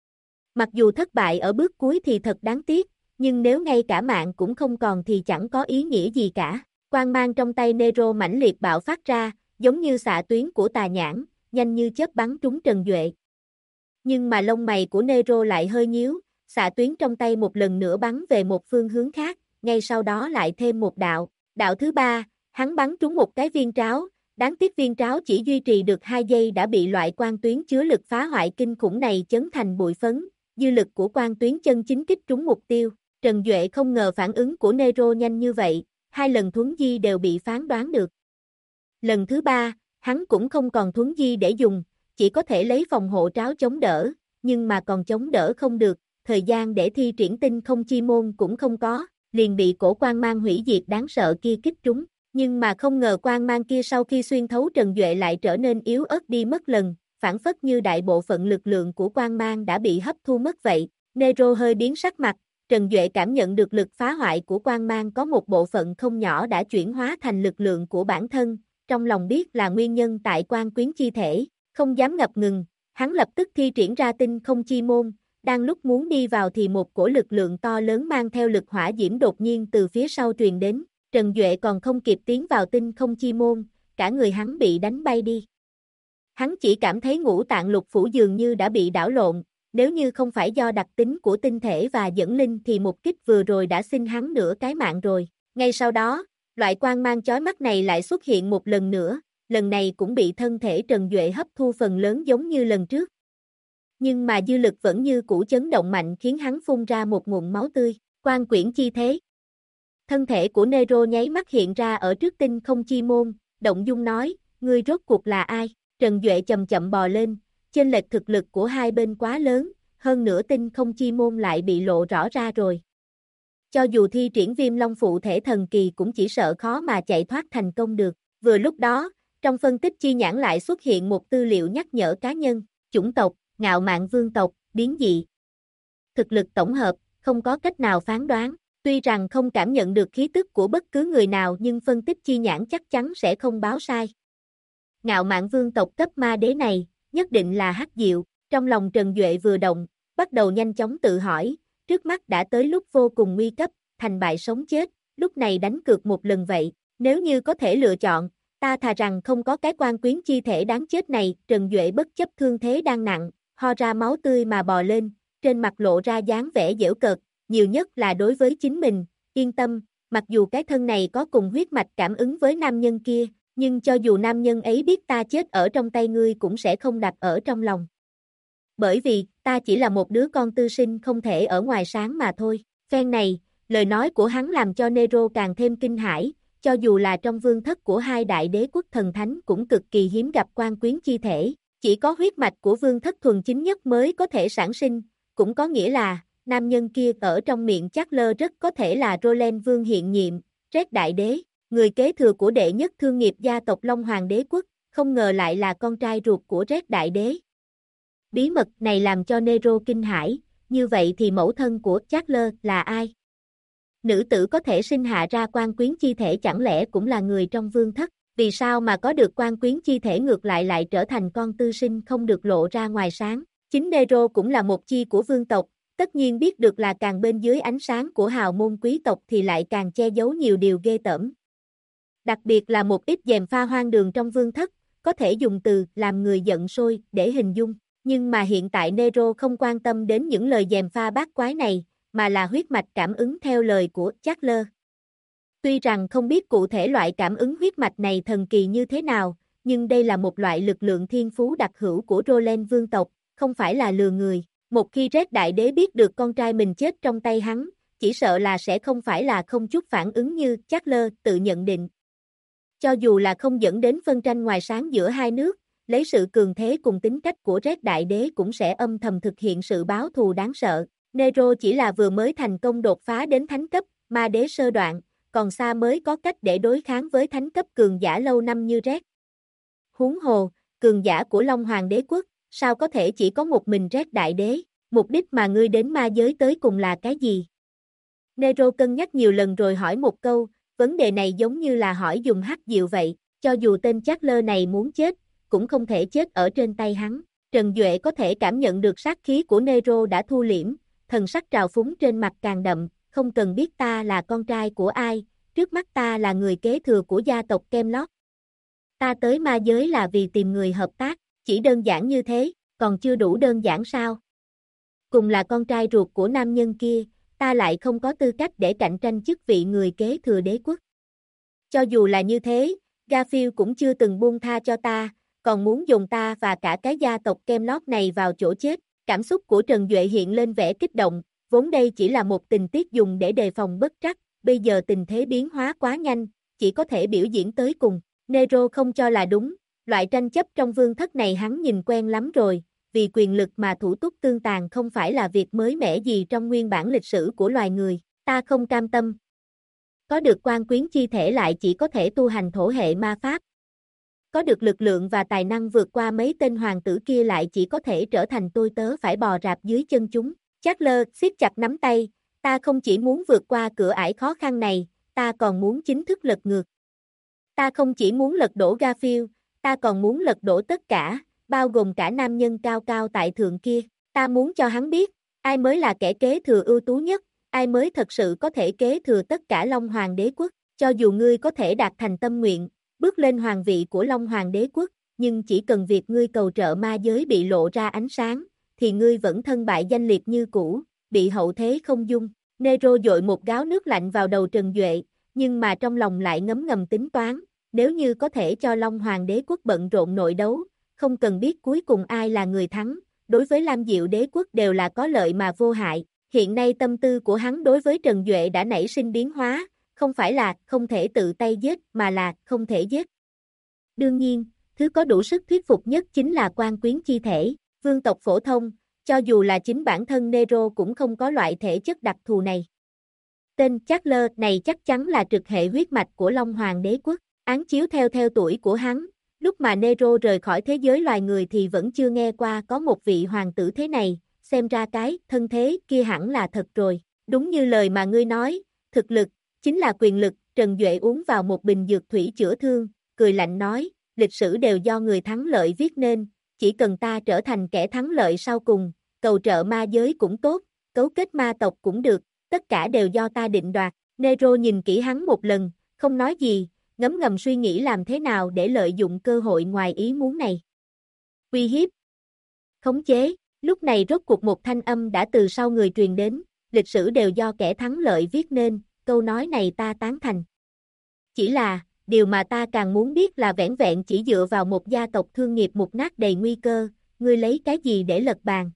Mặc dù thất bại ở bước cuối thì thật đáng tiếc, nhưng nếu ngay cả mạng cũng không còn thì chẳng có ý nghĩa gì cả. Quang mang trong tay Nero mãnh liệt bạo phát ra, giống như xạ tuyến của tà nhãn, nhanh như chớp bắn trúng Trần Duệ. Nhưng mà lông mày của Nero lại hơi nhíu, xạ tuyến trong tay một lần nữa bắn về một phương hướng khác, ngay sau đó lại thêm một đạo. Đạo thứ ba, hắn bắn trúng một cái viên tráo, đáng tiếc viên tráo chỉ duy trì được 2 giây đã bị loại quang tuyến chứa lực phá hoại kinh khủng này chấn thành bụi phấn, dư lực của quang tuyến chân chính kích trúng mục tiêu. Trần Duệ không ngờ phản ứng của Nero nhanh như vậy, 2 lần thuấn di đều bị phán đoán được. Lần thứ ba, hắn cũng không còn thuấn di để dùng, chỉ có thể lấy phòng hộ tráo chống đỡ, nhưng mà còn chống đỡ không được, thời gian để thi triển tinh không chi môn cũng không có, liền bị cổ quang mang hủy diệt đáng sợ kia kích trúng. Nhưng mà không ngờ quang mang kia sau khi xuyên thấu Trần Duệ lại trở nên yếu ớt đi mất lần, phản phất như đại bộ phận lực lượng của quang mang đã bị hấp thu mất vậy. Nero hơi biến sắc mặt, Trần Duệ cảm nhận được lực phá hoại của quang mang có một bộ phận không nhỏ đã chuyển hóa thành lực lượng của bản thân, trong lòng biết là nguyên nhân tại quang quyến chi thể, không dám ngập ngừng, hắn lập tức thi triển ra tinh không chi môn, đang lúc muốn đi vào thì một cổ lực lượng to lớn mang theo lực hỏa diễm đột nhiên từ phía sau truyền đến. Trần Duệ còn không kịp tiến vào tinh không chi môn, cả người hắn bị đánh bay đi. Hắn chỉ cảm thấy ngũ tạng lục phủ dường như đã bị đảo lộn, nếu như không phải do đặc tính của tinh thể và dẫn linh thì một kích vừa rồi đã xin hắn nửa cái mạng rồi. Ngay sau đó, loại quang mang chói mắt này lại xuất hiện một lần nữa, lần này cũng bị thân thể Trần Duệ hấp thu phần lớn giống như lần trước. Nhưng mà dư lực vẫn như cũ chấn động mạnh khiến hắn phun ra một ngụm máu tươi, quang quyển chi thế. Thân thể của Nero nháy mắt hiện ra ở trước tinh không chi môn, động dung nói, ngươi rốt cuộc là ai? Trần Duệ chậm chậm bò lên, chênh lệch thực lực của hai bên quá lớn, hơn nữa tinh không chi môn lại bị lộ rõ ra rồi. Cho dù thi triển Viêm Long phụ thể thần kỳ cũng chỉ sợ khó mà chạy thoát thành công được. Vừa lúc đó, trong phân tích chi nhãn lại xuất hiện một tư liệu nhắc nhở cá nhân, chủng tộc, Ngạo Mạn Vương tộc, biến dị. Thực lực tổng hợp, không có cách nào phán đoán. Tuy rằng không cảm nhận được khí tức của bất cứ người nào nhưng phân tích chi nhãn chắc chắn sẽ không báo sai. Ngạo Mạn Vương tộc cấp ma đế này, nhất định là hắc diệu, trong lòng Trần Duệ vừa động, bắt đầu nhanh chóng tự hỏi, trước mắt đã tới lúc vô cùng nguy cấp, thành bại sống chết, lúc này đánh cược một lần vậy, nếu như có thể lựa chọn, ta thà rằng không có cái quan quyến chi thể đáng chết này. Trần Duệ bất chấp thương thế đang nặng, ho ra máu tươi mà bò lên, trên mặt lộ ra dáng vẻ giễu cợt, nhiều nhất là đối với chính mình, yên tâm, mặc dù cái thân này có cùng huyết mạch cảm ứng với nam nhân kia, nhưng cho dù nam nhân ấy biết ta chết ở trong tay ngươi cũng sẽ không đặt ở trong lòng. Bởi vì, ta chỉ là một đứa con tư sinh không thể ở ngoài sáng mà thôi. Phen này, lời nói của hắn làm cho Nero càng thêm kinh hãi, cho dù là trong vương thất của hai đại đế quốc thần thánh cũng cực kỳ hiếm gặp quan quyến chi thể, chỉ có huyết mạch của vương thất thuần chính nhất mới có thể sản sinh, cũng có nghĩa là, nam nhân kia ở trong miệng Charles rất có thể là Roland Vương hiện nhiệm, Red Đại Đế, người kế thừa của đệ nhất thương nghiệp gia tộc Long Hoàng Đế Quốc, không ngờ lại là con trai ruột của Red Đại Đế. Bí mật này làm cho Nero kinh hãi, như vậy thì mẫu thân của Charles là ai? Nữ tử có thể sinh hạ ra quan quyến chi thể chẳng lẽ cũng là người trong vương thất, vì sao mà có được quan quyến chi thể ngược lại trở thành con tư sinh không được lộ ra ngoài sáng? Chính Nero cũng là một chi của vương tộc, tất nhiên biết được là càng bên dưới ánh sáng của hào môn quý tộc thì lại càng che giấu nhiều điều ghê tởm. Đặc biệt là một ít gièm pha hoang đường trong vương thất, có thể dùng từ làm người giận sôi để hình dung, nhưng mà hiện tại Nero không quan tâm đến những lời gièm pha bát quái này, mà là huyết mạch cảm ứng theo lời của Charles. Tuy rằng không biết cụ thể loại cảm ứng huyết mạch này thần kỳ như thế nào, nhưng đây là một loại lực lượng thiên phú đặc hữu của Roland vương tộc, không phải là lừa người. Một khi Red Đại Đế biết được con trai mình chết trong tay hắn, chỉ sợ là sẽ không phải là không chút phản ứng như Charles tự nhận định. Cho dù là không dẫn đến phân tranh ngoài sáng giữa hai nước, lấy sự cường thế cùng tính cách của Red Đại Đế cũng sẽ âm thầm thực hiện sự báo thù đáng sợ. Nero chỉ là vừa mới thành công đột phá đến thánh cấp, ma đế sơ đoạn, còn xa mới có cách để đối kháng với thánh cấp cường giả lâu năm như Red. Huống hồ, cường giả của Long Hoàng Đế Quốc, sao có thể chỉ có một mình Red Đại Đế, mục đích mà ngươi đến ma giới tới cùng là cái gì? Nero cân nhắc nhiều lần rồi hỏi một câu, vấn đề này giống như là hỏi dùng hắc diệu vậy, cho dù tên Charles này muốn chết, cũng không thể chết ở trên tay hắn. Trần Duệ có thể cảm nhận được sát khí của Nero đã thu liễm, thần sắc trào phúng trên mặt càng đậm, không cần biết ta là con trai của ai, trước mắt ta là người kế thừa của gia tộc Camelot. Ta tới ma giới là vì tìm người hợp tác, chỉ đơn giản như thế, còn chưa đủ đơn giản sao? Cùng là con trai ruột của nam nhân kia, ta lại không có tư cách để cạnh tranh chức vị người kế thừa đế quốc. Cho dù là như thế, Garfield cũng chưa từng buông tha cho ta, còn muốn dùng ta và cả cái gia tộc Camelot này vào chỗ chết. Cảm xúc của Trần Duệ hiện lên vẻ kích động, vốn đây chỉ là một tình tiết dùng để đề phòng bất trắc, bây giờ tình thế biến hóa quá nhanh, chỉ có thể biểu diễn tới cùng. Nero không cho là đúng, loại tranh chấp trong vương thất này hắn nhìn quen lắm rồi, vì quyền lực mà thủ túc tương tàn không phải là việc mới mẻ gì trong nguyên bản lịch sử của loài người, ta không cam tâm. Có được quan quyến chi thể lại chỉ có thể tu hành thổ hệ ma pháp. Có được lực lượng và tài năng vượt qua mấy tên hoàng tử kia lại chỉ có thể trở thành tôi tớ phải bò rạp dưới chân chúng. Charles siết chặt nắm tay, ta không chỉ muốn vượt qua cửa ải khó khăn này, ta còn muốn chính thức lật ngược. Ta không chỉ muốn lật đổ Garfield, ta còn muốn lật đổ tất cả, bao gồm cả nam nhân cao cao tại thượng kia. Ta muốn cho hắn biết, ai mới là kẻ kế thừa ưu tú nhất, ai mới thật sự có thể kế thừa tất cả Long Hoàng đế quốc. Cho dù ngươi có thể đạt thành tâm nguyện, bước lên hoàng vị của Long Hoàng đế quốc, nhưng chỉ cần việc ngươi cầu trợ ma giới bị lộ ra ánh sáng, thì ngươi vẫn thân bại danh liệt như cũ, bị hậu thế không dung. Nero dội một gáo nước lạnh vào đầu Trần Duệ, nhưng mà trong lòng lại ngấm ngầm tính toán, nếu như có thể cho Long Hoàng đế quốc bận rộn nội đấu, không cần biết cuối cùng ai là người thắng, đối với Lam Diệu đế quốc đều là có lợi mà vô hại. Hiện nay tâm tư của hắn đối với Trần Duệ đã nảy sinh biến hóa, không phải là không thể tự tay giết mà là không thể giết. Đương nhiên, thứ có đủ sức thuyết phục nhất chính là quan quyến chi thể, vương tộc phổ thông, cho dù là chính bản thân Nero cũng không có loại thể chất đặc thù này. Tên Charles này chắc chắn là trực hệ huyết mạch của Long Hoàng đế quốc, án chiếu theo tuổi của hắn, lúc mà Nero rời khỏi thế giới loài người thì vẫn chưa nghe qua có một vị hoàng tử thế này, xem ra cái thân thế kia hẳn là thật rồi, đúng như lời mà ngươi nói, thực lực chính là quyền lực. Trần Duệ uống vào một bình dược thủy chữa thương, cười lạnh nói, lịch sử đều do người thắng lợi viết nên, chỉ cần ta trở thành kẻ thắng lợi sau cùng, cầu trợ ma giới cũng tốt, cấu kết ma tộc cũng được, tất cả đều do ta định đoạt. Nero nhìn kỹ hắn một lần, không nói gì, ngấm ngầm suy nghĩ làm thế nào để lợi dụng cơ hội ngoài ý muốn này. Uy hiếp, khống chế, lúc này rốt cuộc một thanh âm đã từ sau người truyền đến, lịch sử đều do kẻ thắng lợi viết nên, câu nói này ta tán thành. Chỉ là, điều mà ta càng muốn biết là vẻn vẹn chỉ dựa vào một gia tộc thương nghiệp mục nát đầy nguy cơ, ngươi lấy cái gì để lật bàn?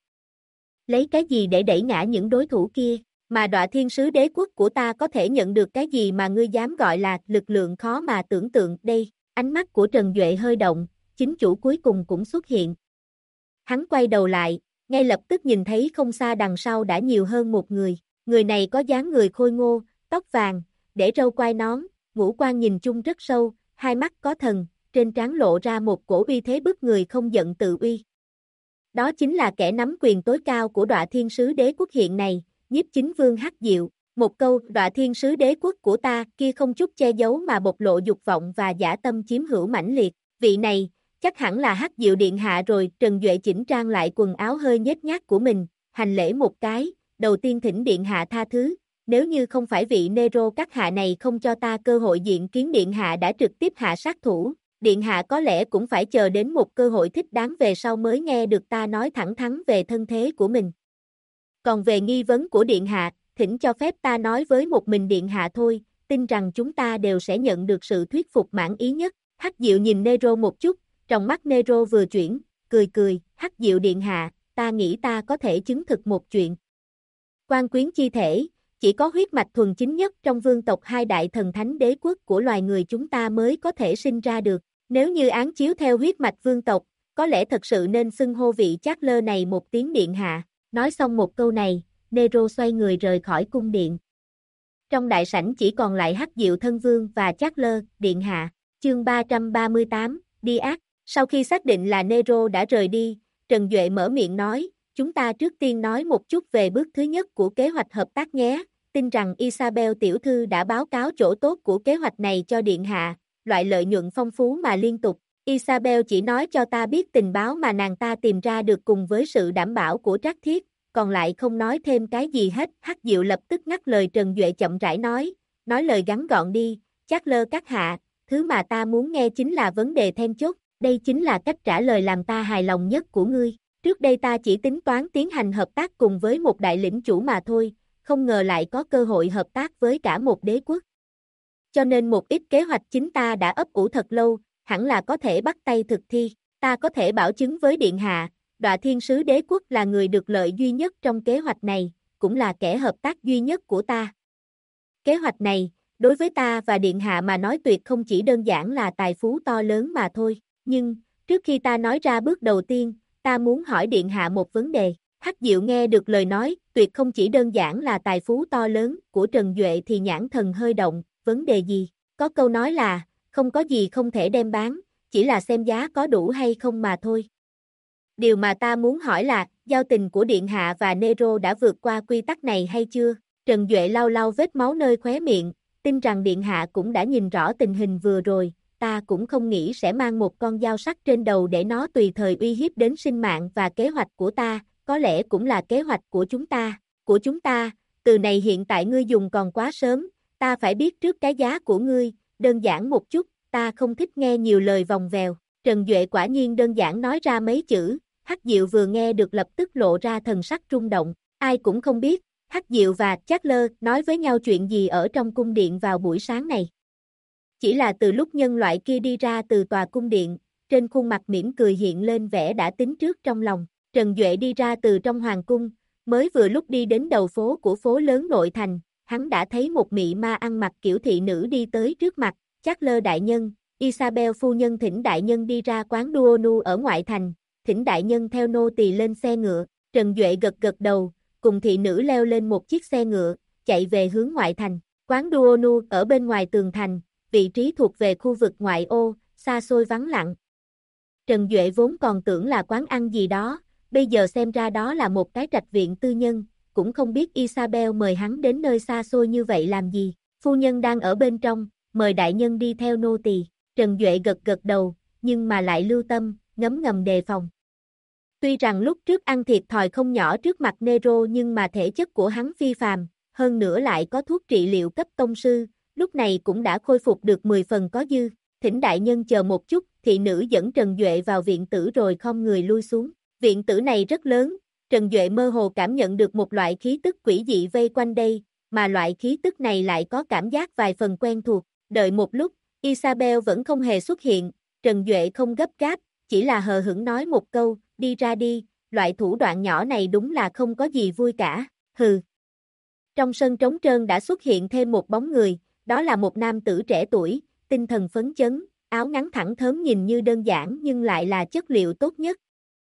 Lấy cái gì để đẩy ngã những đối thủ kia, mà Đọa Thiên Sứ đế quốc của ta có thể nhận được cái gì mà ngươi dám gọi là lực lượng khó mà tưởng tượng đây? Ánh mắt của Trần Duệ hơi động, chính chủ cuối cùng cũng xuất hiện. Hắn quay đầu lại, ngay lập tức nhìn thấy không xa đằng sau đã nhiều hơn một người này có dáng người khôi ngô, tóc vàng, để râu quai nón, ngũ quan nhìn chung rất sâu, hai mắt có thần, trên trán lộ ra một cổ uy thế bức người không giận tự uy. Đó chính là kẻ nắm quyền tối cao của Đọa Thiên Sứ đế quốc hiện này, Nhiếp Chính Vương Hắc Diệu. Một câu Đọa Thiên Sứ đế quốc của ta kia không chút che giấu mà bộc lộ dục vọng và dã tâm chiếm hữu mãnh liệt. Vị này, chắc hẳn là Hắc Diệu điện hạ rồi. Trần Duệ chỉnh trang lại quần áo hơi nhếch nhác của mình, hành lễ một cái, đầu tiên thỉnh điện hạ tha thứ. Nếu như không phải vị Nero các hạ này không cho ta cơ hội diện kiến điện hạ đã trực tiếp hạ sát thủ, điện hạ có lẽ cũng phải chờ đến một cơ hội thích đáng về sau mới nghe được ta nói thẳng thắn về thân thế của mình. Còn về nghi vấn của điện hạ, thỉnh cho phép ta nói với một mình điện hạ thôi, tin rằng chúng ta đều sẽ nhận được sự thuyết phục mãn ý nhất. Hắc Diệu nhìn Nero một chút, trong mắt Nero vừa chuyển, cười, Hắc Diệu điện hạ, ta nghĩ ta có thể chứng thực một chuyện. Quan quyến chi thể, chỉ có huyết mạch thuần chính nhất trong vương tộc hai đại thần thánh đế quốc của loài người chúng ta mới có thể sinh ra được. Nếu như án chiếu theo huyết mạch vương tộc, có lẽ thật sự nên xưng hô vị Charles này một tiếng điện hạ. Nói xong một câu này, Nero xoay người rời khỏi cung điện. Trong đại sảnh chỉ còn lại Hắc Diệu thân vương và Charles, điện hạ. Chương 338, đi ác. Sau khi xác định là Nero đã rời đi, Trần Duệ mở miệng nói, chúng ta trước tiên nói một chút về bước thứ nhất của kế hoạch hợp tác nhé. tin rằng Isabel tiểu thư đã báo cáo chỗ tốt của kế hoạch này cho điện hạ, loại lợi nhuận phong phú mà liên tục. Isabel chỉ nói cho ta biết tình báo mà nàng ta tìm ra được cùng với sự đảm bảo của Trác Thiết, còn lại không nói thêm cái gì hết. Hắc Diệu lập tức ngắt lời Trần Duệ chậm rãi nói lời ngắn gọn đi, Trác Lơ các hạ, thứ mà ta muốn nghe chính là vấn đề then chốt, đây chính là cách trả lời làm ta hài lòng nhất của ngươi. Trước đây ta chỉ tính toán tiến hành hợp tác cùng với một đại lĩnh chủ mà thôi, không ngờ lại có cơ hội hợp tác với cả một đế quốc. Cho nên một ít kế hoạch chính ta đã ấp ủ thật lâu, hẳn là có thể bắt tay thực thi. Ta có thể bảo chứng với điện hạ, Đọa Thiên Sứ Đế Quốc là người được lợi duy nhất trong kế hoạch này, cũng là kẻ hợp tác duy nhất của ta. Kế hoạch này, đối với ta và điện hạ mà nói tuyệt không chỉ đơn giản là tài phú to lớn mà thôi, nhưng, trước khi ta nói ra bước đầu tiên, ta muốn hỏi điện hạ một vấn đề. Hắc Diệu nghe được lời nói, tuyệt không chỉ đơn giản là tài phú to lớn của Trần Duệ thì nhãn thần hơi động, vấn đề gì? Có câu nói là, không có gì không thể đem bán, chỉ là xem giá có đủ hay không mà thôi. Điều mà ta muốn hỏi là, giao tình của điện hạ và Nero đã vượt qua quy tắc này hay chưa? Trần Duệ lau lau vết máu nơi khóe miệng, tin rằng điện hạ cũng đã nhìn rõ tình hình vừa rồi, ta cũng không nghĩ sẽ mang một con dao sắc trên đầu để nó tùy thời uy hiếp đến sinh mạng và kế hoạch của ta, có lẽ cũng là kế hoạch của chúng ta. Của chúng ta, từ này hiện tại ngươi dùng còn quá sớm, ta phải biết trước cái giá của ngươi, đơn giản một chút, ta không thích nghe nhiều lời vòng vèo. Trần Duệ quả nhiên đơn giản nói ra mấy chữ, Hắc Diệu vừa nghe được lập tức lộ ra thần sắc rung động, ai cũng không biết, Hắc Diệu và Trác Lơ nói với nhau chuyện gì ở trong cung điện vào buổi sáng này. Chỉ là từ lúc nhân loại kia đi ra từ tòa cung điện, trên khuôn mặt mỉm cười hiện lên vẻ đã tính trước trong lòng. Trần Duệ đi ra từ trong hoàng cung, mới vừa lúc đi đến đầu phố của phố lớn nội thành, hắn đã thấy một mị ma ăn mặc kiểu thị nữ đi tới trước mặt, Trác Lơ đại nhân, Isabel phu nhân thỉnh đại nhân đi ra quán Duonu ở ngoại thành, thỉnh đại nhân theo nô tỳ lên xe ngựa. Trần Duệ gật gật đầu, cùng thị nữ leo lên một chiếc xe ngựa, chạy về hướng ngoại thành. Quán Duonu ở bên ngoài tường thành, vị trí thuộc về khu vực ngoại ô, xa xôi vắng lặng. Trần Duệ vốn còn tưởng là quán ăn gì đó, bây giờ xem ra đó là một cái trạch viện tư nhân, cũng không biết Isabel mời hắn đến nơi xa xôi như vậy làm gì. Phu nhân đang ở bên trong, mời đại nhân đi theo nô tỳ. Trần Duệ gật gật đầu, nhưng mà lại lưu tâm, ngấm ngầm đề phòng. Tuy rằng lúc trước ăn thiệt thòi không nhỏ trước mặt Nero nhưng mà thể chất của hắn phi phàm, hơn nữa lại có thuốc trị liệu cấp tông sư, lúc này cũng đã khôi phục được 10 phần có dư. Thỉnh đại nhân chờ một chút, thị nữ dẫn Trần Duệ vào viện tử rồi khom người lui xuống. Viện tử này rất lớn, Trần Duệ mơ hồ cảm nhận được một loại khí tức quỷ dị vây quanh đây, mà loại khí tức này lại có cảm giác vài phần quen thuộc. Đợi một lúc, Isabel vẫn không hề xuất hiện, Trần Duệ không gấp gáp, chỉ là hờ hững nói một câu, đi ra đi, loại thủ đoạn nhỏ này đúng là không có gì vui cả, hừ. Trong sân trống trơn đã xuất hiện thêm một bóng người, đó là một nam tử trẻ tuổi, tinh thần phấn chấn, áo ngắn thẳng thớm nhìn như đơn giản nhưng lại là chất liệu tốt nhất.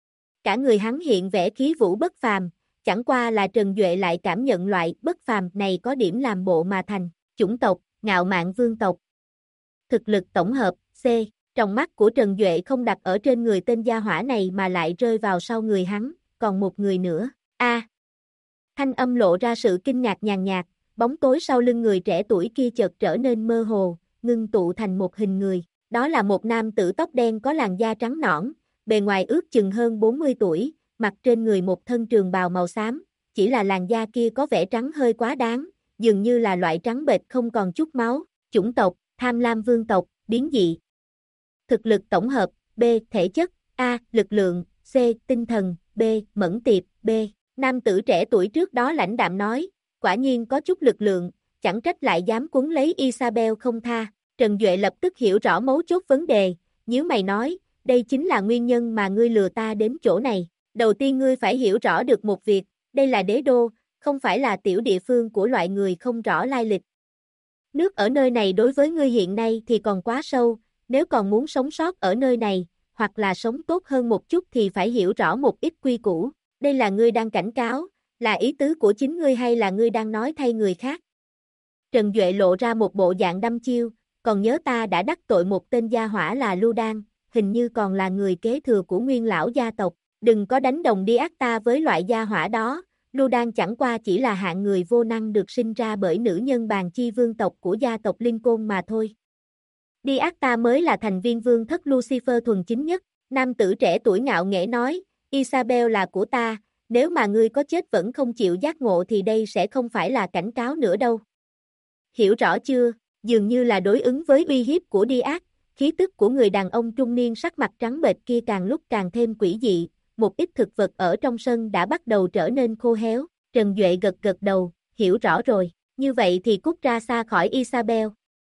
Cả người hắn hiện vẻ khí vũ bất phàm, chẳng qua là Trần Duệ lại cảm nhận loại bất phàm này có điểm làm bộ mà thành. Chủng tộc, Ngạo Mạn Vương tộc. Thực lực tổng hợp, C. Trong mắt của Trần Duệ không đặt ở trên người tên gia hỏa này mà lại rơi vào sau người hắn, còn một người nữa. A. Thanh âm lộ ra sự kinh ngạc nhàn nhạt, bóng tối sau lưng người trẻ tuổi kia chợt trở nên mơ hồ, ngưng tụ thành một hình người. Đó là một nam tử tóc đen có làn da trắng nõn, bề ngoài ước chừng hơn 40 tuổi, mặc trên người một thân trường bào màu xám, chỉ là làn da kia có vẻ trắng hơi quá đáng, dường như là loại trắng bệch không còn chút máu. Chủng tộc, Tham Lam Vương tộc, biến dị. Thực lực tổng hợp, B. Thể chất, A. Lực lượng, C. Tinh thần, B. Mẫn tiệp, B. Nam tử trẻ tuổi trước đó lãnh đạm nói, quả nhiên có chút lực lượng, chẳng trách lại dám cuốn lấy Isabel không tha. Trần Duệ lập tức hiểu rõ mấu chốt vấn đề, nhíu mày nói, đây chính là nguyên nhân mà ngươi lừa ta đến chỗ này. Đầu tiên ngươi phải hiểu rõ được một việc, đây là đế đô, không phải là tiểu địa phương của loại người không rõ lai lịch. Nước ở nơi này đối với ngươi hiện nay thì còn quá sâu, nếu còn muốn sống sót ở nơi này, hoặc là sống tốt hơn một chút thì phải hiểu rõ một ít quy củ. Đây là ngươi đang cảnh cáo, là ý tứ của chính ngươi hay là ngươi đang nói thay người khác? Trần Duệ lộ ra một bộ dạng đăm chiêu, còn nhớ ta đã đắc tội một tên gia hỏa là Lưu Đan, hình như còn là người kế thừa của nguyên lão gia tộc, đừng có đánh đồng đi ác ta với loại gia hỏa đó, Lưu Đan chẳng qua chỉ là hạng người vô năng được sinh ra bởi nữ nhân bàn chi vương tộc của gia tộc Linh Côn mà thôi. Diatta mới là thành viên vương thất Lucifer thuần chính nhất, nam tử trẻ tuổi ngạo nghễ nói, Isabel là của ta, nếu mà ngươi có chết vẫn không chịu giác ngộ thì đây sẽ không phải là cảnh cáo nữa đâu. Hiểu rõ chưa, dường như là đối ứng với uy hiếp của Diac, khí tức của người đàn ông trung niên sắc mặt trắng bệch kia càng lúc càng thêm quỷ dị, một ít thực vật ở trong sân đã bắt đầu trở nên khô héo, Trần Duệ gật gật đầu, hiểu rõ rồi, như vậy thì cút ra xa khỏi Isabel.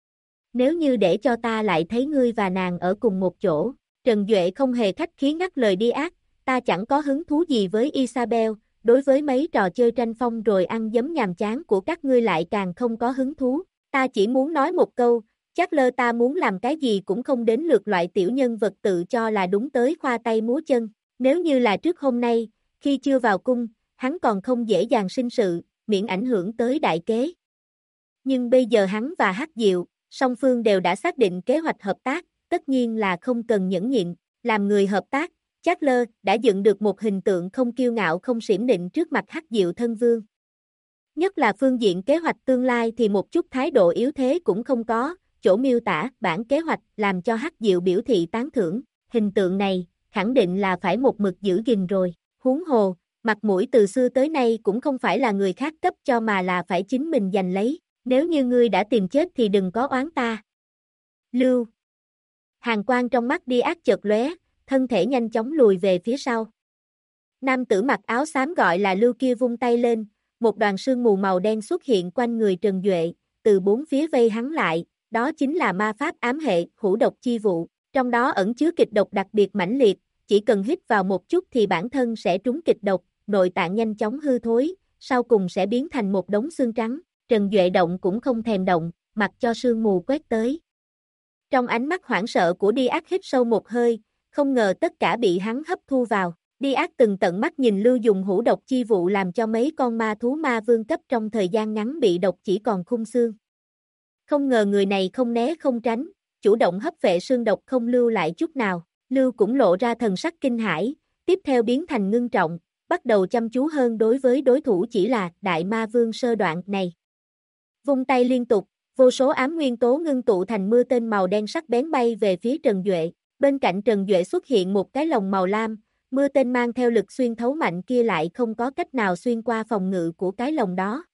Nếu như để cho ta lại thấy ngươi và nàng ở cùng một chỗ, Trần Duệ không hề khách khí ngắt lời Diac, ta chẳng có hứng thú gì với Isabel, đối với mấy trò chơi tranh phong rồi ăn giấm nhàm chán của các ngươi lại càng không có hứng thú, ta chỉ muốn nói một câu, chắc lơ ta muốn làm cái gì cũng không đến lượt loại tiểu nhân vật tự cho là đúng tới khoa tay múa chân, nếu như là trước hôm nay, khi chưa vào cung, hắn còn không dễ dàng sinh sự, miễn ảnh hưởng tới đại kế. Nhưng bây giờ hắn và Hắc Diệu, song phương đều đã xác định kế hoạch hợp tác, tất nhiên là không cần nhẫn nhịn, làm người hợp tác, Chắc Lơ đã dựng được một hình tượng không kiêu ngạo không xiểm nịnh trước mặt Hắc Diệu thân vương. Nhất là phương diện kế hoạch tương lai thì một chút thái độ yếu thế cũng không có, chỗ miêu tả bản kế hoạch làm cho Hắc Diệu biểu thị tán thưởng, hình tượng này, khẳng định là phải một mực giữ gìn rồi, huống hồ, mặt mũi từ xưa tới nay cũng không phải là người khác cấp cho mà là phải chính mình giành lấy, nếu như ngươi đã tìm chết thì đừng có oán ta. Lưu. Hàn quang trong mắt Diac chợt lóe, thân thể nhanh chóng lùi về phía sau. Nam tử mặc áo xám gọi là Lưu kia vung tay lên, một đoàn sương mù màu đen xuất hiện quanh người Trần Duệ, từ bốn phía vây hắn lại, đó chính là ma pháp ám hệ, hữu độc chi vụ, trong đó ẩn chứa kịch độc đặc biệt mãnh liệt, chỉ cần hít vào một chút thì bản thân sẽ trúng kịch độc, nội tạng nhanh chóng hư thối, sau cùng sẽ biến thành một đống xương trắng. Trần Duệ động cũng không thèm động, mặc cho sương mù quét tới. Trong ánh mắt hoảng sợ của Diac hít sâu một hơi, không ngờ tất cả bị hắn hấp thu vào. Diac từng tận mắt nhìn Lưu dùng hữu độc chi vụ làm cho mấy con ma thú ma vương cấp trong thời gian ngắn bị độc chỉ còn khung xương. Không ngờ người này không né không tránh, chủ động hấp vệ xương độc không lưu lại chút nào. Lưu cũng lộ ra thần sắc kinh hãi, tiếp theo biến thành ngưng trọng, bắt đầu chăm chú hơn đối với đối thủ chỉ là đại ma vương sơ đoạn này. Vung tay liên tục, vô số ám nguyên tố ngưng tụ thành mưa tên màu đen sắc bén bay về phía Trần Duệ. Bên cạnh Trần Duệ xuất hiện một cái lồng màu lam, mưa tên mang theo lực xuyên thấu mạnh kia lại không có cách nào xuyên qua phòng ngự của cái lồng đó.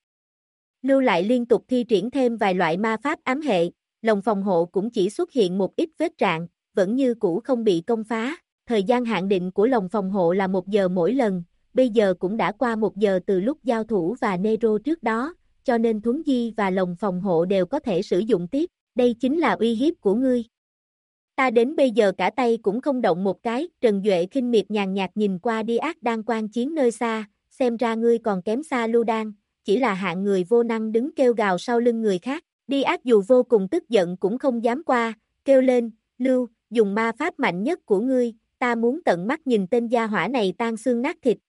Lưu lại liên tục thi triển thêm vài loại ma pháp ám hệ, lồng phòng hộ cũng chỉ xuất hiện một ít vết rạn, vẫn như cũ không bị công phá. Thời gian hạn định của lồng phòng hộ là 1 giờ mỗi lần, bây giờ cũng đã qua 1 giờ từ lúc giao thủ và Nero trước đó, cho nên thuấn di và lồng phòng hộ đều có thể sử dụng tiếp, đây chính là uy hiếp của ngươi. Ta đến bây giờ cả tay cũng không động một cái, Trần Duệ khinh miệt nhàn nhạt nhìn qua Diac đang quan chiến nơi xa, xem ra ngươi còn kém xa Lưu Đan, chỉ là hạng người vô năng đứng kêu gào sau lưng người khác. Diac dù vô cùng tức giận cũng không dám qua, kêu lên, Lưu, dùng ma pháp mạnh nhất của ngươi, ta muốn tận mắt nhìn tên gia hỏa này tan xương nát thịt.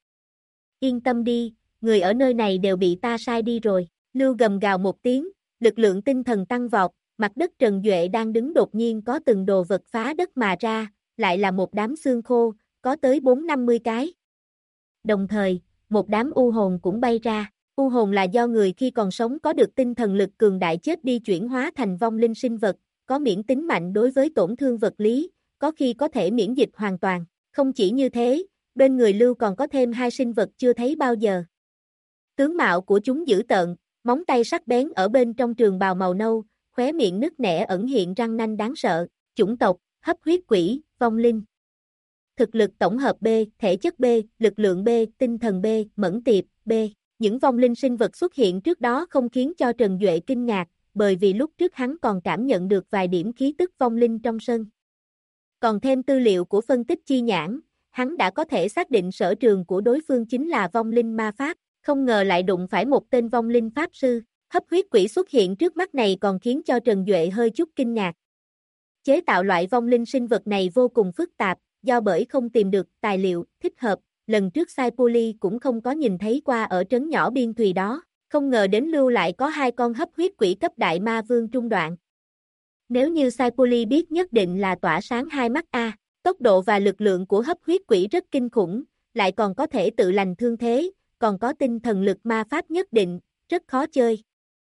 Yên tâm đi, người ở nơi này đều bị ta sai đi rồi. Lưu gầm gào một tiếng, lực lượng tinh thần tăng vọt, mặt đất Trần Duệ đang đứng đột nhiên có từng đồ vật phá đất mà ra, lại là một đám xương khô, có tới 4-50 cái. Đồng thời, một đám u hồn cũng bay ra, u hồn là do người khi còn sống có được tinh thần lực cường đại chết đi chuyển hóa thành vong linh sinh vật, có miễn tính mạnh đối với tổn thương vật lý, có khi có thể miễn dịch hoàn toàn, không chỉ như thế, bên người Lưu còn có thêm 2 sinh vật chưa thấy bao giờ. Tướng mạo của chúng dữ tợn, móng tay sắc bén ở bên trong trường bào màu nâu, khóe miệng nứt nẻ ẩn hiện răng nanh đáng sợ, chủng tộc, hấp huyết quỷ, vong linh. Thực lực tổng hợp B, thể chất B, lực lượng B, tinh thần B, mẫn tiệp, B. Những vong linh sinh vật xuất hiện trước đó không khiến cho Trần Duệ kinh ngạc, bởi vì lúc trước hắn còn cảm nhận được vài điểm khí tức vong linh trong sân. Còn thêm tư liệu của phân tích chi nhãn, hắn đã có thể xác định sở trường của đối phương chính là vong linh ma pháp, không ngờ lại đụng phải một tên vong linh pháp sư. Hấp huyết quỷ xuất hiện trước mắt này còn khiến cho Trần Duệ hơi chút kinh ngạc. Chế tạo loại vong linh sinh vật này vô cùng phức tạp, do bởi không tìm được tài liệu thích hợp, lần trước Sai Poli cũng không có nhìn thấy qua ở trấn nhỏ biên thùy đó, không ngờ đến Lưu lại có 2 con hấp huyết quỷ cấp đại ma vương trung đoạn. Nếu như Sai Poli biết nhất định là tỏa sáng hai mắt A, tốc độ và lực lượng của hấp huyết quỷ rất kinh khủng, lại còn có thể tự lành thương thế, còn có tinh thần lực ma pháp nhất định, rất khó chơi.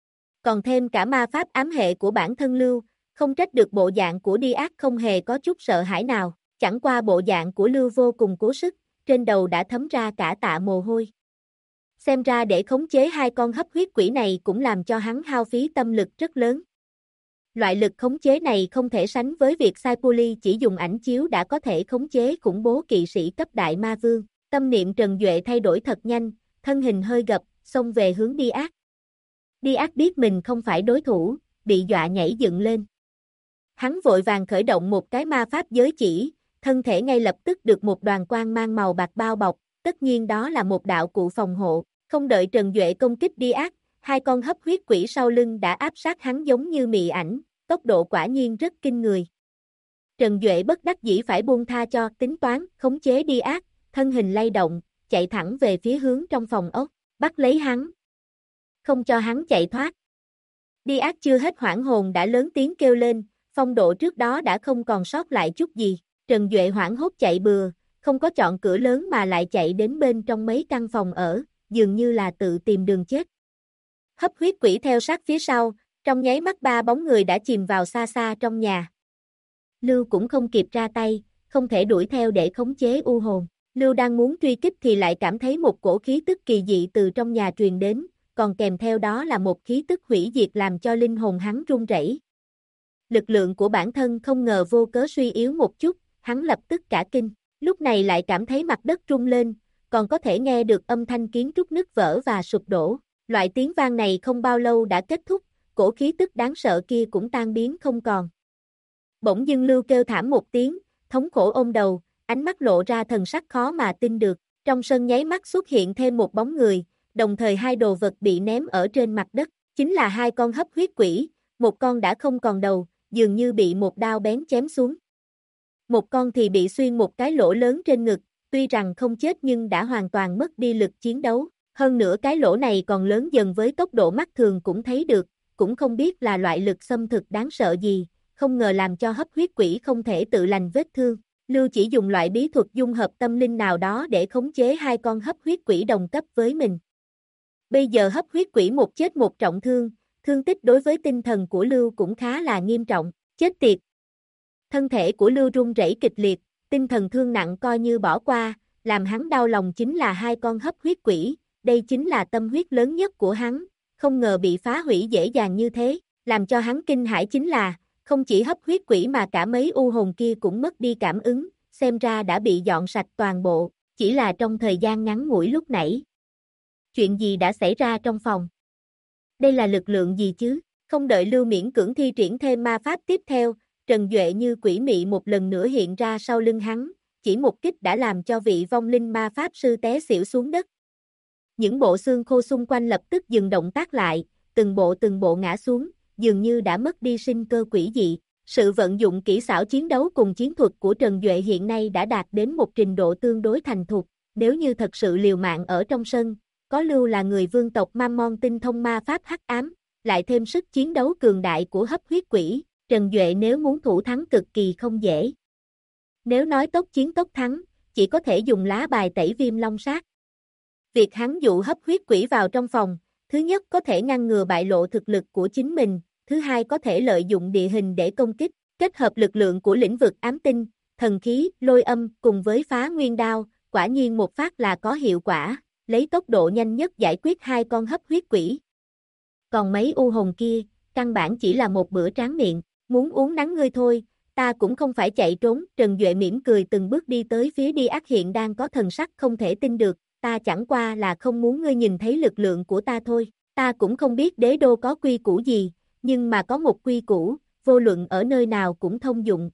Còn thêm cả ma pháp ám hệ của bản thân Lưu, không trách được bộ dạng của Diác không hề có chút sợ hãi nào, chẳng qua bộ dạng của Lưu vô cùng cố sức, trên đầu đã thấm ra cả tạ mồ hôi. Xem ra để khống chế hai con hấp huyết quỷ này cũng làm cho hắn hao phí tâm lực rất lớn. Loại lực khống chế này không thể sánh với việc Sai Puli chỉ dùng ảnh chiếu đã có thể khống chế khủng bố kỵ sĩ cấp đại ma vương. Tâm niệm Trần Duệ thay đổi thật nhanh, thân hình hơi gập, xông về hướng Diác. Diác biết mình không phải đối thủ, bị dọa nhảy dựng lên. Hắn vội vàng khởi động một cái ma pháp giới chỉ, thân thể ngay lập tức được một đoàn quang mang màu bạc bao bọc, tất nhiên đó là một đạo cụ phòng hộ. Không đợi Trần Duệ công kích Diác, hai con hấp huyết quỷ sau lưng đã áp sát hắn giống như mị ảnh, tốc độ quả nhiên rất kinh người. Trần Duệ bất đắc dĩ phải buông tha cho tính toán, khống chế Diác, thân hình lay động, chạy thẳng về phía hướng trong phòng ốc, bắt lấy hắn. Không cho hắn chạy thoát. Diác chưa hết hoảng hồn đã lớn tiếng kêu lên, phong độ trước đó đã không còn sót lại chút gì. Trần Duệ hoảng hốt chạy bừa, không có chọn cửa lớn mà lại chạy đến bên trong mấy căn phòng ở, dường như là tự tìm đường chết. Hấp huyết quỷ theo sát phía sau, trong nháy mắt ba bóng người đã chìm vào xa xa trong nhà. Lưu cũng không kịp ra tay, không thể đuổi theo để khống chế u hồn. Lưu đang muốn truy kích thì lại cảm thấy một cổ khí tức kỳ dị từ trong nhà truyền đến, còn kèm theo đó là một khí tức hủy diệt làm cho linh hồn hắn run rẩy. Lực lượng của bản thân không ngờ vô cớ suy yếu một chút, hắn lập tức cả kinh, lúc này lại cảm thấy mặt đất rung lên, còn có thể nghe được âm thanh kiến trúc nứt vỡ và sụp đổ. Loại tiếng vang này không bao lâu đã kết thúc, cổ khí tức đáng sợ kia cũng tan biến không còn. Bỗng dưng Lưu kêu thảm một tiếng, thống khổ ôm đầu, ánh mắt lộ ra thần sắc khó mà tin được. Trong sân nháy mắt xuất hiện thêm một bóng người, đồng thời hai đồ vật bị ném ở trên mặt đất, chính là hai con hấp huyết quỷ, một con đã không còn đầu, dường như bị một đao bén chém xuống. Một con thì bị xuyên một cái lỗ lớn trên ngực, tuy rằng không chết nhưng đã hoàn toàn mất đi lực chiến đấu. Hơn nữa cái lỗ này còn lớn dần với tốc độ mắt thường cũng thấy được, cũng không biết là loại lực xâm thực đáng sợ gì, không ngờ làm cho hấp huyết quỷ không thể tự lành vết thương. Lưu chỉ dùng loại bí thuật dung hợp tâm linh nào đó để khống chế hai con hấp huyết quỷ đồng cấp với mình. Bây giờ hấp huyết quỷ một chết một trọng thương, thương tích đối với tinh thần của Lưu cũng khá là nghiêm trọng, chết tiệt. Thân thể của Lưu run rẩy kịch liệt, tinh thần thương nặng coi như bỏ qua, làm hắn đau lòng chính là hai con hấp huyết quỷ, đây chính là tâm huyết lớn nhất của hắn, không ngờ bị phá hủy dễ dàng như thế, làm cho hắn kinh hãi chính là, không chỉ hấp huyết quỷ mà cả mấy u hồn kia cũng mất đi cảm ứng, xem ra đã bị dọn sạch toàn bộ, chỉ là trong thời gian ngắn ngủi lúc nãy. Chuyện gì đã xảy ra trong phòng? Đây là lực lượng gì chứ? Không đợi Lưu miễn cưỡng thi triển thêm ma pháp tiếp theo, Trần Duệ như quỷ mị một lần nữa hiện ra sau lưng hắn, chỉ một kích đã làm cho vị vong linh ma pháp sư té xỉu xuống đất. Những bộ xương khô xung quanh lập tức dừng động tác lại, từng bộ ngã xuống, dường như đã mất đi sinh cơ quỷ dị. Sự vận dụng kỹ xảo chiến đấu cùng chiến thuật của Trần Duệ hiện nay đã đạt đến một trình độ tương đối thành thục, nếu như thật sự liều mạng ở trong sân, có Lưu là người vương tộc Mammon tinh thông ma pháp hắc ám, lại thêm sức chiến đấu cường đại của hấp huyết quỷ, Trần Duệ nếu muốn thủ thắng cực kỳ không dễ. Nếu nói tốc chiến tốc thắng, chỉ có thể dùng lá bài tẩy Viêm Long Sát. Việc hắn dụ hấp huyết quỷ vào trong phòng, thứ nhất có thể ngăn ngừa bại lộ thực lực của chính mình, thứ hai có thể lợi dụng địa hình để công kích, kết hợp lực lượng của lĩnh vực ám tinh, thần khí, lôi âm cùng với phá nguyên đao, quả nhiên một phát là có hiệu quả, lấy tốc độ nhanh nhất giải quyết hai con hấp huyết quỷ. Còn mấy u hồn kia, căn bản chỉ là một bữa tráng miệng, muốn uống nắng ngươi thôi, ta cũng không phải chạy trốn. Trần Duệ mỉm cười từng bước đi tới phía Diác hiện đang có thần sắc không thể tin được, ta chẳng qua là không muốn ngươi nhìn thấy lực lượng của ta thôi, ta cũng không biết đế đô có quy củ gì, nhưng mà có một quy củ, vô luận ở nơi nào cũng thông dụng.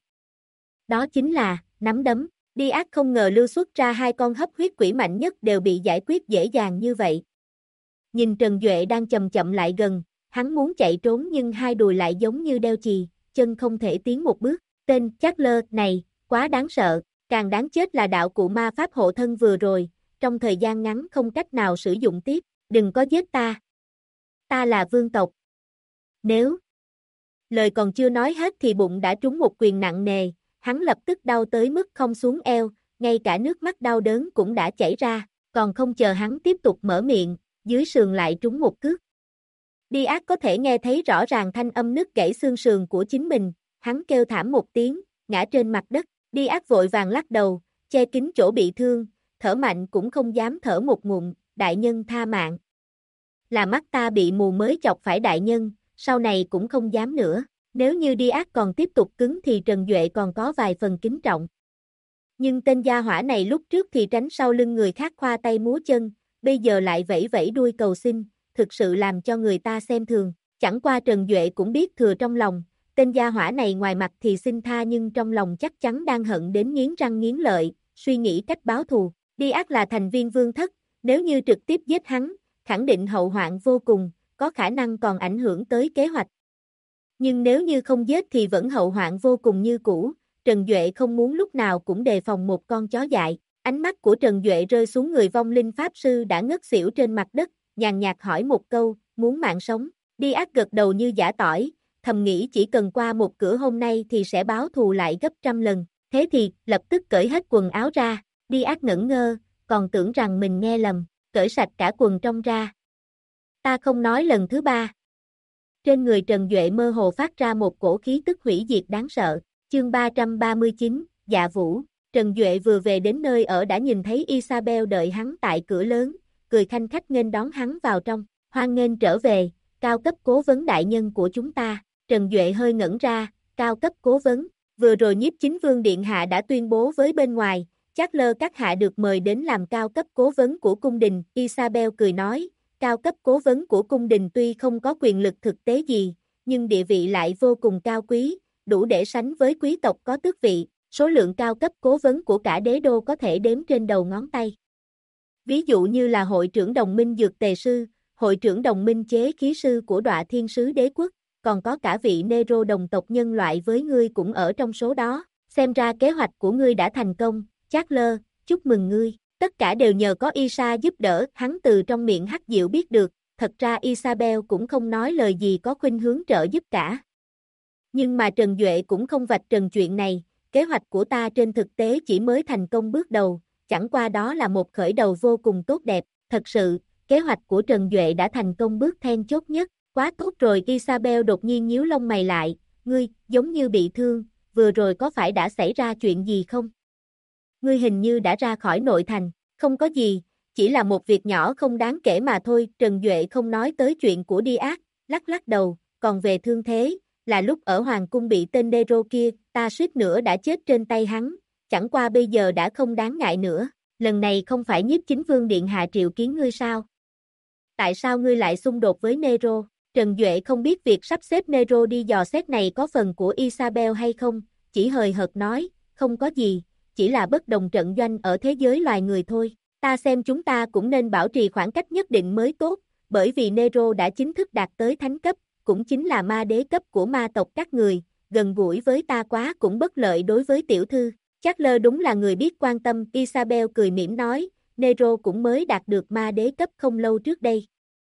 Đó chính là, nắm đấm. Diác không ngờ Lưu xuất ra hai con hấp huyết quỷ mạnh nhất đều bị giải quyết dễ dàng như vậy. Nhìn Trần Duệ đang chậm chậm lại gần, hắn muốn chạy trốn nhưng hai đùi lại giống như đeo chì, chân không thể tiến một bước. Tên Chatler này, quá đáng sợ, càng đáng chết là đạo cụ ma pháp hộ thân vừa rồi, trong thời gian ngắn không cách nào sử dụng tiếp, đừng có giết ta. Ta là vương tộc. Nếu lời còn chưa nói hết thì bụng đã trúng một quyền nặng nề, hắn lập tức đau tới mức không xuống eo, ngay cả nước mắt đau đớn cũng đã chảy ra. Còn không chờ hắn tiếp tục mở miệng, dưới sườn lại trúng một cước. Diaz có thể nghe thấy rõ ràng thanh âm nứt gãy xương sườn của chính mình, hắn kêu thảm một tiếng, ngã trên mặt đất. Diaz vội vàng lắc đầu, che kín chỗ bị thương, thở mạnh cũng không dám thở một ngụm, đại nhân tha mạng. Là mắt ta bị mù mới chọc phải đại nhân, sau này cũng không dám nữa. Nếu như Diaz còn tiếp tục cứng thì Trần Duệ còn có vài phần kính trọng. Nhưng tên gia hỏa này lúc trước thì tránh sau lưng người khác khoa tay múa chân, bây giờ lại vẫy vẫy đuôi cầu xin, thực sự làm cho người ta xem thường. Chẳng qua Trần Duệ cũng biết thừa trong lòng, tên gia hỏa này ngoài mặt thì xin tha nhưng trong lòng chắc chắn đang hận đến nghiến răng nghiến lợi, suy nghĩ cách báo thù. Diaz là thành viên vương thất, nếu như trực tiếp giết hắn, khẳng định hậu hoạn vô cùng, có khả năng còn ảnh hưởng tới kế hoạch. Nhưng nếu như không giết thì vẫn hậu hoạn vô cùng như cũ, Trần Duệ không muốn lúc nào cũng đề phòng một con chó dại. Ánh mắt của Trần Duệ rơi xuống người vong linh pháp sư đã ngất xỉu trên mặt đất, nhàn nhạt hỏi một câu, muốn mạng sống. Diaz gật đầu như giã tỏi, thầm nghĩ chỉ cần qua một cửa hôm nay thì sẽ báo thù lại gấp trăm lần. Thế thì, lập tức cởi hết quần áo ra. Diaz ngẩn ngơ, còn tưởng rằng mình nghe lầm, cởi sạch cả quần trong ra. Ta không nói lần thứ ba. Trên người Trần Duệ mơ hồ phát ra một cổ khí tức hủy diệt đáng sợ. Chương 339, Dạ Vũ. Trần Duệ vừa về đến nơi ở đã nhìn thấy Isabel đợi hắn tại cửa lớn, cười khanh khách nghênh đón hắn vào trong. Hoan nghênh trở về, cao cấp cố vấn đại nhân của chúng ta. Trần Duệ hơi ngẩn ra, cao cấp cố vấn. Vừa rồi Nhiếp Chính Vương Điện Hạ đã tuyên bố với bên ngoài, Charles các hạ được mời đến làm cao cấp cố vấn của cung đình. Isabel cười nói, cao cấp cố vấn của cung đình tuy không có quyền lực thực tế gì, nhưng địa vị lại vô cùng cao quý, đủ để sánh với quý tộc có tước vị. Số lượng cao cấp cố vấn của cả đế đô có thể đếm trên đầu ngón tay. Ví dụ như là hội trưởng đồng minh dược tề sư, hội trưởng đồng minh chế khí sư của Đọa Thiên Sứ Đế Quốc, còn có cả vị Nero đồng tộc nhân loại với ngươi cũng ở trong số đó. Xem ra kế hoạch của ngươi đã thành công, Charles, chúc mừng ngươi. Tất cả đều nhờ có Isa giúp đỡ, hắn từ trong miệng Hắc Diệu biết được, thật ra Isabel cũng không nói lời gì có khuynh hướng trợ giúp cả. Nhưng mà Trần Duệ cũng không vạch trần chuyện này, kế hoạch của ta trên thực tế chỉ mới thành công bước đầu, chẳng qua đó là một khởi đầu vô cùng tốt đẹp, thật sự, kế hoạch của Trần Duệ đã thành công bước then chốt nhất, quá tốt rồi. Isabel đột nhiên nhíu lông mày lại, ngươi, giống như bị thương, vừa rồi có phải đã xảy ra chuyện gì không? Ngươi hình như đã ra khỏi nội thành, không có gì, chỉ là một việc nhỏ không đáng kể mà thôi. Trần Duệ không nói tới chuyện của Diaz, lắc lắc đầu, còn về thương thế, là lúc ở Hoàng cung bị tên Nero kia, ta suýt nữa đã chết trên tay hắn, chẳng qua bây giờ đã không đáng ngại nữa. Lần này không phải Nhiếp Chính Vương Điện Hạ triệu kiến ngươi sao? Tại sao ngươi lại xung đột với Nero? Trần Duệ không biết việc sắp xếp Nero đi dò xét này có phần của Isabel hay không, chỉ hời hợt nói, không có gì, chỉ là bất đồng trận doanh ở thế giới loài người thôi. Ta xem chúng ta cũng nên bảo trì khoảng cách nhất định mới tốt, bởi vì Nero đã chính thức đạt tới thánh cấp, cũng chính là ma đế cấp của ma tộc các người, gần gũi với ta quá cũng bất lợi đối với tiểu thư. Charles đúng là người biết quan tâm. Isabel cười mỉm nói, Nero cũng mới đạt được ma đế cấp không lâu trước đây.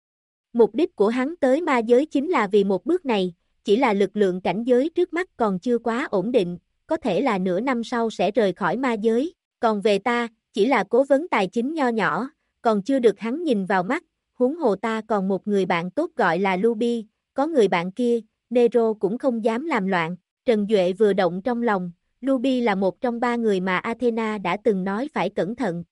Mục đích của hắn tới ma giới chính là vì một bước này, chỉ là lực lượng cảnh giới trước mắt còn chưa quá ổn định, có thể là nửa năm sau sẽ rời khỏi ma giới, còn về ta, chỉ là cố vấn tài chính nho nhỏ, còn chưa được hắn nhìn vào mắt, huống hồ ta còn một người bạn tốt gọi là Luby, có người bạn kia, Nero cũng không dám làm loạn. Trần Duệ vừa động trong lòng, Luby là một trong ba người mà Athena đã từng nói phải cẩn thận.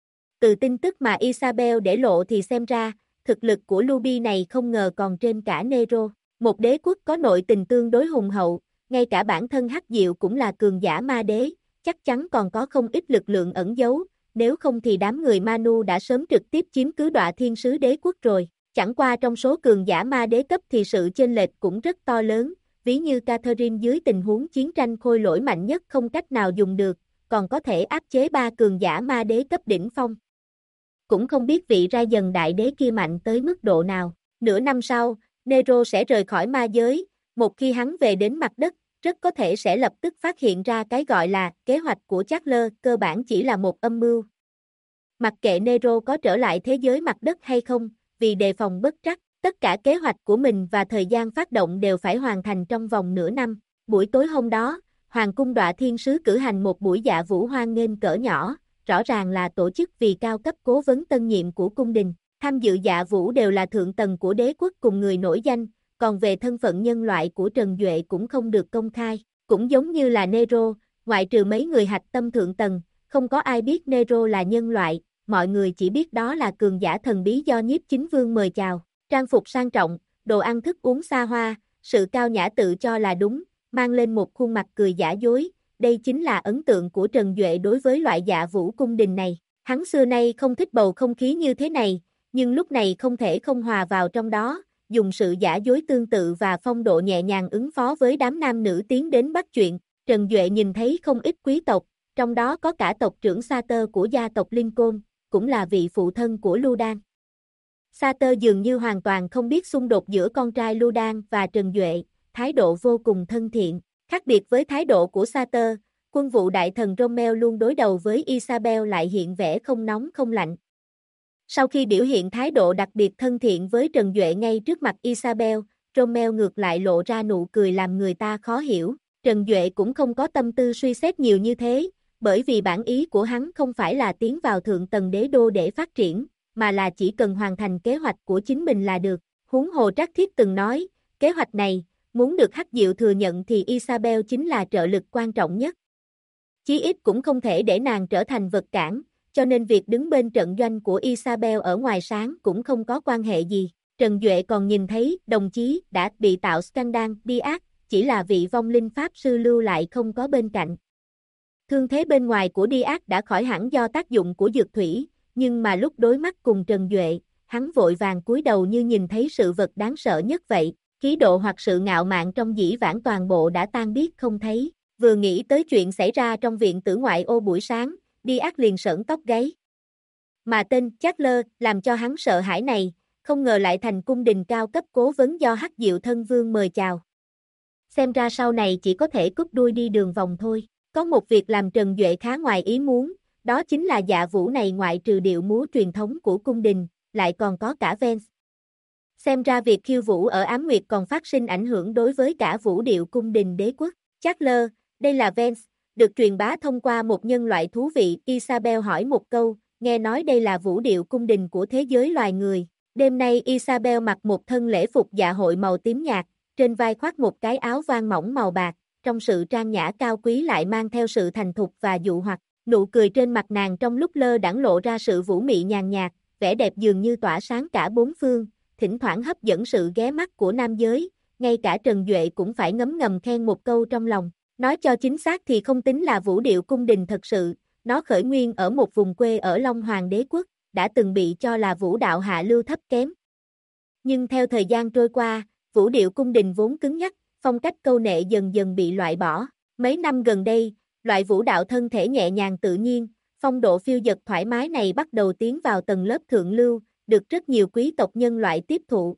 Từ tin tức mà Isabel để lộ thì xem ra, thực lực của Luby này không ngờ còn trên cả Nero. Một đế quốc có nội tình tương đối hùng hậu, ngay cả bản thân Hắc Diệu cũng là cường giả ma đế, chắc chắn còn có không ít lực lượng ẩn giấu, nếu không thì đám người Manu đã sớm trực tiếp chiếm cứ Đọa Thiên Sứ Đế Quốc rồi. Chẳng qua trong số cường giả ma đế cấp thì sự chênh lệch cũng rất to lớn, ví như Catherine dưới tình huống chiến tranh khôi lỗi mạnh nhất không cách nào dùng được, còn có thể áp chế ba cường giả ma đế cấp đỉnh phong. Cũng không biết vị Ra Dần đại đế kia mạnh tới mức độ nào. Nửa năm sau, Nero sẽ rời khỏi ma giới, một khi hắn về đến mặt đất, rất có thể sẽ lập tức phát hiện ra cái gọi là kế hoạch của Charles, cơ bản chỉ là một âm mưu. Mặc kệ Nero có trở lại thế giới mặt đất hay không, vì đề phòng bất trắc, tất cả kế hoạch của mình và thời gian phát động đều phải hoàn thành trong vòng nửa năm. Buổi tối hôm đó, Hoàng cung Đọa Thiên Sứ cử hành một buổi dạ vũ hoan nghênh cỡ nhỏ, rõ ràng là tổ chức vì cao cấp cố vấn tân nhiệm của cung đình. Tham dự dạ vũ đều là thượng tầng của đế quốc cùng người nổi danh, còn về thân phận nhân loại của Trần Duệ cũng không được công khai. Cũng giống như là Nero, ngoại trừ mấy người hạch tâm thượng tầng, không có ai biết Nero là nhân loại, mọi người chỉ biết đó là cường giả thần bí do Nhiếp Chính Vương mời chào. Trang phục sang trọng, đồ ăn thức uống xa hoa, sự cao nhã tự cho là đúng, mang lên một khuôn mặt cười giả dối, đây chính là ấn tượng của Trần Duệ đối với loại dạ vũ cung đình này. Hắn xưa nay không thích bầu không khí như thế này, nhưng lúc này không thể không hòa vào trong đó, dùng sự giả dối tương tự và phong độ nhẹ nhàng ứng phó với đám nam nữ tiến đến bắt chuyện. Trần Duệ nhìn thấy không ít quý tộc, trong đó có cả tộc trưởng Sater của gia tộc Lincoln, cũng là vị phụ thân của Ludan. Sater dường như hoàn toàn không biết xung đột giữa con trai Ludan và Trần Duệ, thái độ vô cùng thân thiện. Khác biệt với thái độ của Sater, quân vụ đại thần Rommel luôn đối đầu với Isabel lại hiện vẻ không nóng không lạnh. Sau khi biểu hiện thái độ đặc biệt thân thiện với Trần Duệ ngay trước mặt Isabel, Rommel ngược lại lộ ra nụ cười làm người ta khó hiểu. Trần Duệ cũng không có tâm tư suy xét nhiều như thế, bởi vì bản ý của hắn không phải là tiến vào thượng tầng đế đô để phát triển, mà là chỉ cần hoàn thành kế hoạch của chính mình là được. Huống hồ Trác Thiết từng nói, kế hoạch này, muốn được Hắc Diệu thừa nhận thì Isabel chính là trợ lực quan trọng nhất. Chí ít cũng không thể để nàng trở thành vật cản, cho nên việc đứng bên trận doanh của Isabel ở ngoài sáng cũng không có quan hệ gì. Trần Duệ còn nhìn thấy đồng chí đã bị tạo scandal Diaz, chỉ là vị vong linh pháp sư lưu lại không có bên cạnh. Thương thế bên ngoài của Diaz đã khỏi hẳn do tác dụng của dược thủy, nhưng mà lúc đối mắt cùng Trần Duệ, hắn vội vàng cúi đầu như nhìn thấy sự vật đáng sợ nhất vậy, khí độ hoặc sự ngạo mạn trong dĩ vãng toàn bộ đã tan biết không thấy. Vừa nghĩ tới chuyện xảy ra trong viện tử ngoại ô buổi sáng, Diaz liền sởn tóc gáy. Mà tên Charles làm cho hắn sợ hãi này, không ngờ lại thành cung đình cao cấp cố vấn do Hắc Diệu thân vương mời chào. Xem ra sau này chỉ có thể cút đuôi đi đường vòng thôi. Có một việc làm Trần Duệ khá ngoài ý muốn, đó chính là dạ vũ này ngoại trừ điệu múa truyền thống của cung đình, lại còn có cả Vance. Xem ra việc khiêu vũ ở Ám Nguyệt còn phát sinh ảnh hưởng đối với cả vũ điệu cung đình đế quốc. Charles, đây là Vance, được truyền bá thông qua một nhân loại thú vị. Isabel hỏi một câu, nghe nói đây là vũ điệu cung đình của thế giới loài người. Đêm nay Isabel mặc một thân lễ phục dạ hội màu tím nhạt, trên vai khoác một cái áo voan mỏng màu bạc, trong sự trang nhã cao quý lại mang theo sự thành thục và dụ hoặc. Nụ cười trên mặt nàng trong lúc lơ đãng lộ ra sự vũ mị nhàn nhạt, vẻ đẹp dường như tỏa sáng cả bốn phương, thỉnh thoảng hấp dẫn sự ghé mắt của nam giới, ngay cả Trần Duệ cũng phải ngấm ngầm khen một câu trong lòng. Nói cho chính xác thì không tính là vũ điệu cung đình thật sự, nó khởi nguyên ở một vùng quê ở Long Hoàng đế quốc, đã từng bị cho là vũ đạo hạ lưu thấp kém. Nhưng theo thời gian trôi qua, vũ điệu cung đình vốn cứng nhắc, phong cách câu nệ dần dần bị loại bỏ. Mấy năm gần đây, loại vũ đạo thân thể nhẹ nhàng tự nhiên, phong độ phiêu dật thoải mái này bắt đầu tiến vào tầng lớp thượng lưu, được rất nhiều quý tộc nhân loại tiếp thụ.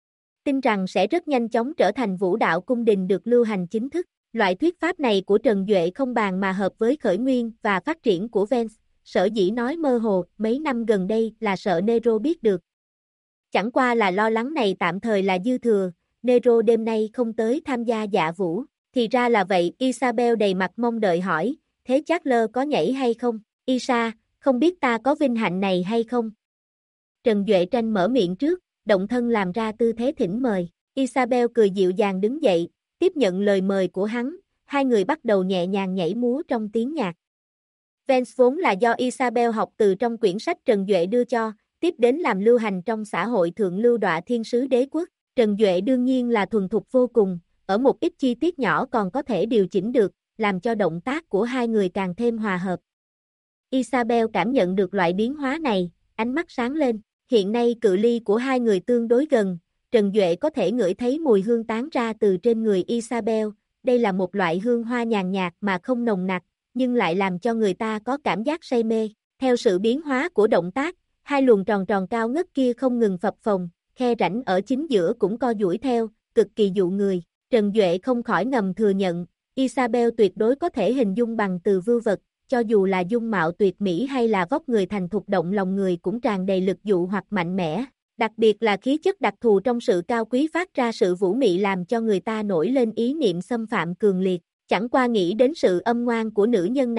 Tin rằng sẽ rất nhanh chóng trở thành vũ đạo cung đình được lưu hành chính thức. Loại thuyết pháp này của Trần Duệ không bàn mà hợp với khởi nguyên và phát triển của Vance, sở dĩ nói mơ hồ mấy năm gần đây là sợ Nero biết được. Chẳng qua là lo lắng này tạm thời là dư thừa, Nero đêm nay không tới tham gia dạ vũ. Thì ra là vậy, Isabel đầy mặt mong đợi hỏi, thế Charles có nhảy hay không? Isa, không biết ta có vinh hạnh này hay không? Trần Duệ tranh mở miệng trước, động thân làm ra tư thế thỉnh mời. Isabel cười dịu dàng đứng dậy, tiếp nhận lời mời của hắn, hai người bắt đầu nhẹ nhàng nhảy múa trong tiếng nhạc. Vance vốn là do Isabel học từ trong quyển sách Trần Duệ đưa cho, tiếp đến làm lưu hành trong xã hội thượng lưu đọa thiên sứ đế quốc. Trần Duệ đương nhiên là thuần thục vô cùng, ở một ít chi tiết nhỏ còn có thể điều chỉnh được, làm cho động tác của hai người càng thêm hòa hợp. Isabel cảm nhận được loại biến hóa này, ánh mắt sáng lên. Hiện nay cự ly của hai người tương đối gần, Trần Duệ có thể ngửi thấy mùi hương tán ra từ trên người Isabel. Đây là một loại hương hoa nhàn nhạt mà không nồng nặc, nhưng lại làm cho người ta có cảm giác say mê. Theo sự biến hóa của động tác, hai luồng tròn tròn cao ngất kia không ngừng phập phồng, khe rãnh ở chính giữa cũng co duỗi theo, cực kỳ dụ người. Trần Duệ không khỏi ngầm thừa nhận, Isabel tuyệt đối có thể hình dung bằng từ vưu vật, cho dù là dung mạo tuyệt mỹ hay là vóc người thành thục động lòng người cũng tràn đầy lực dụ hoặc mạnh mẽ. Đặc biệt là khí chất đặc thù trong sự cao quý phát ra sự vũ mị làm cho người ta nổi lên ý niệm xâm phạm cường liệt. Chẳng qua nghĩ đến sự âm ngoan của nữ nhân này,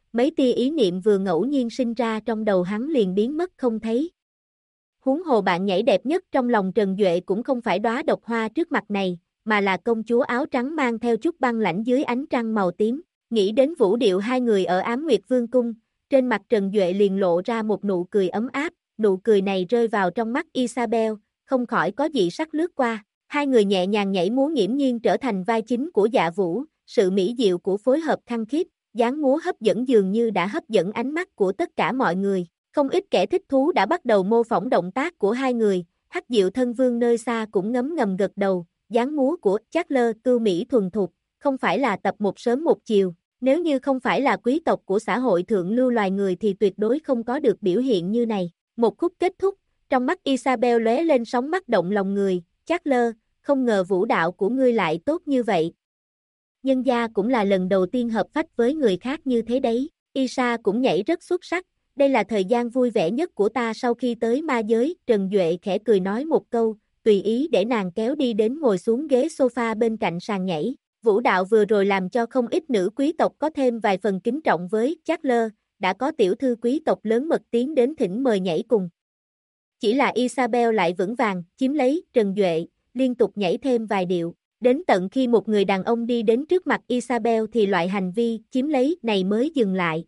mấy tia ý niệm vừa ngẫu nhiên sinh ra trong đầu hắn liền biến mất không thấy. Huống hồ bạn nhảy đẹp nhất trong lòng Trần Duệ cũng không phải đóa độc hoa trước mặt này, mà là công chúa áo trắng mang theo chút băng lãnh dưới ánh trăng màu tím. Nghĩ đến vũ điệu hai người ở Ám Nguyệt Vương cung, trên mặt Trần Duệ liền lộ ra một nụ cười ấm áp, nụ cười này rơi vào trong mắt Isabel, không khỏi có dị sắc lướt qua. Hai người nhẹ nhàng nhảy múa nghiễm nhiên trở thành vai chính của Dạ Vũ, sự mỹ diệu của phối hợp khăng khít, dáng múa hấp dẫn dường như đã hấp dẫn ánh mắt của tất cả mọi người. Không ít kẻ thích thú đã bắt đầu mô phỏng động tác của hai người, Hắc Diệu Thân Vương nơi xa cũng ngấm ngầm gật đầu, dáng múa của Charles cưu mỹ thuần thục, không phải là tập một sớm một chiều, nếu như không phải là quý tộc của xã hội thượng lưu loài người thì tuyệt đối không có được biểu hiện như này. Một khúc kết thúc, trong mắt Isabel lóe lên sóng mắt động lòng người, Charles, không ngờ vũ đạo của ngươi lại tốt như vậy. Nhân gia cũng là lần đầu tiên hợp phách với người khác như thế đấy, Isa cũng nhảy rất xuất sắc. Đây là thời gian vui vẻ nhất của ta sau khi tới ma giới, Trần Duệ khẽ cười nói một câu, tùy ý để nàng kéo đi đến ngồi xuống ghế sofa bên cạnh sàn nhảy. Vũ đạo vừa rồi làm cho không ít nữ quý tộc có thêm vài phần kính trọng với Charles, đã có tiểu thư quý tộc lớn mật tiến đến thỉnh mời nhảy cùng. Chỉ là Isabel lại vững vàng, chiếm lấy Trần Duệ, liên tục nhảy thêm vài điệu. Đến tận khi một người đàn ông đi đến trước mặt Isabel thì loại hành vi chiếm lấy này mới dừng lại.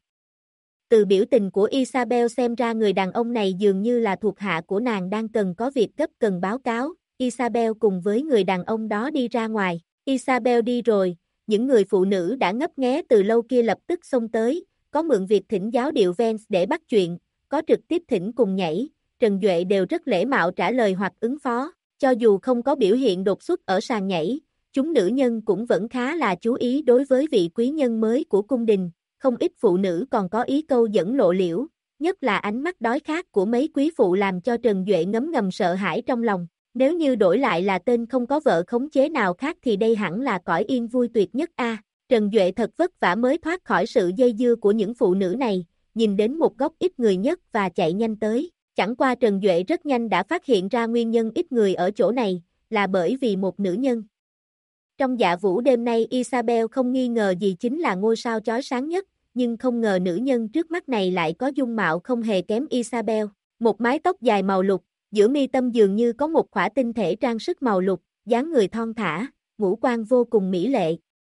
Từ biểu tình của Isabel xem ra người đàn ông này dường như là thuộc hạ của nàng đang cần có việc gấp cần báo cáo. Isabel cùng với người đàn ông đó đi ra ngoài. Isabel đi rồi, những người phụ nữ đã ngấp nghé từ lâu kia lập tức xông tới, có mượn việc thỉnh giáo điệu Vance để bắt chuyện, có trực tiếp thỉnh cùng nhảy. Trần Duệ đều rất lễ mạo trả lời hoặc ứng phó, cho dù không có biểu hiện đột xuất ở sàn nhảy, chúng nữ nhân cũng vẫn khá là chú ý đối với vị quý nhân mới của cung đình. Không ít phụ nữ còn có ý câu dẫn lộ liễu, nhất là ánh mắt đói khát của mấy quý phụ làm cho Trần Duệ ngấm ngầm sợ hãi trong lòng. Nếu như đổi lại là tên không có vợ khống chế nào khác thì đây hẳn là cõi yên vui tuyệt nhất a. Trần Duệ thật vất vả mới thoát khỏi sự dây dưa của những phụ nữ này, nhìn đến một góc ít người nhất và chạy nhanh tới. Chẳng qua Trần Duệ rất nhanh đã phát hiện ra nguyên nhân ít người ở chỗ này, là bởi vì một nữ nhân. Trong Dạ Vũ đêm nay Isabel không nghi ngờ gì chính là ngôi sao chói sáng nhất, nhưng không ngờ nữ nhân trước mắt này lại có dung mạo không hề kém Isabel. Một mái tóc dài màu lục, giữa mi tâm dường như có một khỏa tinh thể trang sức màu lục, dáng người thon thả, ngũ quan vô cùng mỹ lệ.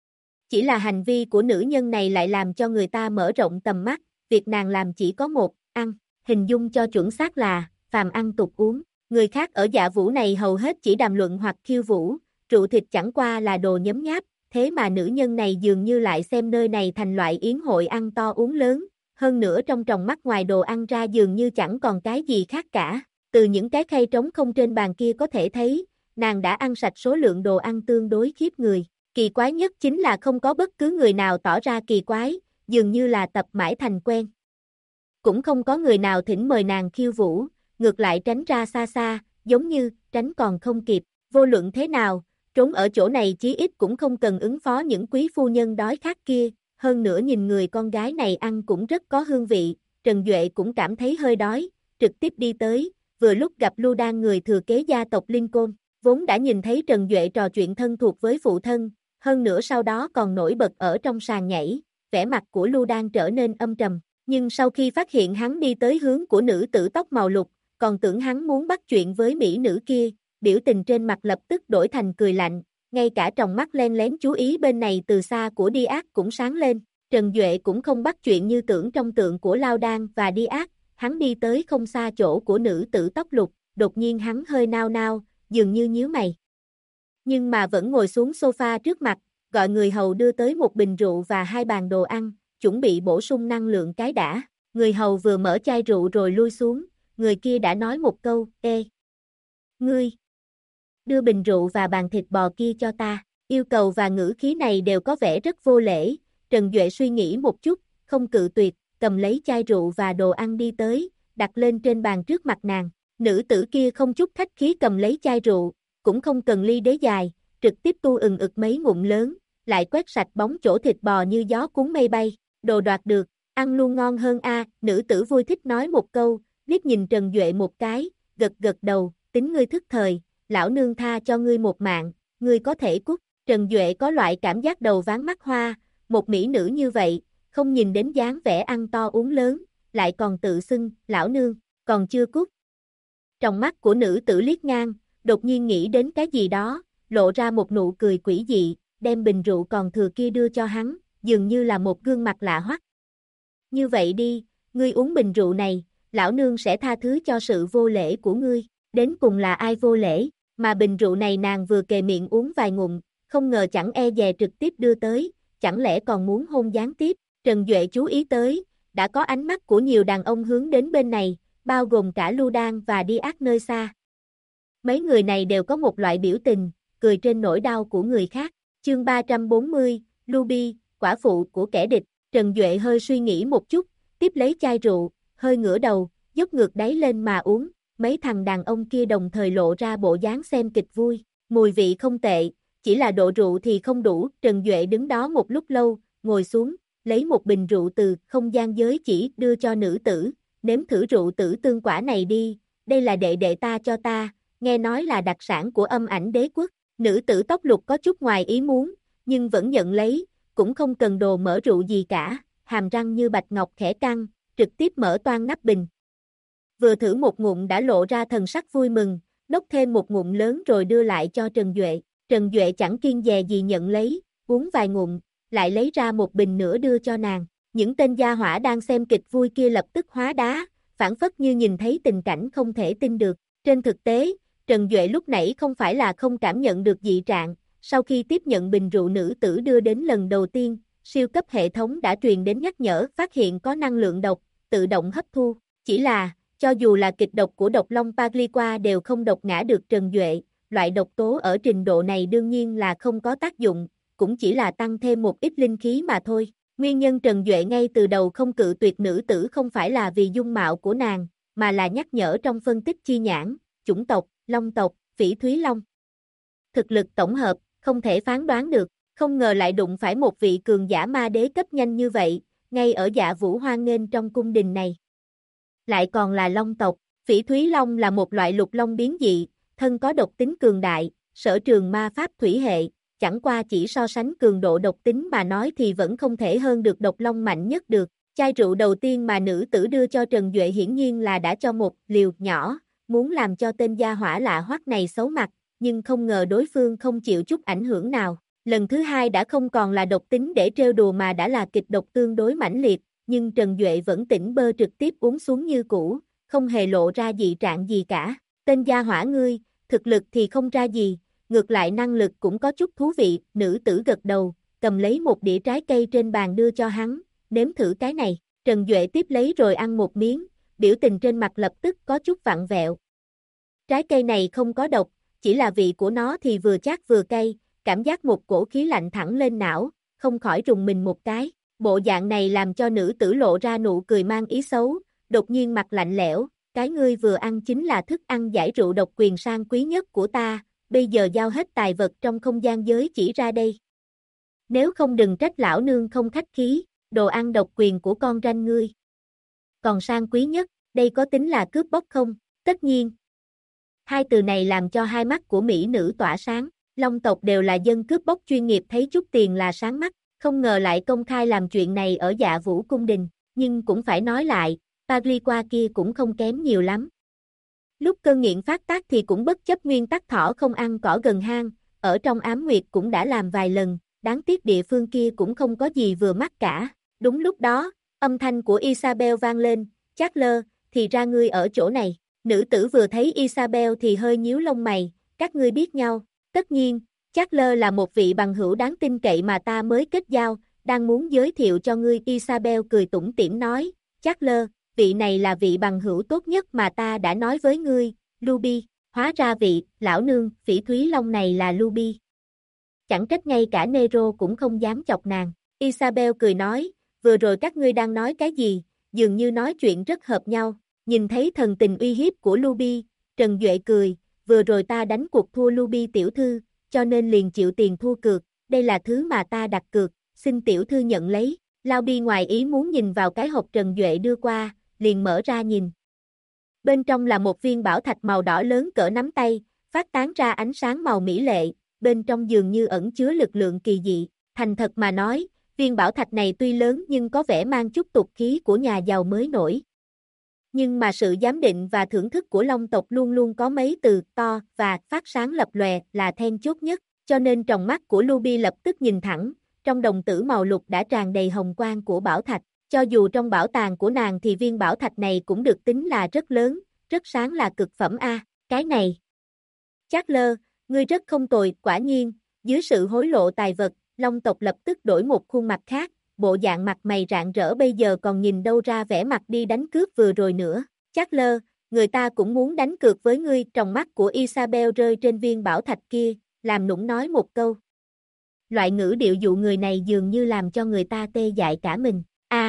Chỉ là hành vi của nữ nhân này lại làm cho người ta mở rộng tầm mắt, việc nàng làm chỉ có một, ăn, hình dung cho chuẩn xác là, phàm ăn tục uống. Người khác ở Dạ Vũ này hầu hết chỉ đàm luận hoặc khiêu vũ, rượu thịt chẳng qua là đồ nhấm nháp, thế mà nữ nhân này dường như lại xem nơi này thành loại yến hội ăn to uống lớn, hơn nữa trong tròng mắt ngoài đồ ăn ra dường như chẳng còn cái gì khác cả. Từ những cái khay trống không trên bàn kia có thể thấy, nàng đã ăn sạch số lượng đồ ăn tương đối khiếp người. Kỳ quái nhất chính là không có bất cứ người nào tỏ ra kỳ quái, dường như là tập mãi thành quen. Cũng không có người nào thỉnh mời nàng khiêu vũ, ngược lại tránh ra xa xa, giống như tránh còn không kịp. Vô luận thế nào, trốn ở chỗ này chí ít cũng không cần ứng phó những quý phu nhân đói khát kia, hơn nữa nhìn người con gái này ăn cũng rất có hương vị, Trần Duệ cũng cảm thấy hơi đói, trực tiếp đi tới, vừa lúc gặp Lưu Đan người thừa kế gia tộc Lincoln, vốn đã nhìn thấy Trần Duệ trò chuyện thân thuộc với phụ thân, hơn nữa sau đó còn nổi bật ở trong sàn nhảy, vẻ mặt của Lưu Đan trở nên âm trầm, nhưng sau khi phát hiện hắn đi tới hướng của nữ tử tóc màu lục, còn tưởng hắn muốn bắt chuyện với mỹ nữ kia, biểu tình trên mặt lập tức đổi thành cười lạnh, ngay cả tròng mắt len lén chú ý bên này từ xa của Diaz cũng sáng lên. Trần Duệ cũng không bắt chuyện như tưởng trong tượng của Lao Đan và Diaz, hắn đi tới không xa chỗ của nữ tử tóc lục, đột nhiên hắn hơi nao nao, dường như nhíu mày. Nhưng mà vẫn ngồi xuống sofa trước mặt, gọi người hầu đưa tới một bình rượu và hai bàn đồ ăn, chuẩn bị bổ sung năng lượng cái đã. Người hầu vừa mở chai rượu rồi lui xuống, người kia đã nói một câu, ê, ngươi, đưa bình rượu và bàn thịt bò kia cho ta. Yêu cầu và ngữ khí này đều có vẻ rất vô lễ. Trần Duệ suy nghĩ một chút, không cự tuyệt, cầm lấy chai rượu và đồ ăn đi tới, đặt lên trên bàn trước mặt nàng. Nữ tử kia không chút khách khí cầm lấy chai rượu, cũng không cần ly đế dài, trực tiếp tu ực mấy ngụm lớn, lại quét sạch bóng chỗ thịt bò như gió cuốn mây bay. Đồ đoạt được, ăn luôn ngon hơn a. Nữ tử vui thích nói một câu, liếc nhìn Trần Duệ một cái, gật gật đầu, tính ngươi thức thời, lão nương tha cho ngươi một mạng, ngươi có thể cút. Trần Duệ có loại cảm giác đầu ván mắt hoa, một mỹ nữ như vậy, không nhìn đến dáng vẻ ăn to uống lớn, lại còn tự xưng, lão nương, còn chưa cút. Trong mắt của nữ tử liếc ngang, đột nhiên nghĩ đến cái gì đó, lộ ra một nụ cười quỷ dị, đem bình rượu còn thừa kia đưa cho hắn, dường như là một gương mặt lạ hoắc. Như vậy đi, ngươi uống bình rượu này, lão nương sẽ tha thứ cho sự vô lễ của ngươi. Đến cùng là ai vô lễ, mà bình rượu này nàng vừa kề miệng uống vài ngụm, không ngờ chẳng e dè trực tiếp đưa tới, chẳng lẽ còn muốn hôn gián tiếp. Trần Duệ chú ý tới, đã có ánh mắt của nhiều đàn ông hướng đến bên này, bao gồm cả Lưu Đan và Đi Ác nơi xa. Mấy người này đều có một loại biểu tình, cười trên nỗi đau của người khác. Chương 340, Ruby, quả phụ của kẻ địch. Trần Duệ hơi suy nghĩ một chút, tiếp lấy chai rượu, hơi ngửa đầu, dốc ngược đáy lên mà uống. Mấy thằng đàn ông kia đồng thời lộ ra bộ dáng xem kịch vui. Mùi vị không tệ, chỉ là độ rượu thì không đủ. Trần Duệ đứng đó một lúc lâu, ngồi xuống, lấy một bình rượu từ không gian giới chỉ đưa cho nữ tử. Nếm thử rượu tử tương quả này đi, đây là đệ đệ ta cho ta, nghe nói là đặc sản của Âm Ảnh Đế Quốc. Nữ tử tóc lục có chút ngoài ý muốn, nhưng vẫn nhận lấy, cũng không cần đồ mở rượu gì cả, hàm răng như bạch ngọc khẽ căng, trực tiếp mở toang nắp bình. Vừa thử một ngụm đã lộ ra thần sắc vui mừng, đốc thêm một ngụm lớn rồi đưa lại cho Trần Duệ. Trần Duệ chẳng kiêng dè gì nhận lấy, uống vài ngụm, lại lấy ra một bình nữa đưa cho nàng. Những tên gia hỏa đang xem kịch vui kia lập tức hóa đá, phảng phất như nhìn thấy tình cảnh không thể tin được. Trên thực tế, Trần Duệ lúc nãy không phải là không cảm nhận được dị trạng, sau khi tiếp nhận bình rượu nữ tử đưa đến lần đầu tiên, siêu cấp hệ thống đã truyền đến nhắc nhở phát hiện có năng lượng độc, tự động hấp thu. Chỉ là, cho dù là kịch độc của độc long Pagliqua đều không độc ngã được Trần Duệ, loại độc tố ở trình độ này đương nhiên là không có tác dụng, cũng chỉ là tăng thêm một ít linh khí mà thôi. Nguyên nhân Trần Duệ ngay từ đầu không cự tuyệt nữ tử không phải là vì dung mạo của nàng, mà là nhắc nhở trong phân tích chi nhãn, chủng tộc, long tộc, Phỉ Thúy Long. Thực lực tổng hợp, không thể phán đoán được, không ngờ lại đụng phải một vị cường giả ma đế cấp nhanh như vậy, ngay ở Dạ Vũ hoan nghênh trong cung đình này. Lại còn là long tộc, Phỉ Thúy Long là một loại lục long biến dị, thân có độc tính cường đại, sở trường ma pháp thủy hệ, chẳng qua chỉ so sánh cường độ độc tính mà nói thì vẫn không thể hơn được độc long mạnh nhất được. Chai rượu đầu tiên mà nữ tử đưa cho Trần Duệ hiển nhiên là đã cho một liều nhỏ, muốn làm cho tên gia hỏa lạ hoắc này xấu mặt, nhưng không ngờ đối phương không chịu chút ảnh hưởng nào. Lần thứ hai đã không còn là độc tính để trêu đùa mà đã là kịch độc tương đối mãnh liệt, nhưng Trần Duệ vẫn tỉnh bơ trực tiếp uống xuống như cũ, không hề lộ ra dị trạng gì cả. Tên gia hỏa ngươi, thực lực thì không ra gì, ngược lại năng lực cũng có chút thú vị. Nữ tử gật đầu, cầm lấy một đĩa trái cây trên bàn đưa cho hắn, nếm thử cái này. Trần Duệ tiếp lấy rồi ăn một miếng, biểu tình trên mặt lập tức có chút vặn vẹo. Trái cây này không có độc, chỉ là vị của nó thì vừa chát vừa cay, cảm giác một cổ khí lạnh thẳng lên não, không khỏi rùng mình một cái. Bộ dạng này làm cho nữ tử lộ ra nụ cười mang ý xấu, đột nhiên mặt lạnh lẽo, cái ngươi vừa ăn chính là thức ăn giải rượu độc quyền sang quý nhất của ta, bây giờ giao hết tài vật trong không gian giới chỉ ra đây. Nếu không đừng trách lão nương không khách khí, đồ ăn độc quyền của con ranh ngươi. Còn sang quý nhất, đây có tính là cướp bóc không? Tất nhiên. Hai từ này làm cho hai mắt của mỹ nữ tỏa sáng, long tộc đều là dân cướp bóc chuyên nghiệp thấy chút tiền là sáng mắt, không ngờ lại công khai làm chuyện này ở Dạ Vũ cung đình, nhưng cũng phải nói lại, Pagliqua kia cũng không kém nhiều lắm. Lúc cơn nghiện phát tác thì cũng bất chấp nguyên tắc thỏ không ăn cỏ gần hang, ở trong ám nguyệt cũng đã làm vài lần, đáng tiếc địa phương kia cũng không có gì vừa mắt cả. Đúng lúc đó, âm thanh của Isabel vang lên, Charles, thì ra ngươi ở chỗ này. Nữ tử vừa thấy Isabel thì hơi nhíu lông mày, các ngươi biết nhau. Tất nhiên, Charles là một vị bằng hữu đáng tin cậy mà ta mới kết giao, đang muốn giới thiệu cho ngươi. Isabel cười tủm tỉm nói, Charles, vị này là vị bằng hữu tốt nhất mà ta đã nói với ngươi, Ruby. Hóa ra vị, lão nương, Phỉ Thúy Long này là Ruby. Chẳng trách ngay cả Nero cũng không dám chọc nàng. Isabel cười nói, vừa rồi các ngươi đang nói cái gì, dường như nói chuyện rất hợp nhau. Nhìn thấy thần tình uy hiếp của Ruby, Trần Duệ cười, vừa rồi ta đánh cuộc thua Ruby tiểu thư, cho nên liền chịu tiền thua cược, đây là thứ mà ta đặt cược, xin tiểu thư nhận lấy. Lao Bi ngoài ý muốn nhìn vào cái hộp Trần Duệ đưa qua, liền mở ra nhìn. Bên trong là một viên bảo thạch màu đỏ lớn cỡ nắm tay, phát tán ra ánh sáng màu mỹ lệ, bên trong dường như ẩn chứa lực lượng kỳ dị. Thành thật mà nói, Viên bảo thạch này tuy lớn nhưng có vẻ mang chút tục khí của nhà giàu mới nổi. Nhưng mà sự giám định và thưởng thức của Long tộc luôn luôn có mấy từ to và phát sáng lập lòe là then chốt nhất, cho nên tròng mắt của Ruby lập tức nhìn thẳng, trong đồng tử màu lục đã tràn đầy hồng quang của bảo thạch. Cho dù trong bảo tàng của nàng thì viên bảo thạch này cũng được tính là rất lớn, rất sáng là cực phẩm a. Cái này. Charles, ngươi rất không tồi, quả nhiên, dưới sự hối lộ tài vật, Long tộc lập tức đổi một khuôn mặt khác, bộ dạng mặt mày rạng rỡ bây giờ còn nhìn đâu ra vẻ mặt đi đánh cướp vừa rồi nữa. Charles, người ta cũng muốn đánh cược với ngươi, trong mắt của Isabel rơi trên viên bảo thạch kia, làm nũng nói một câu. Loại ngữ điệu dụ người này dường như làm cho người ta tê dại cả mình.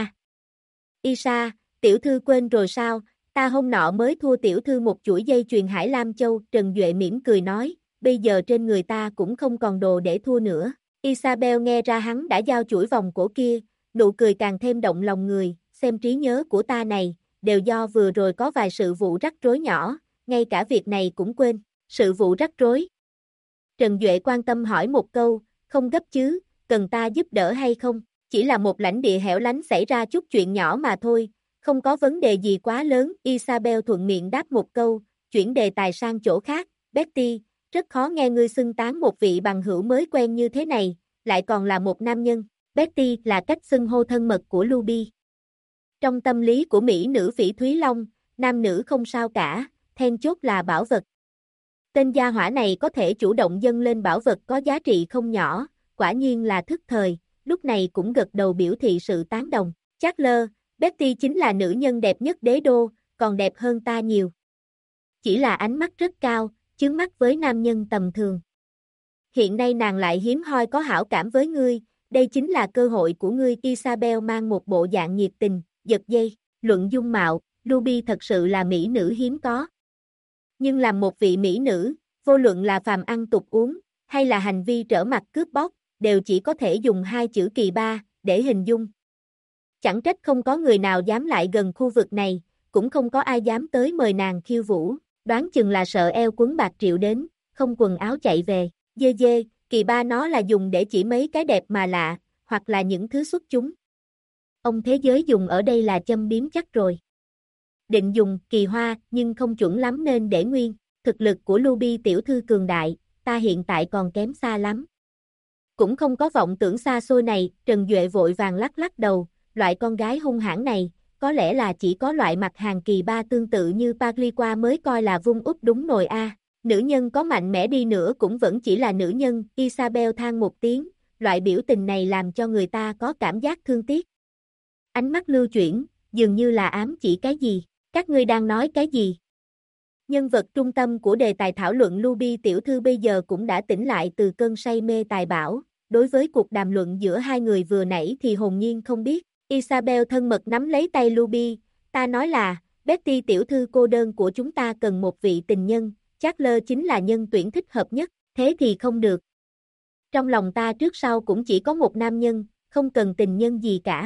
Isa, tiểu thư quên rồi sao, ta hôm nọ mới thua tiểu thư một chuỗi dây chuyền Hải Lam Châu, Trần Duệ mỉm cười nói, bây giờ trên người ta cũng không còn đồ để thua nữa. Isabel nghe ra hắn đã giao chuỗi vòng cổ kia, nụ cười càng thêm động lòng người, xem trí nhớ của ta này, đều do vừa rồi có vài sự vụ rắc rối nhỏ, ngay cả việc này cũng quên, sự vụ rắc rối. Trần Duệ quan tâm hỏi một câu, không gấp chứ, cần ta giúp đỡ hay không? Chỉ là một lãnh địa hẻo lánh xảy ra chút chuyện nhỏ mà thôi, không có vấn đề gì quá lớn. Isabel thuận miệng đáp một câu, chuyển đề tài sang chỗ khác. Betty, rất khó nghe ngươi xưng tán một vị bằng hữu mới quen như thế này, lại còn là một nam nhân. Betty là cách xưng hô thân mật của Ruby. Trong tâm lý của mỹ nữ Phỉ Thúy Long, nam nữ không sao cả, then chốt là bảo vật. Tên gia hỏa này có thể chủ động dâng lên bảo vật có giá trị không nhỏ, quả nhiên là thức thời, lúc này cũng gật đầu biểu thị sự tán đồng. Charles, Betty chính là nữ nhân đẹp nhất đế đô, còn đẹp hơn ta nhiều. Chỉ là ánh mắt rất cao, chướng mắt với nam nhân tầm thường. Hiện nay nàng lại hiếm hoi có hảo cảm với ngươi, đây chính là cơ hội của ngươi. Isabel mang một bộ dạng nhiệt tình, giật dây, luận dung mạo, Ruby thật sự là mỹ nữ hiếm có. Nhưng làm một vị mỹ nữ, vô luận là phàm ăn tục uống, hay là hành vi trở mặt cướp bóc, đều chỉ có thể dùng hai chữ kỳ ba để hình dung. Chẳng trách không có người nào dám lại gần khu vực này, cũng không có ai dám tới mời nàng khiêu vũ, đoán chừng là sợ eo quấn bạc triệu đến, không quần áo chạy về. Dê dê, kỳ ba nó là dùng để chỉ mấy cái đẹp mà lạ, hoặc là những thứ xuất chúng. Ông thế giới dùng ở đây là châm biếm chắc rồi. Định dùng kỳ hoa nhưng không chuẩn lắm nên để nguyên, thực lực của Ruby tiểu thư cường đại, ta hiện tại còn kém xa lắm. Cũng không có vọng tưởng xa xôi này, Trần Duệ vội vàng lắc lắc đầu, loại con gái hung hãn này, có lẽ là chỉ có loại mặt hàng kỳ ba tương tự như Pagliqua mới coi là vung úp đúng nồi a. Nữ nhân có mạnh mẽ đi nữa cũng vẫn chỉ là nữ nhân. Isabel than một tiếng, loại biểu tình này làm cho người ta có cảm giác thương tiếc. Ánh mắt lưu chuyển, dường như là ám chỉ cái gì, các ngươi đang nói cái gì? Nhân vật trung tâm của đề tài thảo luận Ruby tiểu thư bây giờ cũng đã tỉnh lại từ cơn say mê tài bảo, đối với cuộc đàm luận giữa hai người vừa nãy thì hồn nhiên không biết. Isabel thân mật nắm lấy tay Ruby, ta nói là, Betty tiểu thư cô đơn của chúng ta cần một vị tình nhân, Charles chính là nhân tuyển thích hợp nhất, thế thì không được. Trong lòng ta trước sau cũng chỉ có một nam nhân, không cần tình nhân gì cả.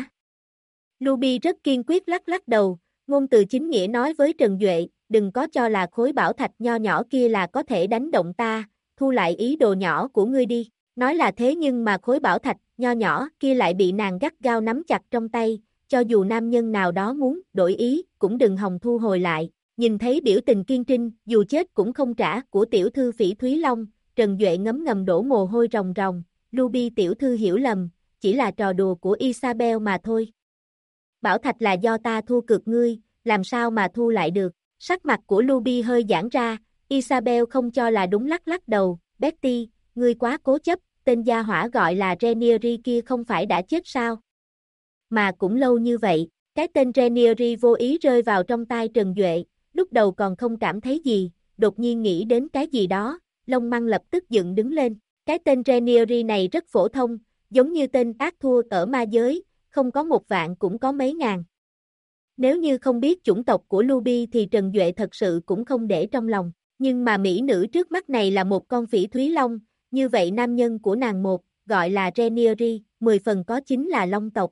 Ruby rất kiên quyết lắc lắc đầu, ngôn từ chính nghĩa nói với Trần Duệ, đừng có cho là khối bảo thạch nho nhỏ kia là có thể đánh động ta, thu lại ý đồ nhỏ của ngươi đi. Nói là thế nhưng mà khối bảo thạch nho nhỏ kia lại bị nàng gắt gao nắm chặt trong tay, cho dù nam nhân nào đó muốn đổi ý, cũng đừng hòng thu hồi lại. Nhìn thấy biểu tình kiên trinh, dù chết cũng không trả của tiểu thư Phỉ Thúy Long, Trần Duệ ngấm ngầm đổ mồ hôi ròng ròng, Ruby tiểu thư hiểu lầm, chỉ là trò đùa của Isabel mà thôi. Bảo thạch là do ta thua cược ngươi, làm sao mà thu lại được? Sắc mặt của Ruby hơi giãn ra, Isabel không cho là đúng lắc lắc đầu, Betty, ngươi quá cố chấp, tên gia hỏa gọi là Ranieri kia không phải đã chết sao? Mà cũng lâu như vậy, cái tên Ranieri vô ý rơi vào trong tai Trần Duệ, lúc đầu còn không cảm thấy gì, đột nhiên nghĩ đến cái gì đó, lông măng lập tức dựng đứng lên, cái tên Ranieri này rất phổ thông, giống như tên ác thua ở ma giới, không có 1 vạn cũng có mấy ngàn. Nếu như không biết chủng tộc của Ruby thì Trần Duệ thật sự cũng không để trong lòng, nhưng mà mỹ nữ trước mắt này là một con Phỉ Thúy Long, như vậy nam nhân của nàng một, gọi là Ranieri, 10 phần có chính là Long tộc.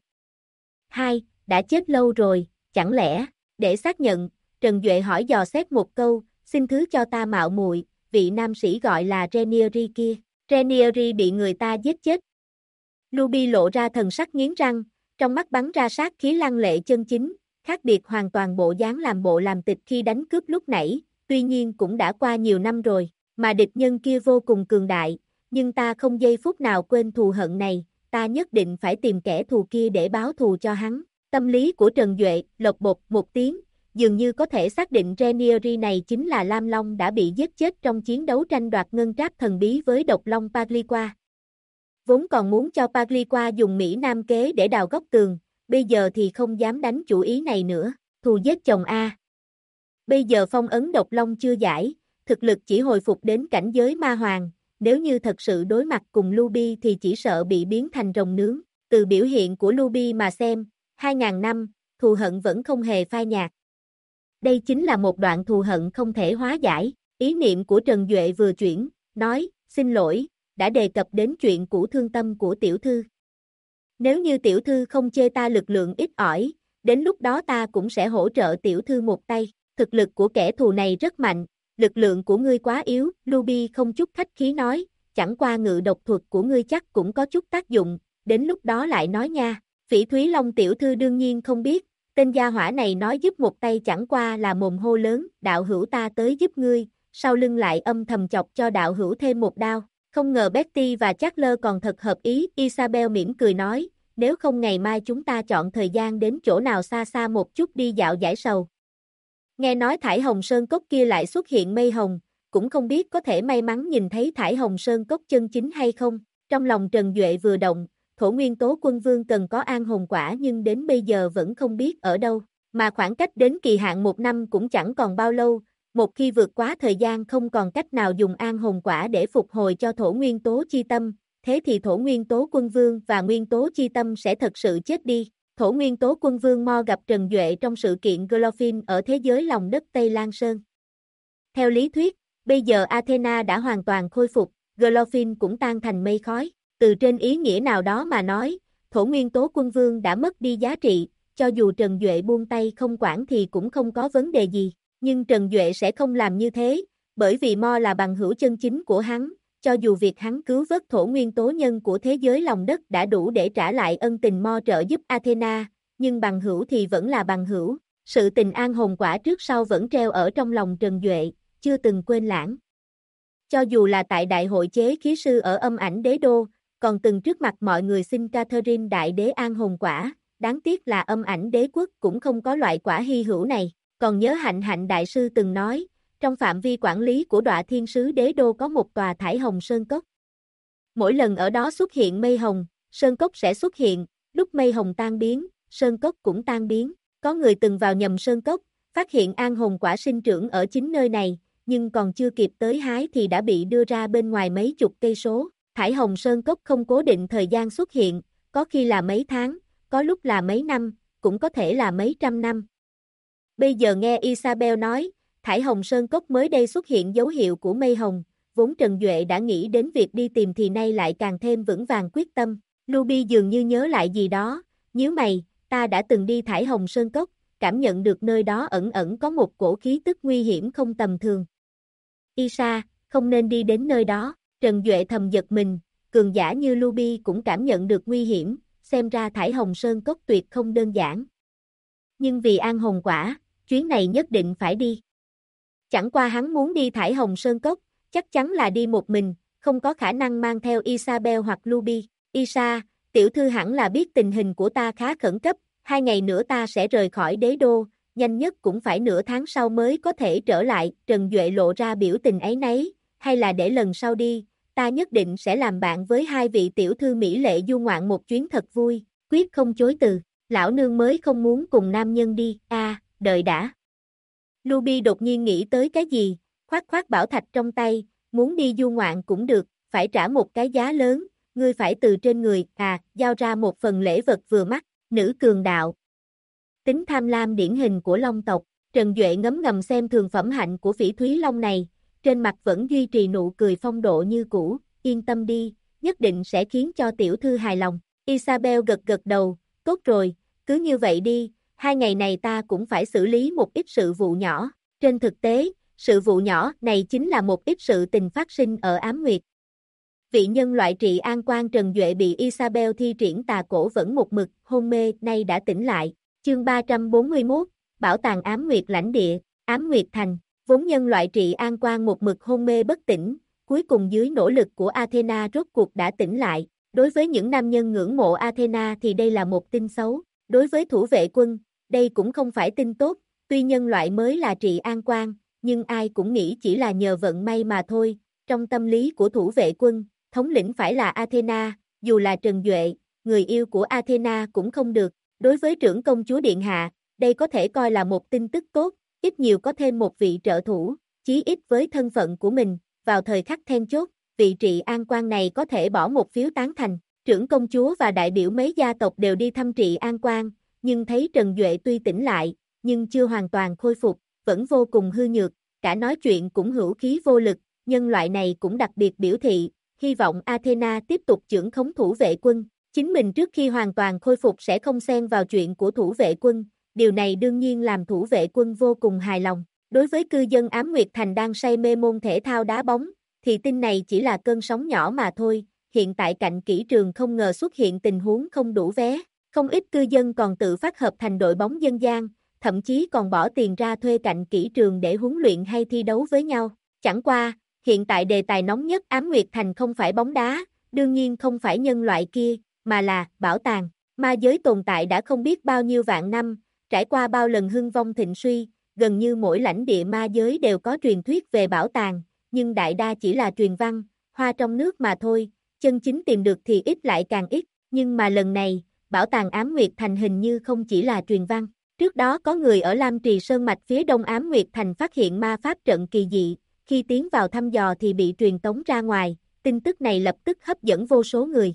2. Đã chết lâu rồi, chẳng lẽ, để xác nhận, Trần Duệ hỏi dò xét một câu, xin thứ cho ta mạo muội, vị nam sĩ gọi là Ranieri kia, Ranieri bị người ta giết chết. Ruby lộ ra thần sắc nghiến răng, trong mắt bắn ra sát khí lăng lệ chân chính, khác biệt hoàn toàn bộ dáng làm bộ làm tịch khi đánh cướp lúc nãy, tuy nhiên cũng đã qua nhiều năm rồi, mà địch nhân kia vô cùng cường đại, nhưng ta không giây phút nào quên thù hận này, ta nhất định phải tìm kẻ thù kia để báo thù cho hắn. Tâm lý của Trần Duệ, lộc bột một tiếng, dường như có thể xác định Rhaenyra này chính là Lam Long đã bị giết chết trong chiến đấu tranh đoạt ngân tráp thần bí với độc long Pagliqua. Vốn còn muốn cho Pagliqua dùng Mỹ Nam kế để đào góc tường, bây giờ thì không dám đánh chủ ý này nữa, thù giết chồng A. Bây giờ phong ấn độc long chưa giải, thực lực chỉ hồi phục đến cảnh giới ma hoàng, nếu như thật sự đối mặt cùng Luby thì chỉ sợ bị biến thành rồng nướng, từ biểu hiện của Luby mà xem, 2000 năm, thù hận vẫn không hề phai nhạt. Đây chính là một đoạn thù hận không thể hóa giải, ý niệm của Trần Duệ vừa chuyển, nói, xin lỗi, đã đề cập đến chuyện cũ thương tâm của tiểu thư. Nếu như tiểu thư không chê ta lực lượng ít ỏi, đến lúc đó ta cũng sẽ hỗ trợ tiểu thư một tay, thực lực của kẻ thù này rất mạnh, lực lượng của ngươi quá yếu, Luby không chút khách khí nói, chẳng qua ngự độc thuật của ngươi chắc cũng có chút tác dụng, đến lúc đó lại nói nha, Phỉ Thúy Long tiểu thư đương nhiên không biết, tên gia hỏa này nói giúp một tay chẳng qua là mồm hô lớn, đạo hữu ta tới giúp ngươi, sau lưng lại âm thầm chọc cho đạo hữu thêm một đao. Không ngờ Betty và Chandler còn thật hợp ý, Isabel mỉm cười nói, nếu không ngày mai chúng ta chọn thời gian đến chỗ nào xa xa một chút đi dạo giải sầu. Nghe nói Thải Hồng Sơn Cốc kia lại xuất hiện mây hồng, cũng không biết có thể may mắn nhìn thấy Thải Hồng Sơn Cốc chân chính hay không. Trong lòng Trần Duệ vừa động, Thổ Nguyên Tố Quân Vương cần có an hồn quả nhưng đến bây giờ vẫn không biết ở đâu, mà khoảng cách đến kỳ hạn 1 năm cũng chẳng còn bao lâu. Một khi vượt quá thời gian không còn cách nào dùng an hồn quả để phục hồi cho thổ nguyên tố chi tâm, thế thì thổ nguyên tố quân vương và nguyên tố chi tâm sẽ thật sự chết đi. Thổ nguyên tố quân vương Mo gặp Trần Duệ trong sự kiện Glorfin ở thế giới lòng đất Tây Lan Sơn. Theo lý thuyết, bây giờ Athena đã hoàn toàn khôi phục, Glorfin cũng tan thành mây khói. Từ trên ý nghĩa nào đó mà nói, thổ nguyên tố quân vương đã mất đi giá trị, cho dù Trần Duệ buông tay không quản thì cũng không có vấn đề gì. Nhưng Trần Duệ sẽ không làm như thế, bởi vì Mo là bằng hữu chân chính của hắn, cho dù việc hắn cứu vớt thổ nguyên tố nhân của thế giới lòng đất đã đủ để trả lại ân tình Mo trợ giúp Athena, nhưng bằng hữu thì vẫn là bằng hữu, sự tình an hồn quả trước sau vẫn treo ở trong lòng Trần Duệ, chưa từng quên lãng. Cho dù là tại đại hội chế khí sư ở âm ảnh đế đô, còn từng trước mặt mọi người xin Catherine đại đế an hồn quả, đáng tiếc là âm ảnh đế quốc cũng không có loại quả hy hữu này. Còn nhớ Hạnh Hạnh đại sư từng nói, trong phạm vi quản lý của Đọa Thiên Sứ Đế Đô có một tòa Thải Hồng Sơn Cốc. Mỗi lần ở đó xuất hiện mây hồng, Sơn Cốc sẽ xuất hiện, lúc mây hồng tan biến, Sơn Cốc cũng tan biến. Có người từng vào nhầm Sơn Cốc, phát hiện an hồn quả sinh trưởng ở chính nơi này, nhưng còn chưa kịp tới hái thì đã bị đưa ra bên ngoài mấy chục cây số. Thải Hồng Sơn Cốc không cố định thời gian xuất hiện, có khi là mấy tháng, có lúc là mấy năm, cũng có thể là mấy trăm năm. Bây giờ nghe Isabel nói, Thải Hồng Sơn Cốc mới đây xuất hiện dấu hiệu của mây hồng, vốn Trần Duệ đã nghĩ đến việc đi tìm thì nay lại càng thêm vững vàng quyết tâm. Luby dường như nhớ lại gì đó, nhíu mày, ta đã từng đi Thải Hồng Sơn Cốc, cảm nhận được nơi đó ẩn ẩn có một cổ khí tức nguy hiểm không tầm thường. Isa, không nên đi đến nơi đó, Trần Duệ thầm giật mình, cường giả như Luby cũng cảm nhận được nguy hiểm, xem ra Thải Hồng Sơn Cốc tuyệt không đơn giản. Nhưng vì an hồn quả, chuyến này nhất định phải đi. Chẳng qua hắn muốn đi Thải Hồng Sơn Cốc, chắc chắn là đi một mình, không có khả năng mang theo Isabel hoặc Luby. Isa, tiểu thư hẳn là biết tình hình của ta khá khẩn cấp, 2 ngày nữa ta sẽ rời khỏi đế đô, nhanh nhất cũng phải nửa tháng sau mới có thể trở lại. Trần Duệ lộ ra biểu tình áy náy, hay là để lần sau đi, ta nhất định sẽ làm bạn với 2 vị tiểu thư mỹ lệ du ngoạn một chuyến thật vui, quyết không chối từ. Lão nương mới không muốn cùng nam nhân đi, đợi đã. Luby đột nhiên nghĩ tới cái gì, khoát khoát bảo thạch trong tay, muốn đi du ngoạn cũng được, phải trả một cái giá lớn, ngươi phải từ trên người, giao ra một phần lễ vật vừa mắt, nữ cường đạo. Tính tham lam điển hình của Long tộc, Trần Duệ ngấm ngầm xem thường phẩm hạnh của Phỉ Thúy Long này, trên mặt vẫn duy trì nụ cười phong độ như cũ, yên tâm đi, nhất định sẽ khiến cho tiểu thư hài lòng. Isabel gật gật đầu, tốt rồi, cứ như vậy đi, 2 ngày này ta cũng phải xử lý một ít sự vụ nhỏ. Trên thực tế, sự vụ nhỏ này chính là một ít sự tình phát sinh ở Ám Nguyệt. Vị nhân loại trị an quan Trần Duệ bị Isabel thi triển tà cổ vẫn một mực hôn mê, nay đã tỉnh lại. Chương 341, Bảo tàng Ám Nguyệt lãnh địa, Ám Nguyệt Thành, vốn nhân loại trị an quan một mực hôn mê bất tỉnh, cuối cùng dưới nỗ lực của Athena rốt cuộc đã tỉnh lại. Đối với những nam nhân ngưỡng mộ Athena thì đây là một tin xấu, đối với thủ vệ quân, đây cũng không phải tin tốt, tuy nhân loại mới là trị an quan, nhưng ai cũng nghĩ chỉ là nhờ vận may mà thôi. Trong tâm lý của thủ vệ quân, thống lĩnh phải là Athena, dù là Trần Duệ, người yêu của Athena cũng không được. Đối với trưởng công chúa Điện Hạ, đây có thể coi là một tin tức tốt, ít nhiều có thêm một vị trợ thủ, chí ít với thân phận của mình, vào thời khắc then chốt, vị trị an quan này có thể bỏ một phiếu tán thành. Trưởng công chúa và đại biểu mấy gia tộc đều đi thăm trị an quan, nhưng thấy Trần Duệ tuy tỉnh lại, nhưng chưa hoàn toàn khôi phục, vẫn vô cùng hư nhược, cả nói chuyện cũng hữu khí vô lực. Nhân loại này cũng đặc biệt biểu thị, hy vọng Athena tiếp tục chưởng khống thủ vệ quân. Chính mình trước khi hoàn toàn khôi phục sẽ không xen vào chuyện của thủ vệ quân, điều này đương nhiên làm thủ vệ quân vô cùng hài lòng. Đối với cư dân Ám Nguyệt Thành đang say mê môn thể thao đá bóng, thì tin này chỉ là cơn sóng nhỏ mà thôi. Hiện tại cạnh kỹ trường không ngờ xuất hiện tình huống không đủ vé, không ít cư dân còn tự phát hợp thành đội bóng dân gian, thậm chí còn bỏ tiền ra thuê cạnh kỹ trường để huấn luyện hay thi đấu với nhau. Chẳng qua, hiện tại đề tài nóng nhất Ám Nguyệt Thành không phải bóng đá, đương nhiên không phải nhân loại kia, mà là bảo tàng. Ma giới tồn tại đã không biết bao nhiêu vạn năm, trải qua bao lần hưng vong thịnh suy, gần như mỗi lãnh địa ma giới đều có truyền thuyết về bảo tàng, nhưng đại đa chỉ là truyền văn, hoa trong nước mà thôi, chân chính tìm được thì ít lại càng ít, nhưng mà lần này, bảo tàng Ám Nguyệt Thành hình như không chỉ là truyền văn. Trước đó có người ở Lam Trì Sơn Mạch phía đông Ám Nguyệt Thành phát hiện ma pháp trận kỳ dị, khi tiến vào thăm dò thì bị truyền tống ra ngoài, tin tức này lập tức hấp dẫn vô số người.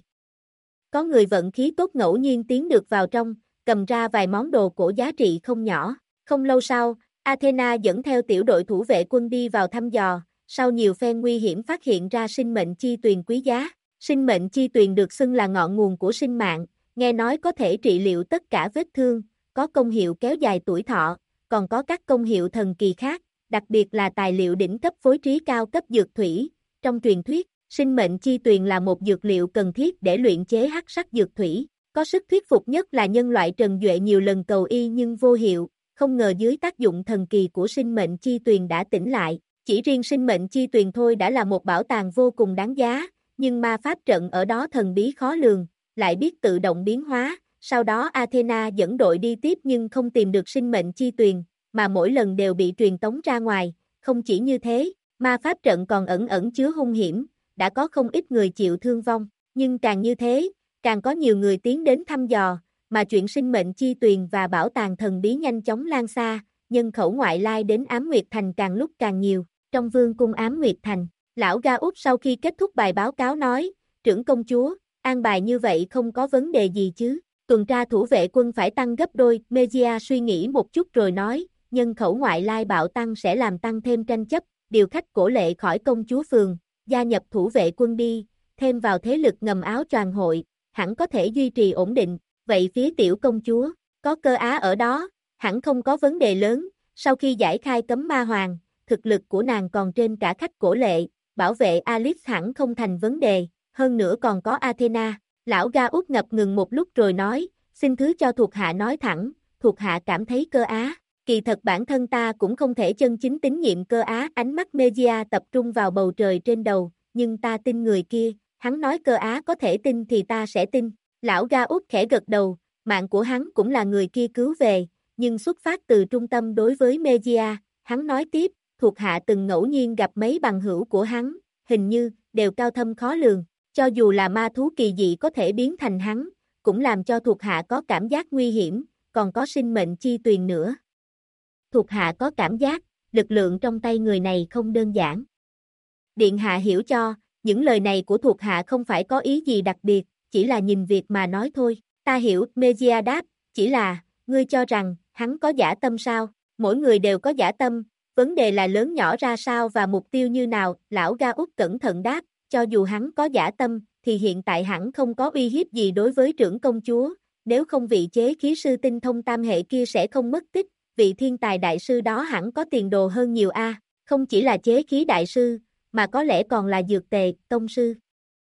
Có người vận khí tốt ngẫu nhiên tiến được vào trong, cầm ra vài món đồ cổ giá trị không nhỏ. Không lâu sau, Athena dẫn theo tiểu đội thủ vệ quân đi vào thăm dò, sau nhiều phen nguy hiểm phát hiện ra sinh mệnh chi tuyền quý giá. Sinh mệnh chi tuyền được xưng là ngọn nguồn của sinh mạng, nghe nói có thể trị liệu tất cả vết thương, có công hiệu kéo dài tuổi thọ, còn có các công hiệu thần kỳ khác, đặc biệt là tài liệu đỉnh cấp phối trí cao cấp dược thủy. Trong truyền thuyết, sinh mệnh chi tuyền là một dược liệu cần thiết để luyện chế hắc sắc dược thủy. Có sức thuyết phục nhất là nhân loại Trần Duệ nhiều lần cầu y nhưng vô hiệu, không ngờ dưới tác dụng thần kỳ của sinh mệnh chi tuyền đã tỉnh lại. Chỉ riêng sinh mệnh chi tuyền thôi đã là một bảo tàng vô cùng đáng giá, nhưng ma pháp trận ở đó thần bí khó lường, lại biết tự động biến hóa. Sau đó Athena dẫn đội đi tiếp nhưng không tìm được sinh mệnh chi tuyền, mà mỗi lần đều bị truyền tống ra ngoài. Không chỉ như thế, ma pháp trận còn ẩn ẩn chứa hung hiểm, đã có không ít người chịu thương vong, nhưng càng như thế, càng có nhiều người tiến đến thăm dò, mà chuyện sinh mệnh chi tuyền và bảo tàng thần bí nhanh chóng lan xa, nhân khẩu ngoại lai đến Ám Nguyệt Thành càng lúc càng nhiều. Trong vương cung Ám Nguyệt Thành, lão Ga Út sau khi kết thúc bài báo cáo nói, trưởng công chúa, an bài như vậy không có vấn đề gì chứ, tuần tra thủ vệ quân phải tăng gấp đôi. Mejia suy nghĩ một chút rồi nói, nhân khẩu ngoại lai bạo tăng sẽ làm tăng thêm tranh chấp, điều khách cổ lệ khỏi công chúa phường, gia nhập thủ vệ quân đi, thêm vào thế lực ngầm áo choàng hội, hẳn có thể duy trì ổn định. Vậy phía tiểu công chúa, có cơ á ở đó, hẳn không có vấn đề lớn. Sau khi giải khai cấm ma hoàng, thực lực của nàng còn trên cả khách cổ lệ, bảo vệ Alice hẳn không thành vấn đề, hơn nữa còn có Athena. Lão Ga Út ngập ngừng một lúc rồi nói, xin thứ cho thuộc hạ nói thẳng, thuộc hạ cảm thấy cơ á. Kỳ thật bản thân ta cũng không thể chân chính tín nhiệm cơ á. Ánh mắt Mejia tập trung vào bầu trời trên đầu, nhưng ta tin người kia, hắn nói cơ á có thể tin thì ta sẽ tin. Lão Ga Út khẽ gật đầu, mạng của hắn cũng là người kia cứu về, nhưng xuất phát từ trung tâm đối với Mejia. Hắn nói tiếp, thuộc hạ từng ngẫu nhiên gặp mấy bằng hữu của hắn, hình như đều cao thâm khó lường, cho dù là ma thú kỳ dị có thể biến thành hắn, cũng làm cho thuộc hạ có cảm giác nguy hiểm, còn có sinh mệnh chi tuyền nữa. Thuộc hạ có cảm giác, lực lượng trong tay người này không đơn giản. Điện hạ hiểu cho, những lời này của thuộc hạ không phải có ý gì đặc biệt, chỉ là nhìn việc mà nói thôi. Ta hiểu, Mejia đáp, chỉ là, ngươi cho rằng, hắn có dã tâm sao? Mỗi người đều có dã tâm, vấn đề là lớn nhỏ ra sao và mục tiêu như nào. Lão Ga Út cẩn thận đáp, cho dù hắn có dã tâm, thì hiện tại hẳn không có uy hiếp gì đối với trưởng công chúa, nếu không vị chế khí sư tinh thông tam hệ kia sẽ không mất tích, vị thiên tài đại sư đó hẳn có tiền đồ hơn nhiều a, không chỉ là chế khí đại sư, mà có lẽ còn là dược tề, tông sư.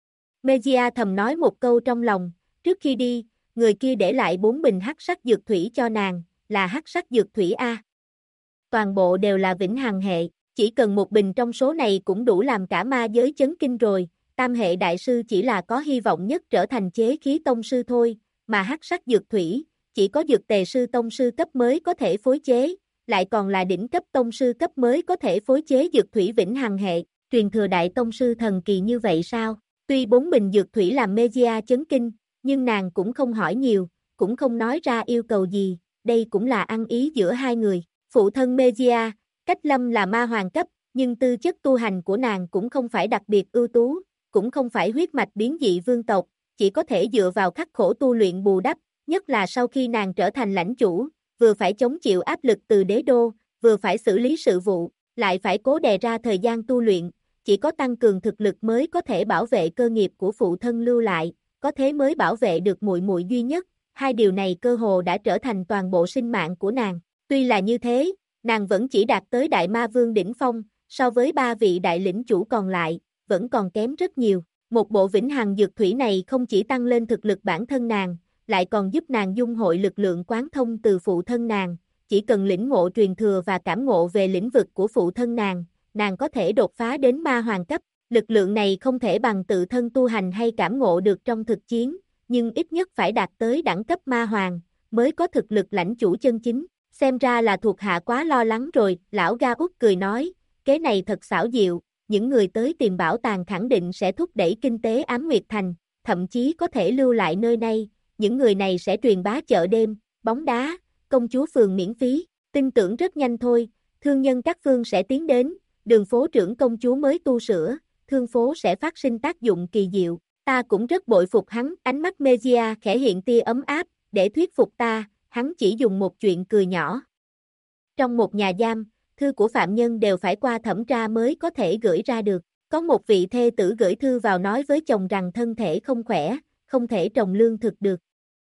Mejia thầm nói một câu trong lòng, trước khi đi, người kia để lại 4 bình hắc sắc dược thủy cho nàng, là hắc sắc dược thủy A. Toàn bộ đều là vĩnh hằng hệ, chỉ cần một bình trong số này cũng đủ làm cả ma giới chấn kinh rồi, tam hệ đại sư chỉ là có hy vọng nhất trở thành chế khí tông sư thôi, mà hắc sắc dược thủy, chỉ có dược tề sư tông sư cấp mới có thể phối chế, lại còn là đỉnh cấp tông sư cấp mới có thể phối chế dược thủy vĩnh hằng hệ, truyền thừa đại tông sư thần kỳ như vậy sao? Tuy 4 bình dược thủy làm Mejia chấn kinh, nhưng nàng cũng không hỏi nhiều, cũng không nói ra yêu cầu gì, đây cũng là ăn ý giữa hai người. Phụ thân Mejia, Cách Lâm là ma hoàng cấp, nhưng tư chất tu hành của nàng cũng không phải đặc biệt ưu tú, cũng không phải huyết mạch biến dị vương tộc, chỉ có thể dựa vào khắc khổ tu luyện bù đắp, nhất là sau khi nàng trở thành lãnh chủ, vừa phải chống chịu áp lực từ đế đô, vừa phải xử lý sự vụ, lại phải cố đè ra thời gian tu luyện, chỉ có tăng cường thực lực mới có thể bảo vệ cơ nghiệp của phụ thân lưu lại, có thế mới bảo vệ được muội muội duy nhất, hai điều này cơ hồ đã trở thành toàn bộ sinh mạng của nàng. Tuy là như thế, nàng vẫn chỉ đạt tới đại ma vương đỉnh phong, so với 3 vị đại lĩnh chủ còn lại, vẫn còn kém rất nhiều. Một bộ vĩnh hằng dược thủy này không chỉ tăng lên thực lực bản thân nàng, lại còn giúp nàng dung hội lực lượng quán thông từ phụ thân nàng, chỉ cần lĩnh ngộ truyền thừa và cảm ngộ về lĩnh vực của phụ thân nàng có thể đột phá đến ma hoàng cấp. Lực lượng này không thể bằng tự thân tu hành hay cảm ngộ được trong thực chiến, nhưng ít nhất phải đạt tới đẳng cấp ma hoàng, mới có thực lực lãnh chủ chân chính. Xem ra là thuộc hạ quá lo lắng rồi, lão Ga Út cười nói, kế này thật xảo diệu, những người tới tìm bảo tàng khẳng định sẽ thúc đẩy kinh tế Ám Nguyệt Thành, thậm chí có thể lưu lại nơi này, những người này sẽ truyền bá chợ đêm, bóng đá, công chúa phường miễn phí, tin tưởng rất nhanh thôi, thương nhân các phương sẽ tiến đến, đường phố trưởng công chúa mới tu sửa, thương phố sẽ phát sinh tác dụng kỳ diệu, ta cũng rất bội phục hắn, ánh mắt Mejia khẽ hiện tia ấm áp, để thuyết phục ta, hắn chỉ dùng một chuyện cười nhỏ. Trong một nhà giam, thư của phạm nhân đều phải qua thẩm tra mới có thể gửi ra được, có một vị thê tử gửi thư vào nói với chồng rằng thân thể không khỏe, không thể trồng lương thực được.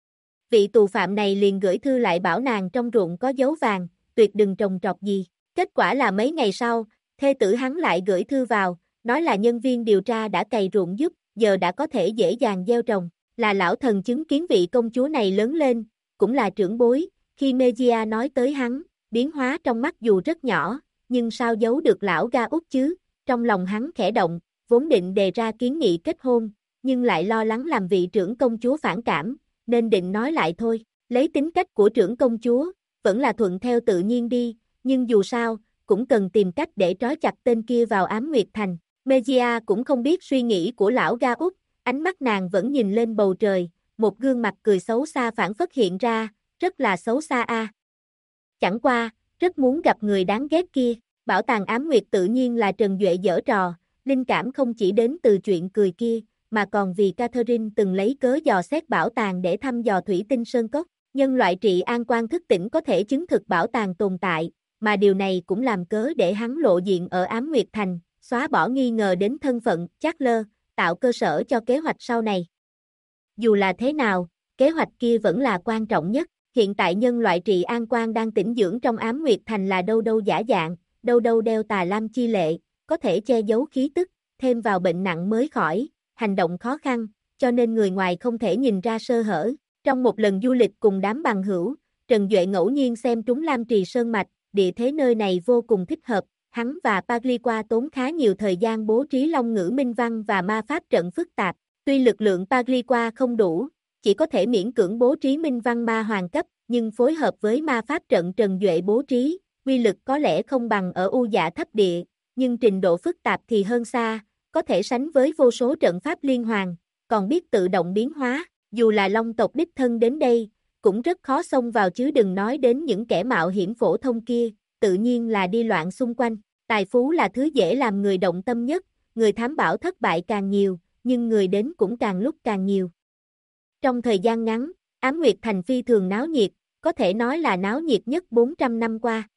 Vị tù phạm này liền gửi thư lại bảo nàng trong ruộng có dấu vàng, tuyệt đừng trồng trọt gì. Kết quả là mấy ngày sau, thê tử hắn lại gửi thư vào, nói là nhân viên điều tra đã cày ruộng giúp, giờ đã có thể dễ dàng gieo trồng. Là lão thần chứng kiến vị công chúa này lớn lên, cũng là trưởng bối, khi Mejia nói tới hắn, biến hóa trong mắt dù rất nhỏ, nhưng sao giấu được lão Ga Út chứ, trong lòng hắn khẽ động, vốn định đề ra kiến nghị kết hôn, nhưng lại lo lắng làm vị trưởng công chúa phản cảm, nên định nói lại thôi, lấy tính cách của trưởng công chúa, vẫn là thuận theo tự nhiên đi, nhưng dù sao, cũng cần tìm cách để trói chặt tên kia vào Ám Nguyệt Thành. Mejia cũng không biết suy nghĩ của lão Ga Út, ánh mắt nàng vẫn nhìn lên bầu trời, một gương mặt cười xấu xa phản phất hiện ra, rất là xấu xa a. Chẳng qua, rất muốn gặp người đáng ghét kia, bảo tàng Ám Nguyệt tự nhiên là Trần Duệ giở trò, linh cảm không chỉ đến từ chuyện cười kia, mà còn vì Catherine từng lấy cớ dò xét bảo tàng để thăm dò thủy tinh sơn cốc, nhân loại trị an quan thức tỉnh có thể chứng thực bảo tàng tồn tại, mà điều này cũng làm cớ để hắn lộ diện ở Ám Nguyệt Thành, xóa bỏ nghi ngờ đến thân phận Charles, tạo cơ sở cho kế hoạch sau này. Dù là thế nào, kế hoạch kia vẫn là quan trọng nhất, hiện tại nhân loại trị an quan đang tĩnh dưỡng trong Ám Nguyệt Thành là đâu đâu giả dạng, đâu đâu đeo tà lam chi lệ, có thể che giấu khí tức, thêm vào bệnh nặng mới khỏi, hành động khó khăn, cho nên người ngoài không thể nhìn ra sơ hở. Trong một lần du lịch cùng đám bằng hữu, Trần Duệ ngẫu nhiên xem trúng Lam Trì Sơn Mạch, địa thế nơi này vô cùng thích hợp, hắn và Pagliqua tốn khá nhiều thời gian bố trí long ngữ minh văn và ma pháp trận phức tạp, tuy lực lượng Pagliqua không đủ, chỉ có thể miễn cưỡng bố trí minh văn ma hoàng cấp, nhưng phối hợp với ma pháp trận Trần Duệ bố trí, uy lực có lẽ không bằng ở U Dạ thấp địa, nhưng trình độ phức tạp thì hơn xa, có thể sánh với vô số trận pháp liên hoàn, còn biết tự động biến hóa, dù là long tộc đích thân đến đây, cũng rất khó xông vào chứ đừng nói đến những kẻ mạo hiểm phổ thông kia, tự nhiên là đi loạn xung quanh, tài phú là thứ dễ làm người động tâm nhất, người thám bảo thất bại càng nhiều, nhưng người đến cũng càng lúc càng nhiều. Trong thời gian ngắn, Ám Nguyệt Thành phi thường náo nhiệt, có thể nói là náo nhiệt nhất 400 năm qua.